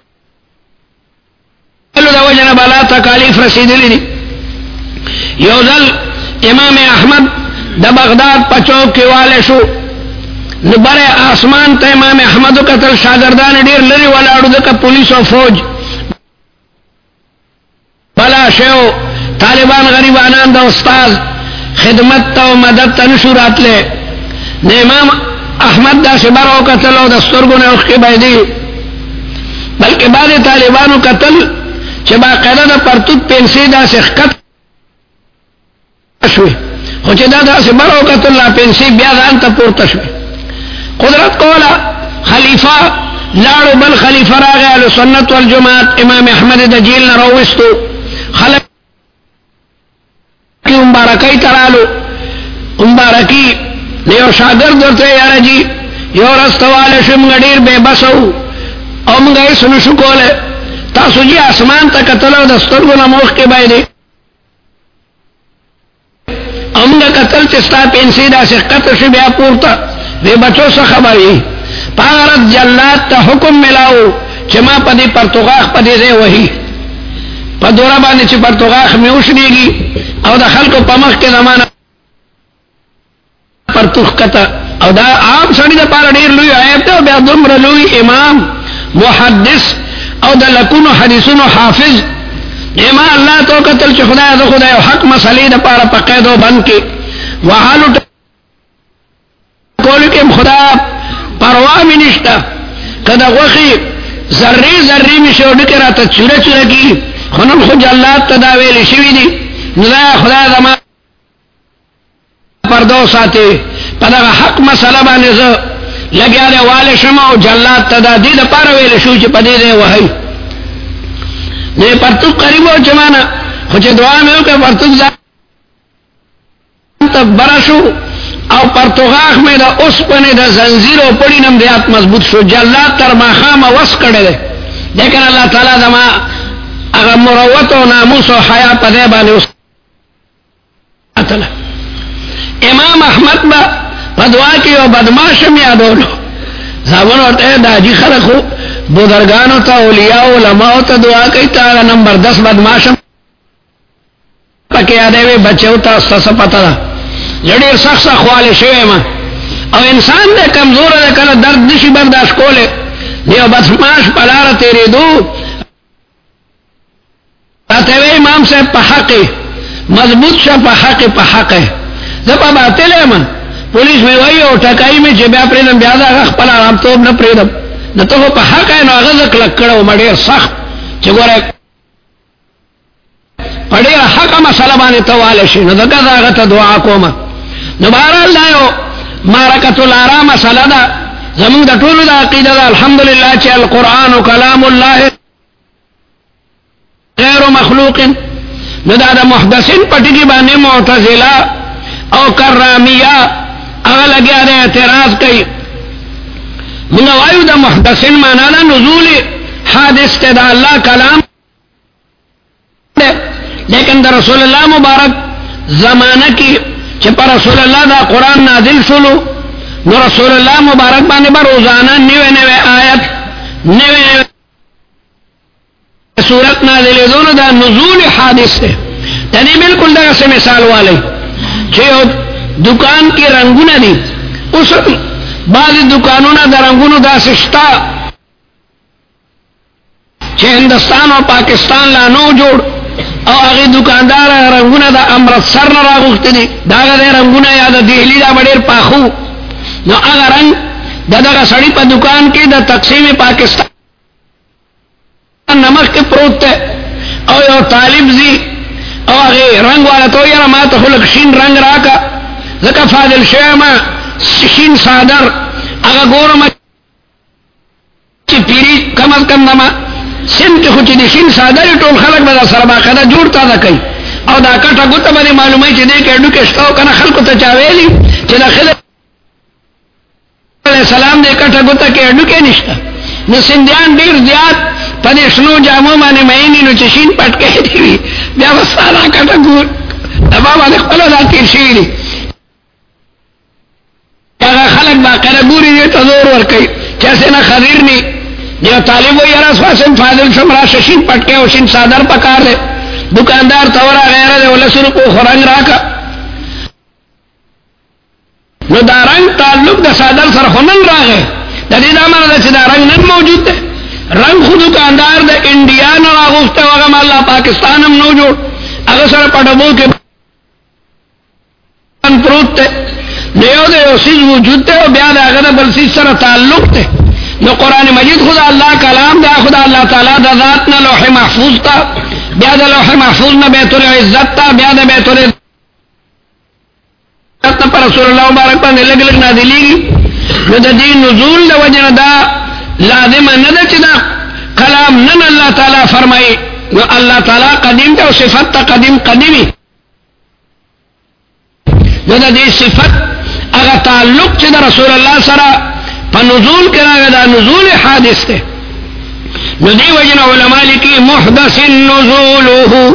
د وجه نه بالا تکالیف رسېدلي دي. یو ځل امام احمد د بغداد پچوک کې والے شو نو بره آسمان ته امام احمد قتل شاګردان ډیر لري ولاړو د پولیس او فوج بلا شو طالبان غریبانان د استاد خدمت ته او مدد ته نشو راتله. نه امام احمد دا شبرو قتل او د سترګو نه اوخې باندې بلکې بعد طالبانو قتل چې باقاعده د پرتوت پنسي دا سخت شوی خو چې دا داسې برو قتل لا پنسي بیا ځان ته پورته شوی. قدرت کولا خلیفہ لاړو بل خلیفہ راغی اهل سنت والجماعت امام احمد د جیل نه راوستو خلک کی مبارکای ترالو مبارکی یو شاګرد ورته یاره جی یو رستواله شم غډیر به بسو او موږ یې سن شو کوله تاسو جی اسمان ته کتلو د سترګو نه موخ کې باندې امغه قتل چې ستا پنسي دا شقت شو بیا پورته وی بچو څه خبري پارت جلات ته حکم ملاو چې ما په دې پرتګاخ په دې ځای وਹੀ په دورا باندې چې پرتګاخ مې وشنيږي او د خلکو په مخ کې زمانہ پرتګ کته او دا عام سړي د پاره ډیر لوی عیب ته بیا دومره لوی امام محدث او د لکونو حدیثونو حافظ ایما الله تو قتل چې خدای د خدای حق مسلې د پاره په قید او بند کې وحالو کول کې خدا پروا مې نشته کدا غوخي ذره ذره می شو ډکه راته چوره چوره کی خنن خو جلات تداویل شوی دي نو خدای زما پردو ساتي په دغه حق مسله باندې زه لګیا دی والے شمه او جلات تدادی د پاره ویل شو چې په دې دی وهي نه پرتو قریبو جمانه خو چې دعا مې وکړه پرتو ځان ته برشو او پرتګاخ مې دا اوس پنه د زنجیر او پړی نم دیات مضبوط شو جلات تر ماخامه وس کړل لیکن الله تعالی دما هغه مروت او ناموس او حیا په دې باندې اوس اتل امام احمد با په دعا کې او بدمعش مې یادولو ځاونه ورته دا جی خلکو بزرگانو ته اولیاء او علماء ته دعا کوي تا نمبر دس بدمعش پکې یادوي بچو ته ستاسو پتا ده لړې سخت خواله شوی ما او انسان دې کمزور ده کله درد نشي برداشت کوله دیو بدمعش پلار تیرې دو ته امام صاحب په حق مضبوط شه په حق په حق زپا باطل یم پولیس مې وایي او ټکای مې چې بیا پرېدم بیا دا خپل آرامتوب نه پرېدم نو ته په حق یې نو هغه زه کلک کړی وم ډېر سخت چې ګوره په ډېره حقه مسله باندې ته والی شي نو دګه زه هغه ته دعا کومه نو بهرحال دا یو معرکة الارا مسله ده زمونږ د ټولو د عقیده ده الحمدلله چې القرآن کلام الله غیر مخلوق نو دا د محدثین په ټکي باندې معتزله او کرامیه هغه لګیا د اعتراض کوي موږ وایو د محدثین معنا ده نزول حادث ته د الله کلام لیکن د رسول الله مبارک زمانہ کې چې پر رسول الله دا قرآن نازل شولو نو رسول الله مبارک باندې به روزانه نوې نوې آیت نوې نوې سورت نازلې دونه دا نزول حادث ده د دې بالکل دغه مثال والی چې دکان کې رنگونه دي اوس بعض دکانونه د رنگونو داسې شته چې هندستان او پاکستان لا نو جوړ او هغه دکاندار رنگونه د امرتسر نه راغوښتي دي دا غره رنگونه یا د دهلی دا ډېر پاخو نو هغه رنگ دغه سړی په دکان کې د تقسیم پاکستان نمک کې پروت ده او یو طالب زی او هغه رنگ والا ته یې ما ته خلک شین رنگ راکا زکه فاضل شیما شین صادر هغه ګورم چې پیری کم از کم نما سم ته خو چې د شین صادر ټول خلک به سره باقاعده جوړ تا ده کوي او دا کټه ګوته باندې معلومه چې دې کې اډو کې شتاو کنه خلکو ته چا ویلي چې د خدای علیہ السلام دې کټه ګوته کې اډو کې نشته نو سندیان ډیر زیات پدې شنو جامو باندې مېنی نو چې شین پټ کې دی بیا وساله کټه ګور دا باندې خپل ذکر شي دي هغه خلک باقاعده ګوري دې ته زور ور کوي چې څنګه خبير ني یو طالب وي راس واسم فاضل شمرا شین پټ کې او شین صادر پکار دے دکاندار تورا غیره دے ولسر کو خرنګ راکا نو دا رنگ تعلق د صادر سره خنن راغې د دې دمانه چې دا رنگ نن موجود دی رنگ خو دکاندار د انډیا نه راغوسته هغه مال پاکستان هم نو جوړ هغه سره پټبو کې ان پروت ته نو د یو شی وجود ته او بیا دا هغه بل شي سره تعلق ته نو قرآن مجید خدا الله کلام دا خدا الله تعالی د ذات نه لوح محفوظ تا بیا د لوح محفوظ نه بیت العزت تا بیا د بیت العزت پر رسول الله مبارک باندې لګ لګ نازلېږي نو د دې نزول د وجنه دا لازم نه ده چې دا کلام نن الله تعالی فرمایي نو الله تعالی قدیم ته صفات ته قدیم قدیمی نو د دې صفات هغه تعلق چې د رسول الله سره په نزول کې راغلی دا نزول حادث ده نو دی وجنه علماء لیکي محدث نزوله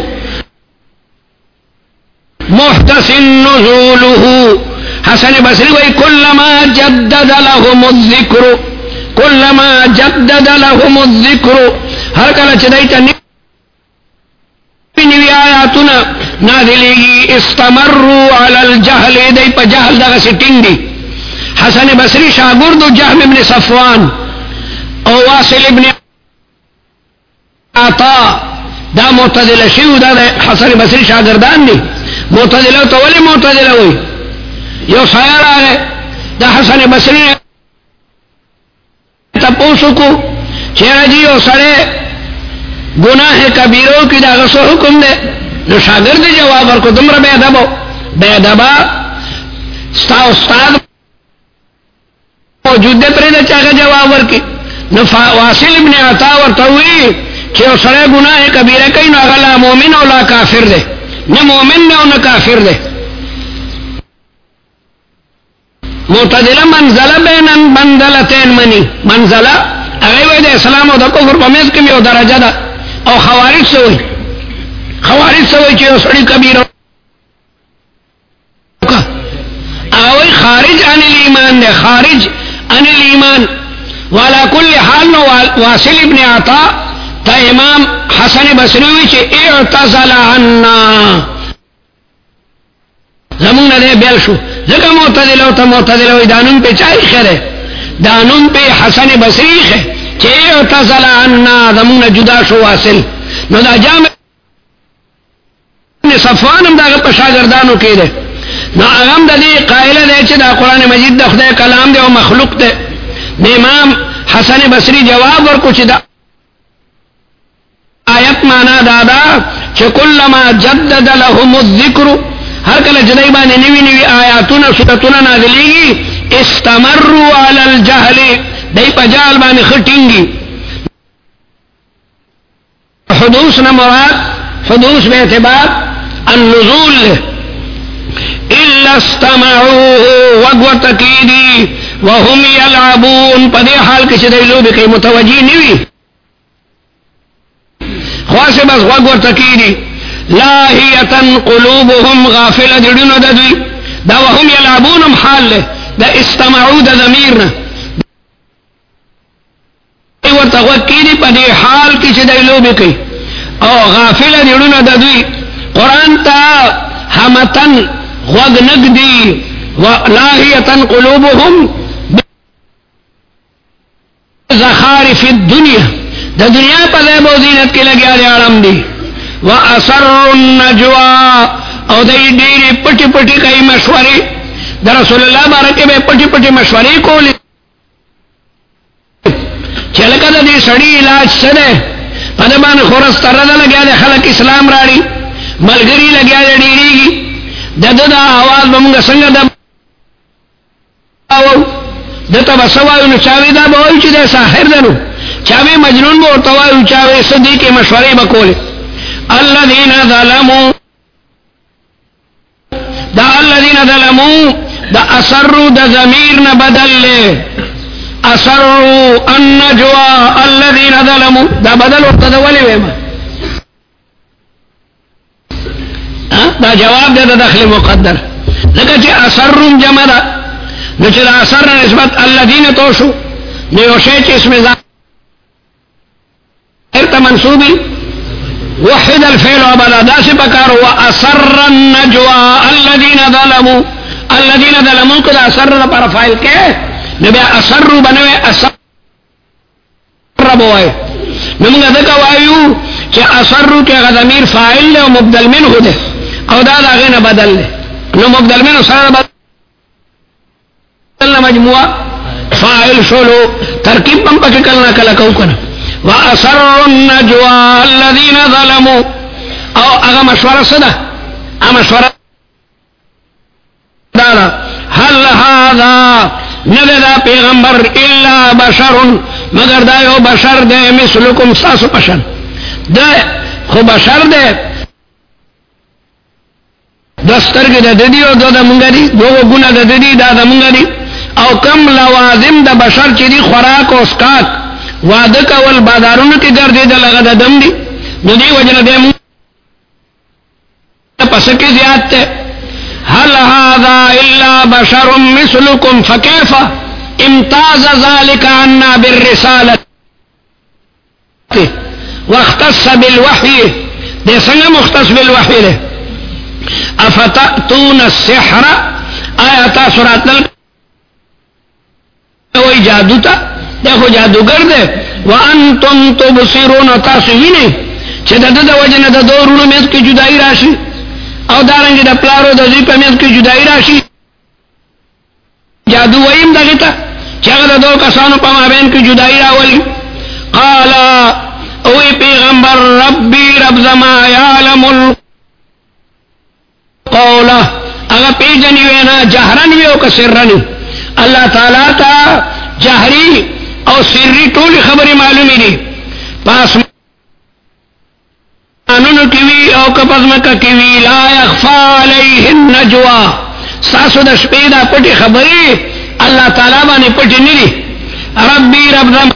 محدث نزوله حسن بصری وی كلما جدد لهم الذکر كلما جدد لهم الذکر هر کله چې دای ته نوی آیاتونه نازلېږي استمروا على الجهل دای په جهل دغه سټینګ دي حسن بصری شاګرد جهم ابن صفوان او واصل ابن عطا دا معتزله شیو دا حسن بصری شاګردان دي معتزله ته ولې معتزله وای یو شاعر راغی دا حسن بصری تاسو کو چې راځي او سره ګناه کبیرو کې دا غسو حکم ده نو شاګرد جواب ورکو تمره به ادب به ادب ستا استاد موجود ده پرې دا چاغه جواب ورکي نو واصل ابن عطا ورته وی چې سره ګناه کبیره کوي نو هغه مؤمن او لا کافر ده نه مؤمن نه او نه کافر ده معتزله منزله بین منزلتين منی منزله هغه وای د اسلام او د کفر په منځ کې یو درجه ده او خوارج سوی خوارج سوی چې یو سړی کبیره او خارج عن الايمان ده خارج عن الايمان وعلى كل حال واصل ابن عطاء تا امام حسن بصری چې اعتزل عنا زمونه ده بیل شو ځکه معتزله او ته معتزله وي دانون په چای خره دانون په حسن بصری خه چې اعتزل عنا زمونه جدا شو واصل نو دا جامع صفوان هم دغه په شاګردانو کې ده نو هغه د دې قائل دی چې دا قران مجید د خدای کلام دی او مخلوق دی. د امام حسن بصری جواب ورکړ چې دا آیت معنا دا ده چې کلمہ جدد لهم الذکر، هر کله چې دای باندې نوی نوی آیاتونه سورتونه نازلېږي استمروا علی الجهل، دای په جهل باندې خټینګي. حدوث نه مراد حدوث به اعتبار النزول الا استمعوا وقوة تکیدی وهم یلعبون، په دې حال کې چې دای لوبي کوي متوجي نیوي خاصه بس وقوة تکیدی لاهیتا قلوبهم غافله دړونو د دوی دا وهم یلعبون حال له دا استمعوا د ضمیر ورته وکیلی په دې حال کې چې دای لوبي کوي او غافله دړونو د دوی قران ته همتن غوږ نګدي ولاهیتا قلوبهم زخارف الدنيا، د دنیا په ځای به زینت کې لګیا دي عالم دي. واسر النجوا او دای ډېری پټي پټي کوي مشورې، د رسول الله بارکه به پټي پټي مشورې کولې چې لکه د دې سړی علاج څه ده، په دې باندې خورس تر نه لګیا دي خلک اسلام راړي ملګری لګیا دي ډېریږي دغه دا आवाज موږ څنګه د او دته بسوایو نو چاوي دا به وایي چې د ساحر دنو چاوي مجنون به ورته وایي چاوي صدیق مشورې وکولې. الذين ظلموا دا الذين ظلموا دا اثروا د ضمیر نه بدل له اثروا النجوا الذين ظلموا دا بدل ورته ولې وېما دا جواب دی د داخل مقدر لکه چې اثر جمع ده نو چې اثر نسبت الذين توشو نو یو شی چې اسم ظاهر ته منصوبي وحد الفعل وبدا داس بکار واثر النجوا الذين ظلموا الذين ظلموا کدا اثر پر فاعل کې نبي اثر بنوي اثر بوای نو موږ دا وایو چې اثر کې غضمیر فاعل او مبدل منه ده او دا داغه نه بدل له نو مبدل منه سره بدل مجموعه فاعل شلو ترکیب هم پکې کله کله کو کنه. واثر النجوا الذين ظلموا او هغه مشوره صدا هغه مشوره دا هل هذا نذا پیغمبر الا بشر مگر دا یو بشر دی مثلکم ساسو پشن دا خو بشر دی دسترګه د دې او د مونږ دي دوه ګونه د دې دا د مونږ دي او کم لوازم د بشر چې دي خوراک او اسکاک وعده کول بازارونو کې ګرځي د لغه د دم دي نو دی وجنه دې پس کې زیات ته هل هذا الا بشر مثلكم فكيف امتاز ذلك عنا بالرساله واختص بالوحي دې څنګه مختص بالوحي له افتاتون السحر آیات سورۃ وای جادو تا دغه جادوګر دی وانتم تبصرون تاسو وینئ چې د د وجنه د دورونو مېز کې جدای راشي او دارنګ د پلارو د دې په مېز کې جدای راشي جادو وایم دغه ته چې هغه د دوه کسانو په مابین کې جدای راولي. قال او پیغمبر ربي رب زما يعلم القول هغه پیجنې وینا جهرن وی او کسرن الله تعالی تا جهري او سری ټول خبرې معلومې دي پاس انونو کی وی او کپزمکه کی وی لا يخفى عليه النجوا ساسو د شپې دا پټي خبرې الله تعالی باندې پټي نه دي. ربي رب زم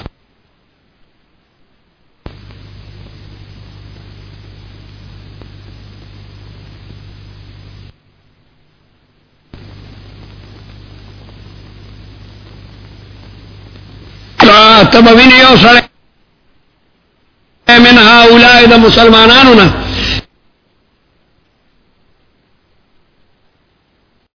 تبوین یو سره من هؤلاء د مسلمانانو نه